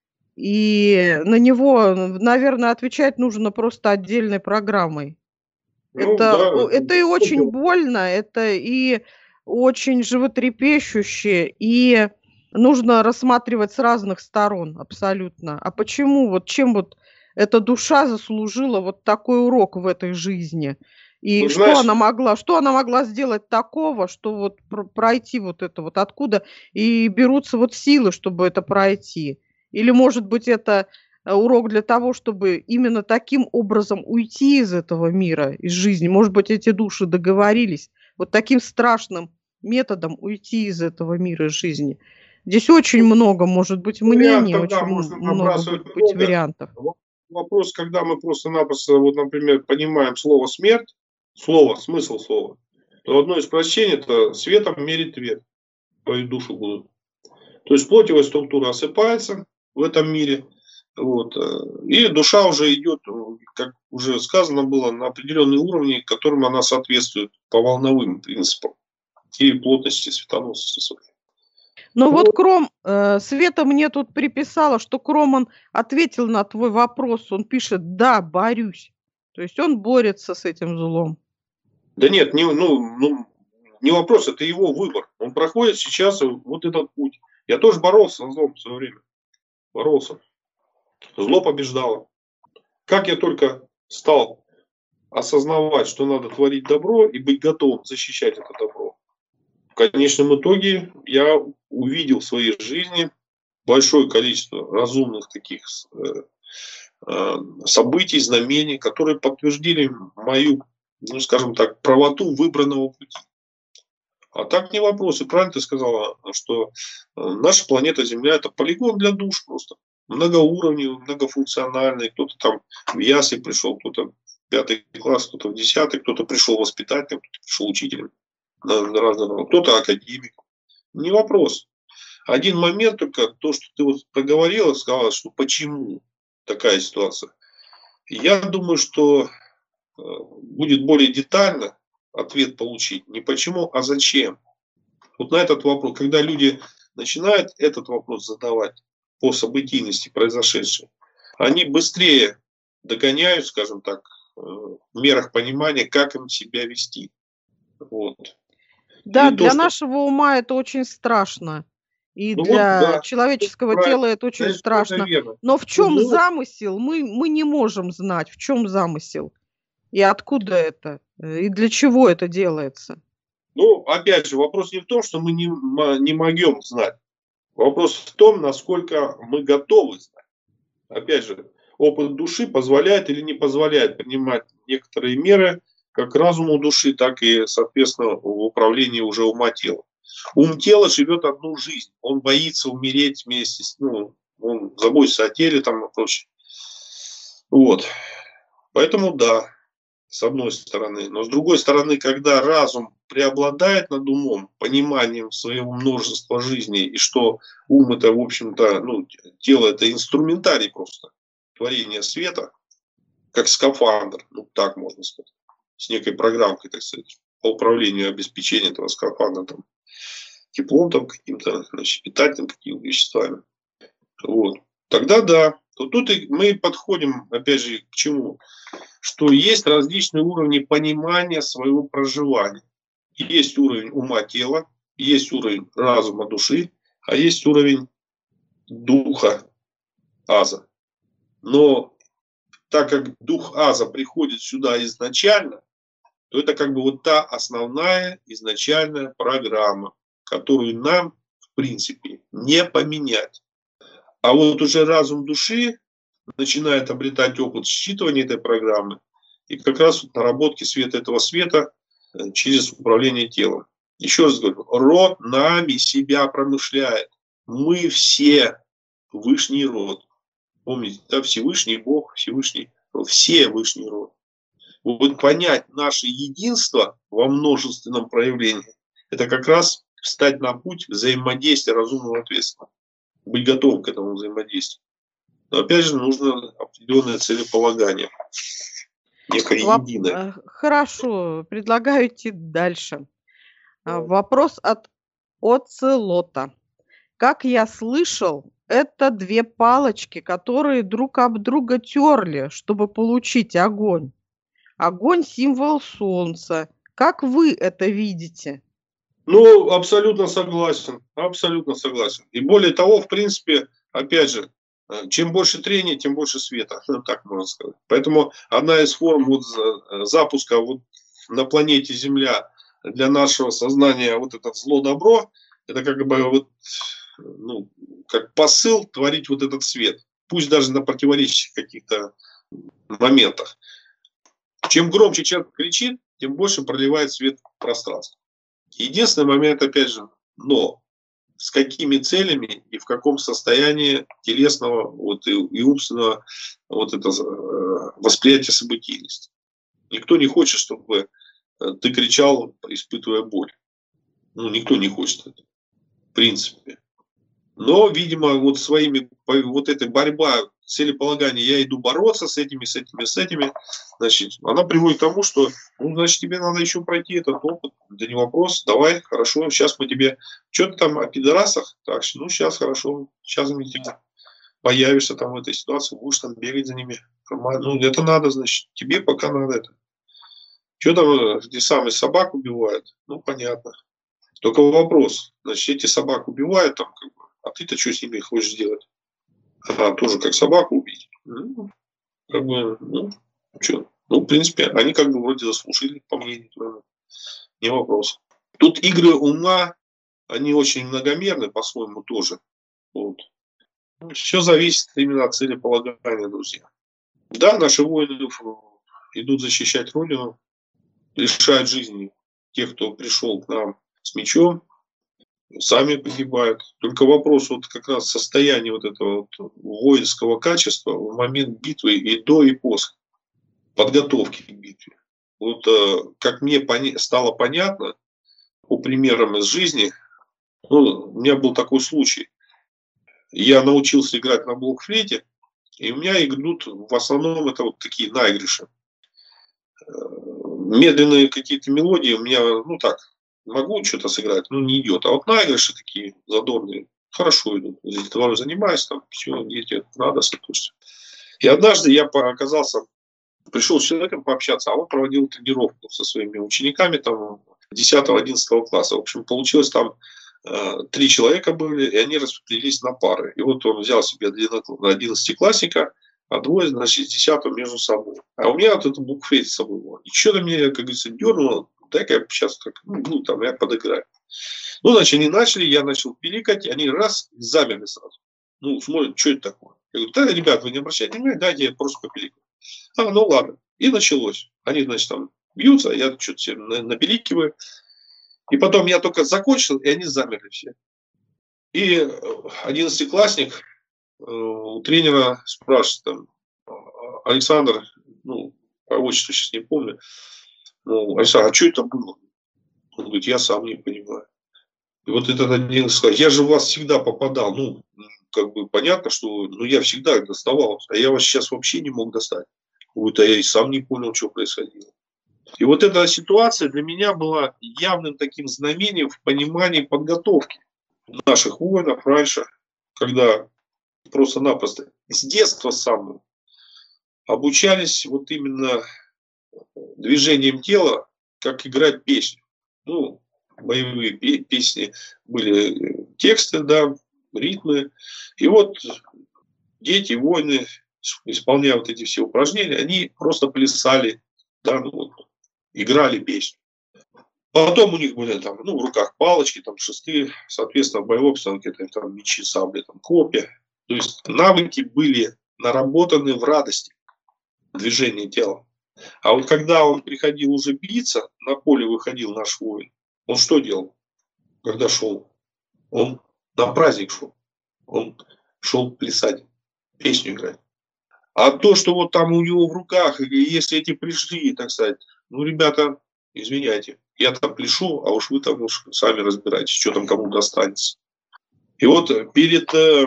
и на него, наверное, отвечать нужно просто отдельной программой. Ну, Это, да, о- это и очень супер. больно, это и очень животрепещуще, и нужно рассматривать с разных сторон абсолютно. А почему, вот чем вот эта душа заслужила вот такой урок в этой жизни? И Ну, что знаешь, она могла, что она могла сделать такого, что вот пр- пройти вот это вот, откуда и берутся вот силы, чтобы это пройти? Или, может быть, это э, урок для того, чтобы именно таким образом уйти из этого мира, из жизни? Может быть, эти души договорились вот таким страшным методом уйти из этого мира, из жизни? Здесь очень много может быть мнений, вариантов, да, очень можно много набрасывать будет быть много. вариантов. Вопрос, когда мы просто-напросто, вот, например, понимаем слово «смерть», слово, смысл слова, то одно из прочтений – это «светом мерить твет», твою душу будут. То есть плотевая структура осыпается в этом мире, вот, и душа уже идет, как уже сказано было, на определенные уровни, которым она соответствует по волновым принципам и плотности, светоносности своей. Ну Ну, вот Кром, э, Света мне тут приписала, что Кром, он ответил на твой вопрос, он пишет: да, борюсь. То есть он борется с этим злом. да нет, не, ну, ну, не вопрос, это его выбор. Он проходит сейчас вот этот путь. Я тоже боролся со злом в свое время. Боролся. Зло побеждало. Как я только стал осознавать, что надо творить добро и быть готовым защищать это добро, в конечном итоге я увидел в своей жизни большое количество разумных таких э, э, событий, знамений, которые подтвердили мою, ну скажем так, правоту выбранного пути. А так не вопрос. И правильно ты сказала, что наша планета Земля – это полигон для душ просто. Многоуровневый, многофункциональный. Кто-то там в ясли пришел, кто-то в пятый класс, кто-то в десятый, кто-то пришел воспитателем, кто-то пришел учителем. Кто-то академик. Не вопрос. Один момент только, то, что ты вот проговорила, сказала, что почему такая ситуация. Я думаю, что будет более детально ответ получить. Не почему, а зачем. Вот на этот вопрос, когда люди начинают этот вопрос задавать по событийности произошедшей, они быстрее догоняют, скажем так, в мерах понимания, как им себя вести. Вот. Да, И для то, что... нашего ума это очень страшно. И Ну вот, для да, человеческого правильно, тела это очень страшно. верно. Но в Ну, чем мы- замысел, мы, мы не можем знать, в чем замысел. И откуда это, э, и для чего это делается. Ну, опять же, вопрос не в том, что мы не, м- не могем знать. Вопрос в том, насколько мы готовы знать. Опять же, опыт души позволяет или не позволяет принимать некоторые меры как разуму души, так и, соответственно, в управлении уже ума тела. Ум тела живет одну жизнь. Он боится умереть вместе с... Ну, он заботится о теле там и прочее. Вот. Поэтому да, с одной стороны. Но с другой стороны, когда разум преобладает над умом, пониманием своего множества жизней, и что ум это, в общем-то, ну, тело это инструментарий просто творения света, как скафандр, ну, так можно сказать, с некой программкой, так сказать, по управлению и обеспечению этого скафандра, там, теплом там каким-то, значит, питательным какими-то веществами. Вот. Тогда да. То тут и мы подходим, опять же, к чему? что есть различные уровни понимания своего проживания. Есть уровень ума тела, есть уровень разума души, а есть уровень духа аза. Но так как дух аза приходит сюда изначально, то это как бы вот та основная изначальная программа, которую нам, в принципе, не поменять. А вот уже разум души начинает обретать опыт считывания этой программы и как раз вот наработки света этого света через управление телом. Еще раз говорю, род нами себя промышляет. Мы все Вышний род. Помните, да, Всевышний Бог, Всевышний род. Все Вышний род. Вот понять наше единство во множественном проявлении, это как раз встать на путь взаимодействия разумного ответственного. Быть готовым к этому взаимодействию. Но опять же нужно определенное целеполагание. Некое единое. Хорошо, предлагаю идти дальше. Вопрос от Оцелота. Как я слышал, это две палочки, которые друг об друга терли, чтобы получить огонь. Огонь – символ солнца. Как вы это видите? Ну, абсолютно согласен. Абсолютно согласен. И более того, в принципе, опять же, чем больше трения, тем больше света. Так можно сказать. Поэтому одна из форм вот запуска вот на планете Земля для нашего сознания вот это зло-добро, это как бы вот, ну, как посыл творить вот этот свет. Пусть даже на противоречащих каких-то моментах. Чем громче человек кричит, тем больше проливает свет в пространство. Единственный момент, опять же, но с какими целями и в каком состоянии телесного вот, и, и умственного вот это, э, восприятия событийности. Никто не хочет, чтобы ты кричал, испытывая боль. Ну, никто не хочет это, в принципе. Но, видимо, вот своими, вот эта борьба, целеполагание, я иду бороться с этими, с этими, с этими, значит, она приводит к тому, что, ну, значит, тебе надо еще пройти этот опыт, да не вопрос, давай, хорошо, сейчас мы тебе, что-то там о пидорасах, так, ну, сейчас, хорошо, сейчас мы тебе появишься там в этой ситуации, будешь там бегать за ними, ну, это надо, значит, тебе пока надо это. Что там, где самый собак убивают, ну, понятно. Только вопрос, значит, эти собак убивают там, как бы, а ты-то что с ними хочешь сделать? А тоже как собаку убить? Ну, как бы, ну, что? Ну, в принципе, они как бы вроде заслужили, по мнению твоему. Не вопрос. Тут игры ума, они очень многомерны, по-своему, тоже. Вот. Все зависит именно от целеполагания, друзья. Да, наши воины идут защищать Родину, лишают жизни тех, кто пришел к нам с мечом, сами погибают. Только вопрос вот как раз состояния вот этого вот воинского качества в момент битвы и до, и после подготовки к битве. Вот как мне поня- стало понятно по примерам из жизни, ну, у меня был такой случай. Я научился играть на блокфлейте, и у меня идут в основном это вот такие наигрыши. Медленные какие-то мелодии у меня, ну так, могу что-то сыграть, но не идет. А вот наигрыши такие задорные хорошо идут. Здесь двором занимаюсь, там все, дети радостно. И однажды я оказался, пришел с человеком пообщаться, а он проводил тренировку со своими учениками там десятого-одиннадцатого класса. В общем, получилось там э, три человека были, и они распределились на пары. И вот он взял себе одиннадцатиклассника, а двое, значит, с десятого между собой. А у меня вот это букфейт с собой был. И что-то меня, как говорится, дернуло, дай-ка я сейчас как, ну, там, я подыграю. Ну, значит, они начали, я начал пиликать, они раз, замерли сразу. Ну, смотрят, что это такое. Я говорю, да, ребят, вы не обращайте внимания, дайте я просто попиликаю. А, ну ладно. И началось. Они, значит, там бьются, я что-то себе напиликиваю. И потом я только закончил, и они замерли все. И одиннадцатиклассник у тренера спрашивает, там, Александр, ну, по отчеству сейчас не помню, ну, Александр, а что это было? Он говорит, я сам не понимаю. И вот этот один сказал, я же в вас всегда попадал. Ну, как бы понятно, что ну, я всегда доставал, а я вас сейчас вообще не мог достать. Вот, а я и сам не понял, что происходило. И вот эта ситуация для меня была явным таким знамением в понимании подготовки наших воинов раньше, когда просто-напросто с детства самого обучались вот именно движением тела, как играть песню. Ну, боевые песни были тексты, да, ритмы. И вот дети, воины, исполняя вот эти все упражнения, они просто плясали, да, ну, вот, играли песню. Потом у них были там, ну, в руках палочки, там, шесты, соответственно, в боевой обстановке это там, мечи, сабли, там, копья. То есть навыки были наработаны в радости движения тела. А вот когда он приходил уже биться, на поле выходил наш воин, он что делал, когда шел? Он на праздник шел. Он шел плясать, песню играть. А то, что вот там у него в руках, если эти пришли, так сказать, ну, ребята, извиняйте, я там пляшу, а уж вы там уж сами разбирайтесь, что там кому достанется. И вот перед э,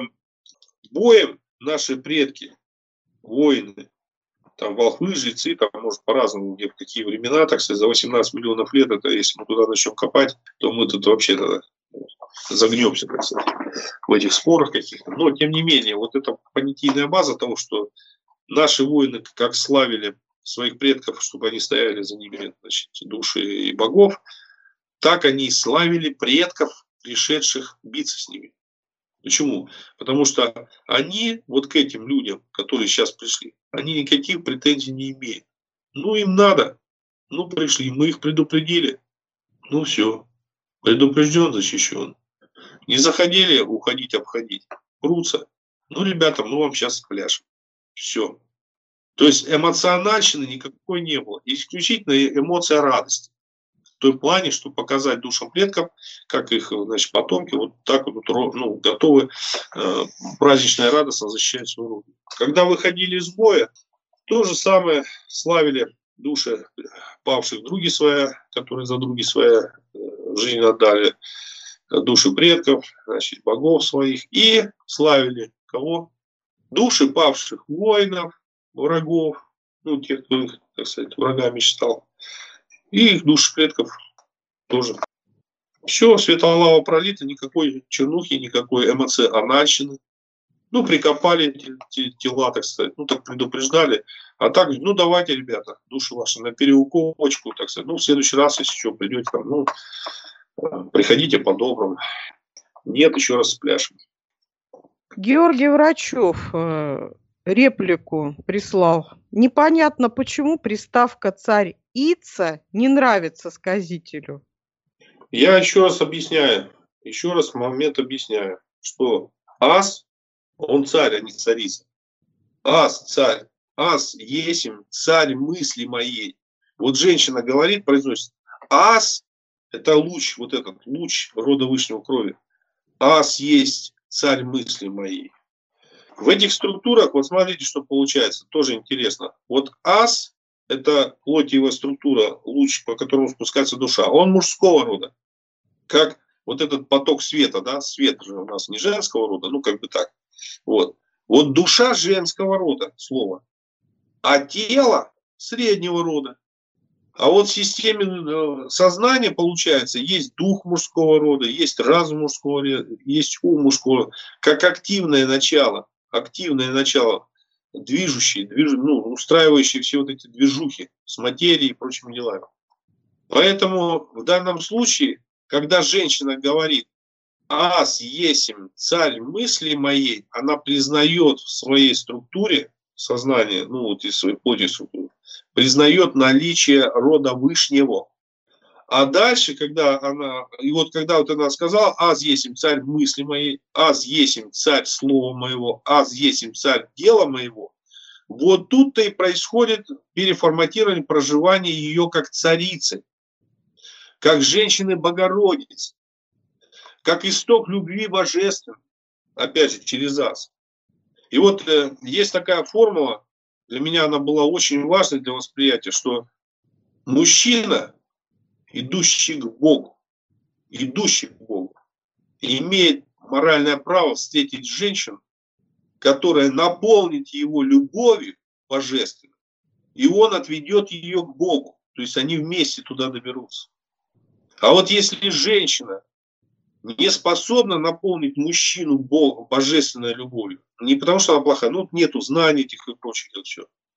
боем наши предки, воины, там волхвы, жрецы, там, может, по-разному, где в какие времена, так сказать, за восемнадцать миллионов лет, это если мы туда начнем копать, то мы тут вообще тогда загнемся, так сказать, в этих спорах каких-то. Но, тем не менее, вот эта понятийная база того, что наши воины как славили своих предков, чтобы они стояли за ними, значит, души и богов, так они и славили предков, пришедших биться с ними. Почему? Потому что они, вот к этим людям, которые сейчас пришли, они никаких претензий не имеют. Ну, им надо. Ну, пришли, мы их предупредили. Ну, все. Предупрежден, защищен. Не заходили, уходить, обходить. Прутся. Ну, ребята, мы вам сейчас спляшем. Все. То есть эмоциональщины никакой не было. Исключительно эмоция радости. В том плане, что показать душам предков, как их, значит, потомки, вот так вот, ну, готовы э, празднично и радостно защищать свою родину. Когда выходили из боя, то же самое славили души павших други своя, которые за други своя э, жизнь отдали, души предков, значит, богов своих, и славили кого? Души павших воинов, врагов, ну, тех, кто их, так сказать, врагами считал. И их души предков тоже. Все, светлолава пролита, никакой чернухи, никакой эмоциональщины. Ну, прикопали эти тела, так сказать, ну, так предупреждали. А так, ну, давайте, ребята, души ваши на переуковочку, так сказать. Ну, в следующий раз, если что, придете там, ну, приходите по-доброму. Нет, еще раз спляшем. Георгий Врачев э, реплику прислал. Непонятно, почему приставка «царь Ица» не нравится сказителю. Я еще раз объясняю, еще раз момент объясняю, что ас, он царь, а не царица. Ас, царь. Ас, есмь, царь мысли моей. Вот женщина говорит, произносит, ас, это луч, вот этот луч рода Вышнего крови. Ас есть царь мысли моей. В этих структурах, вот смотрите, что получается, тоже интересно. Вот ас, это плотиевая структура, луч, по которому спускается душа. Он мужского рода. Как вот этот поток света, да, свет же у нас не женского рода, ну как бы так. Вот. Вот душа женского рода, слово. А тело среднего рода. А вот в системе сознания, получается, есть дух мужского рода, есть разум мужского рода, есть ум мужского рода, как активное начало, активное начало, движущие, движ... ну, устраивающие все вот эти движухи с материей и прочими делами. Поэтому в данном случае, когда женщина говорит «Ас есмь царь мысли моей», она признает в своей структуре сознания, ну вот из своей плоти структуры, признает наличие рода Вышнего. А дальше, когда она, и вот когда вот она сказала «Аз есмь царь мысли моей», «Аз есмь царь слова моего», «Аз есмь царь дела моего», вот тут-то и происходит переформатирование проживания ее как царицы, как женщины-богородицы, как исток любви божественной, опять же, через «Аз». И вот э, есть такая формула, для меня она была очень важной для восприятия, что мужчина, идущий к Богу, идущий к Богу, имеет моральное право встретить женщину, которая наполнит его любовью божественной, и он отведет ее к Богу. То есть они вместе туда доберутся. А вот если женщина не способна наполнить мужчину Богом, божественной любовью, не потому что она плохая, ну нету знаний этих и прочих, все,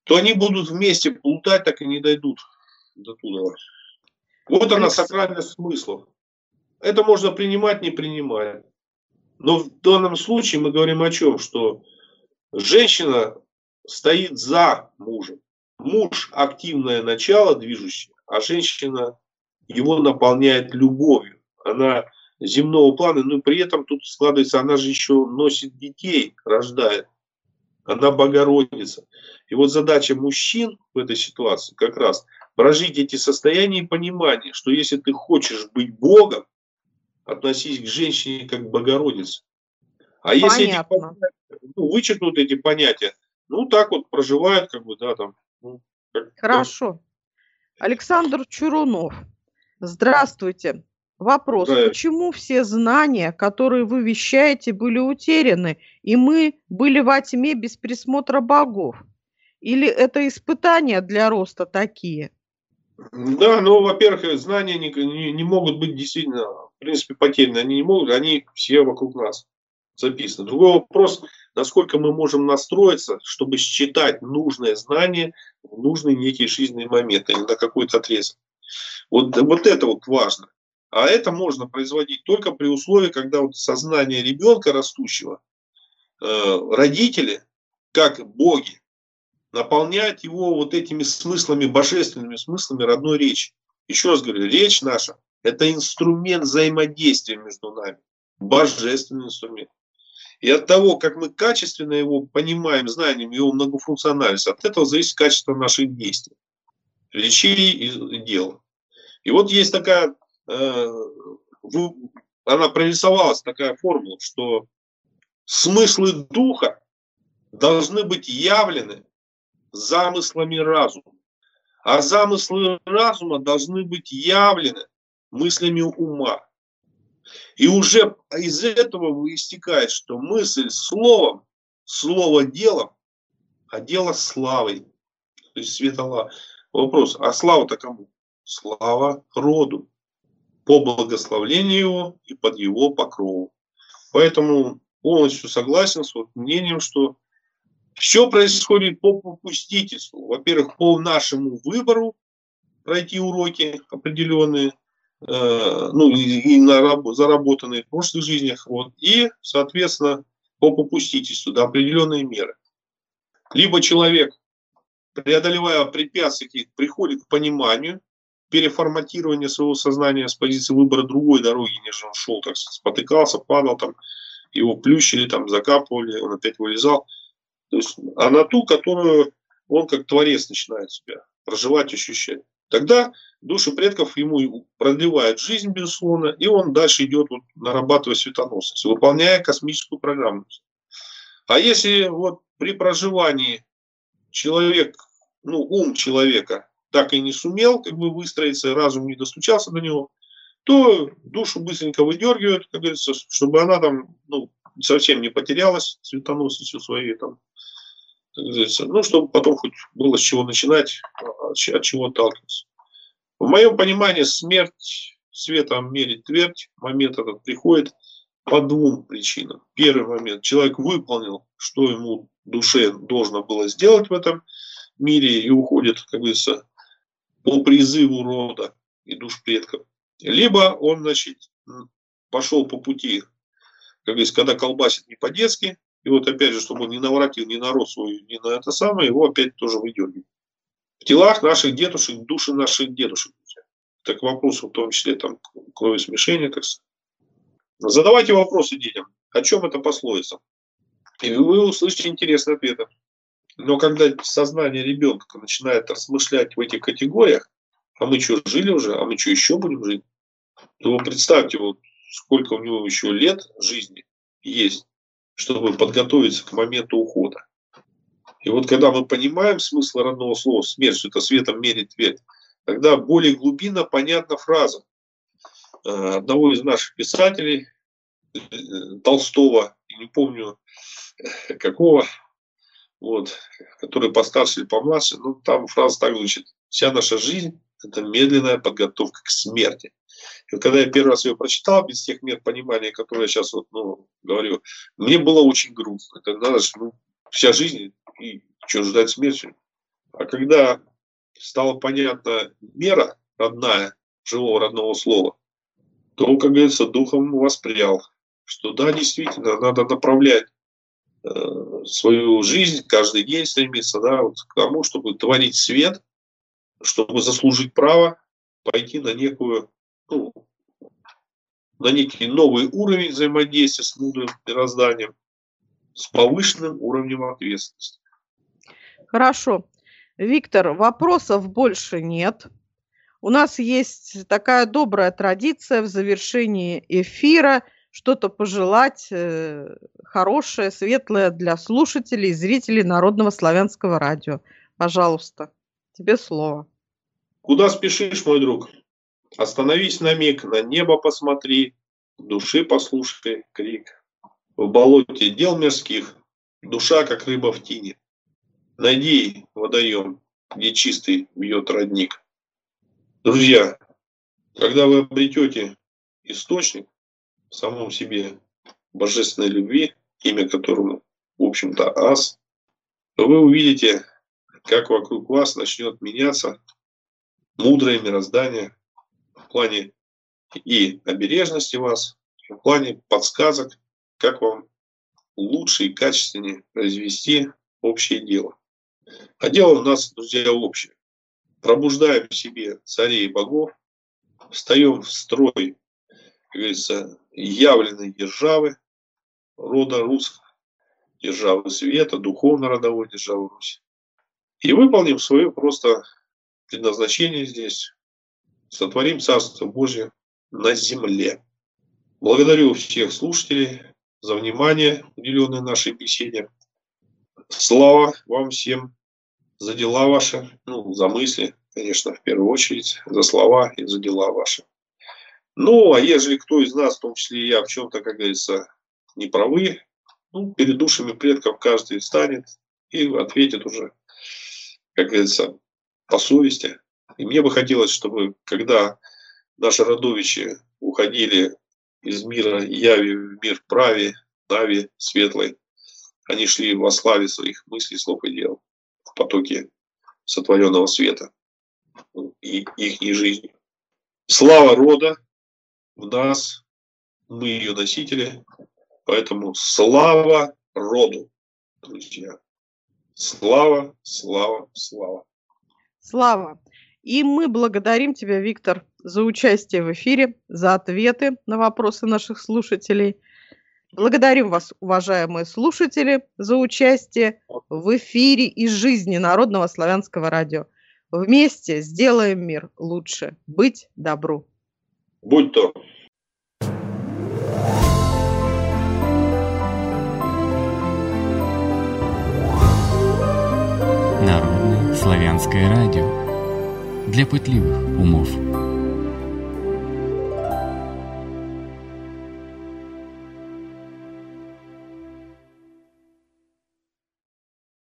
то они будут вместе плутать, так и не дойдут до туда. Вот она, сакральность смыслов. Это можно принимать, не принимать. Но в данном случае мы говорим о чем? Что женщина стоит за мужем. Муж – активное начало движущее, а женщина его наполняет любовью. Она земного плана, но при этом тут складывается, она же еще носит детей, рождает. Она Богородица. И вот задача мужчин в этой ситуации как раз прожить эти состояния и понимание, что если ты хочешь быть Богом, относись к женщине как к Богородице. А если эти, ну, вычеркнут эти понятия, ну так вот проживают, как бы, да, там. Ну, как, Хорошо. Там. Александр Чурунов. Здравствуйте. Вопрос. Да. Почему все знания, которые вы вещаете, были утеряны, и мы были во тьме без присмотра богов? Или это испытания для роста такие? Да, ну, во-первых, знания не, не, не могут быть действительно, в принципе, потеряны. Они не могут, они все вокруг нас записаны. Другой вопрос, насколько мы можем настроиться, чтобы считать нужное знание в нужные некие жизненные моменты, или на какой-то отрезок. Вот, вот это вот важно. А это можно производить только при условии, когда вот сознание ребенка растущего, э, родители, как боги, наполняют его вот этими смыслами, божественными смыслами родной речи. Еще раз говорю, речь наша – это инструмент взаимодействия между нами, божественный инструмент. И от того, как мы качественно его понимаем, знаем его многофункциональность, от этого зависит качество наших действий, речей и дел. И вот есть такая, э, она прорисовалась, такая формула, что смыслы духа должны быть явлены замыслами разума, а замыслы разума должны быть явлены мыслями ума. И уже из этого истекает, что мысль словом, слово делом, а дело славой. То есть светола. Вопрос, а слава-то кому? Слава роду. По благословлению его и под его покрову. Поэтому полностью согласен с вот мнением, что все происходит по попустительству. Во-первых, по нашему выбору пройти уроки определенные, ну, и, и на, заработанные в прошлых жизнях, вот, и, соответственно, по попустительству до определенной меры. Либо человек, преодолевая препятствия, приходит к пониманию, переформатирования своего сознания с позиции выбора другой дороги, нежели он шел, так сказать, спотыкался, падал, там, его плющили, там, закапывали, он опять вылезал. То есть, а на ту, которую он как творец начинает себя проживать, ощущать. Тогда души предков ему продлевают жизнь, безусловно, и он дальше идет, вот, нарабатывая светоносность, выполняя космическую программу. А если вот при проживании человек, ну, ум человека так и не сумел как бы выстроиться, разум не достучался до него, то душу быстренько выдергивают, как говорится, чтобы она там, ну, совсем не потерялась светоносностью своей, там, ну, чтобы потом хоть было с чего начинать, от чего отталкиваться. В моем понимании смерть светом мерить твердь, момент этот приходит по двум причинам. Первый момент. Человек выполнил, что ему душе должно было сделать в этом мире и уходит, как говорится, по призыву рода и душ предков. Либо он, значит, пошел по пути, как говорится, когда колбасит не по-детски, и вот опять же, чтобы он не наворотил ни на род свой, ни на это самое, его опять тоже выдергивают. В телах наших дедушек, души наших дедушек. Так вопрос в том числе там кровосмешения, так сказать. Задавайте вопросы детям. О чем это пословица? И вы услышите интересные ответы. Но когда сознание ребенка начинает размышлять в этих категориях, а мы что, жили уже, а мы что, еще будем жить, то вы представьте, вот сколько у него еще лет жизни есть, чтобы подготовиться к моменту ухода. И вот когда мы понимаем смысл родного слова «смерть», что это светом мерить твердь, тогда более глубинно понятна фраза одного из наших писателей, Толстого, не помню какого, вот, который постарше или помладше, ну, там фраза так звучит: «Вся наша жизнь – это медленная подготовка к смерти». И вот когда я первый раз ее прочитал, без тех мер понимания, которые я сейчас вот, ну, говорю, мне было очень грустно. Это надо же, ну, вся жизнь, и что, ждать смерти? А когда стала понятна мера родная, живого родного слова, то он, как говорится, духом воспрял, что да, действительно, надо направлять э, свою жизнь, каждый день стремиться, да, вот к тому, чтобы творить свет, чтобы заслужить право пойти на некую, ну, на некий новый уровень взаимодействия с мудрым мирозданием, с повышенным уровнем ответственности. Хорошо. Виктор, вопросов больше нет. У нас есть такая добрая традиция в завершении эфира что-то пожелать э, хорошее, светлое для слушателей и зрителей Народного славянского радио. Пожалуйста, тебе слово. Куда спешишь, мой друг? Остановись на миг, на небо посмотри, души послушай крик. В болоте дел мирских, душа, как рыба в тине. Найди водоем, где чистый бьет родник. Друзья, когда вы обретете источник в самом себе божественной любви, имя которому, в общем-то, ас, то вы увидите, как вокруг вас начнет меняться мудрое мироздание в плане и обережности вас, в плане подсказок, как вам лучше и качественнее произвести общее дело. А дело у нас, друзья, общее. Пробуждаем в себе царей и богов, встаем в строй, как говорится, явленной державы, рода русского, державы света, духовно-родовой державы Руси. И выполним свое просто предназначение здесь. Сотворим Царство Божие на земле. Благодарю всех слушателей за внимание, уделенное нашей беседе. Слава вам всем за дела ваши, ну, за мысли, конечно, в первую очередь, за слова и за дела ваши. Ну, а ежели кто из нас, в том числе и я, в чем-то, как говорится, не правы, ну, перед душами предков каждый встанет и ответит уже, как говорится, по совести. И мне бы хотелось, чтобы, когда наши родовичи уходили из мира яви в мир прави, нави, светлой, они шли во славе своих мыслей, слов и дел, в потоке сотворенного света и их жизни. Слава рода в нас, мы ее носители, поэтому слава роду, друзья. Слава, слава, слава. Слава. И мы благодарим тебя, Виктор, за участие в эфире, за ответы на вопросы наших слушателей. Благодарим вас, уважаемые слушатели, за участие в эфире из жизни Народного славянского радио. Вместе сделаем мир лучше. Быть добру. Будь то. Народное славянское радио для пытливых умов.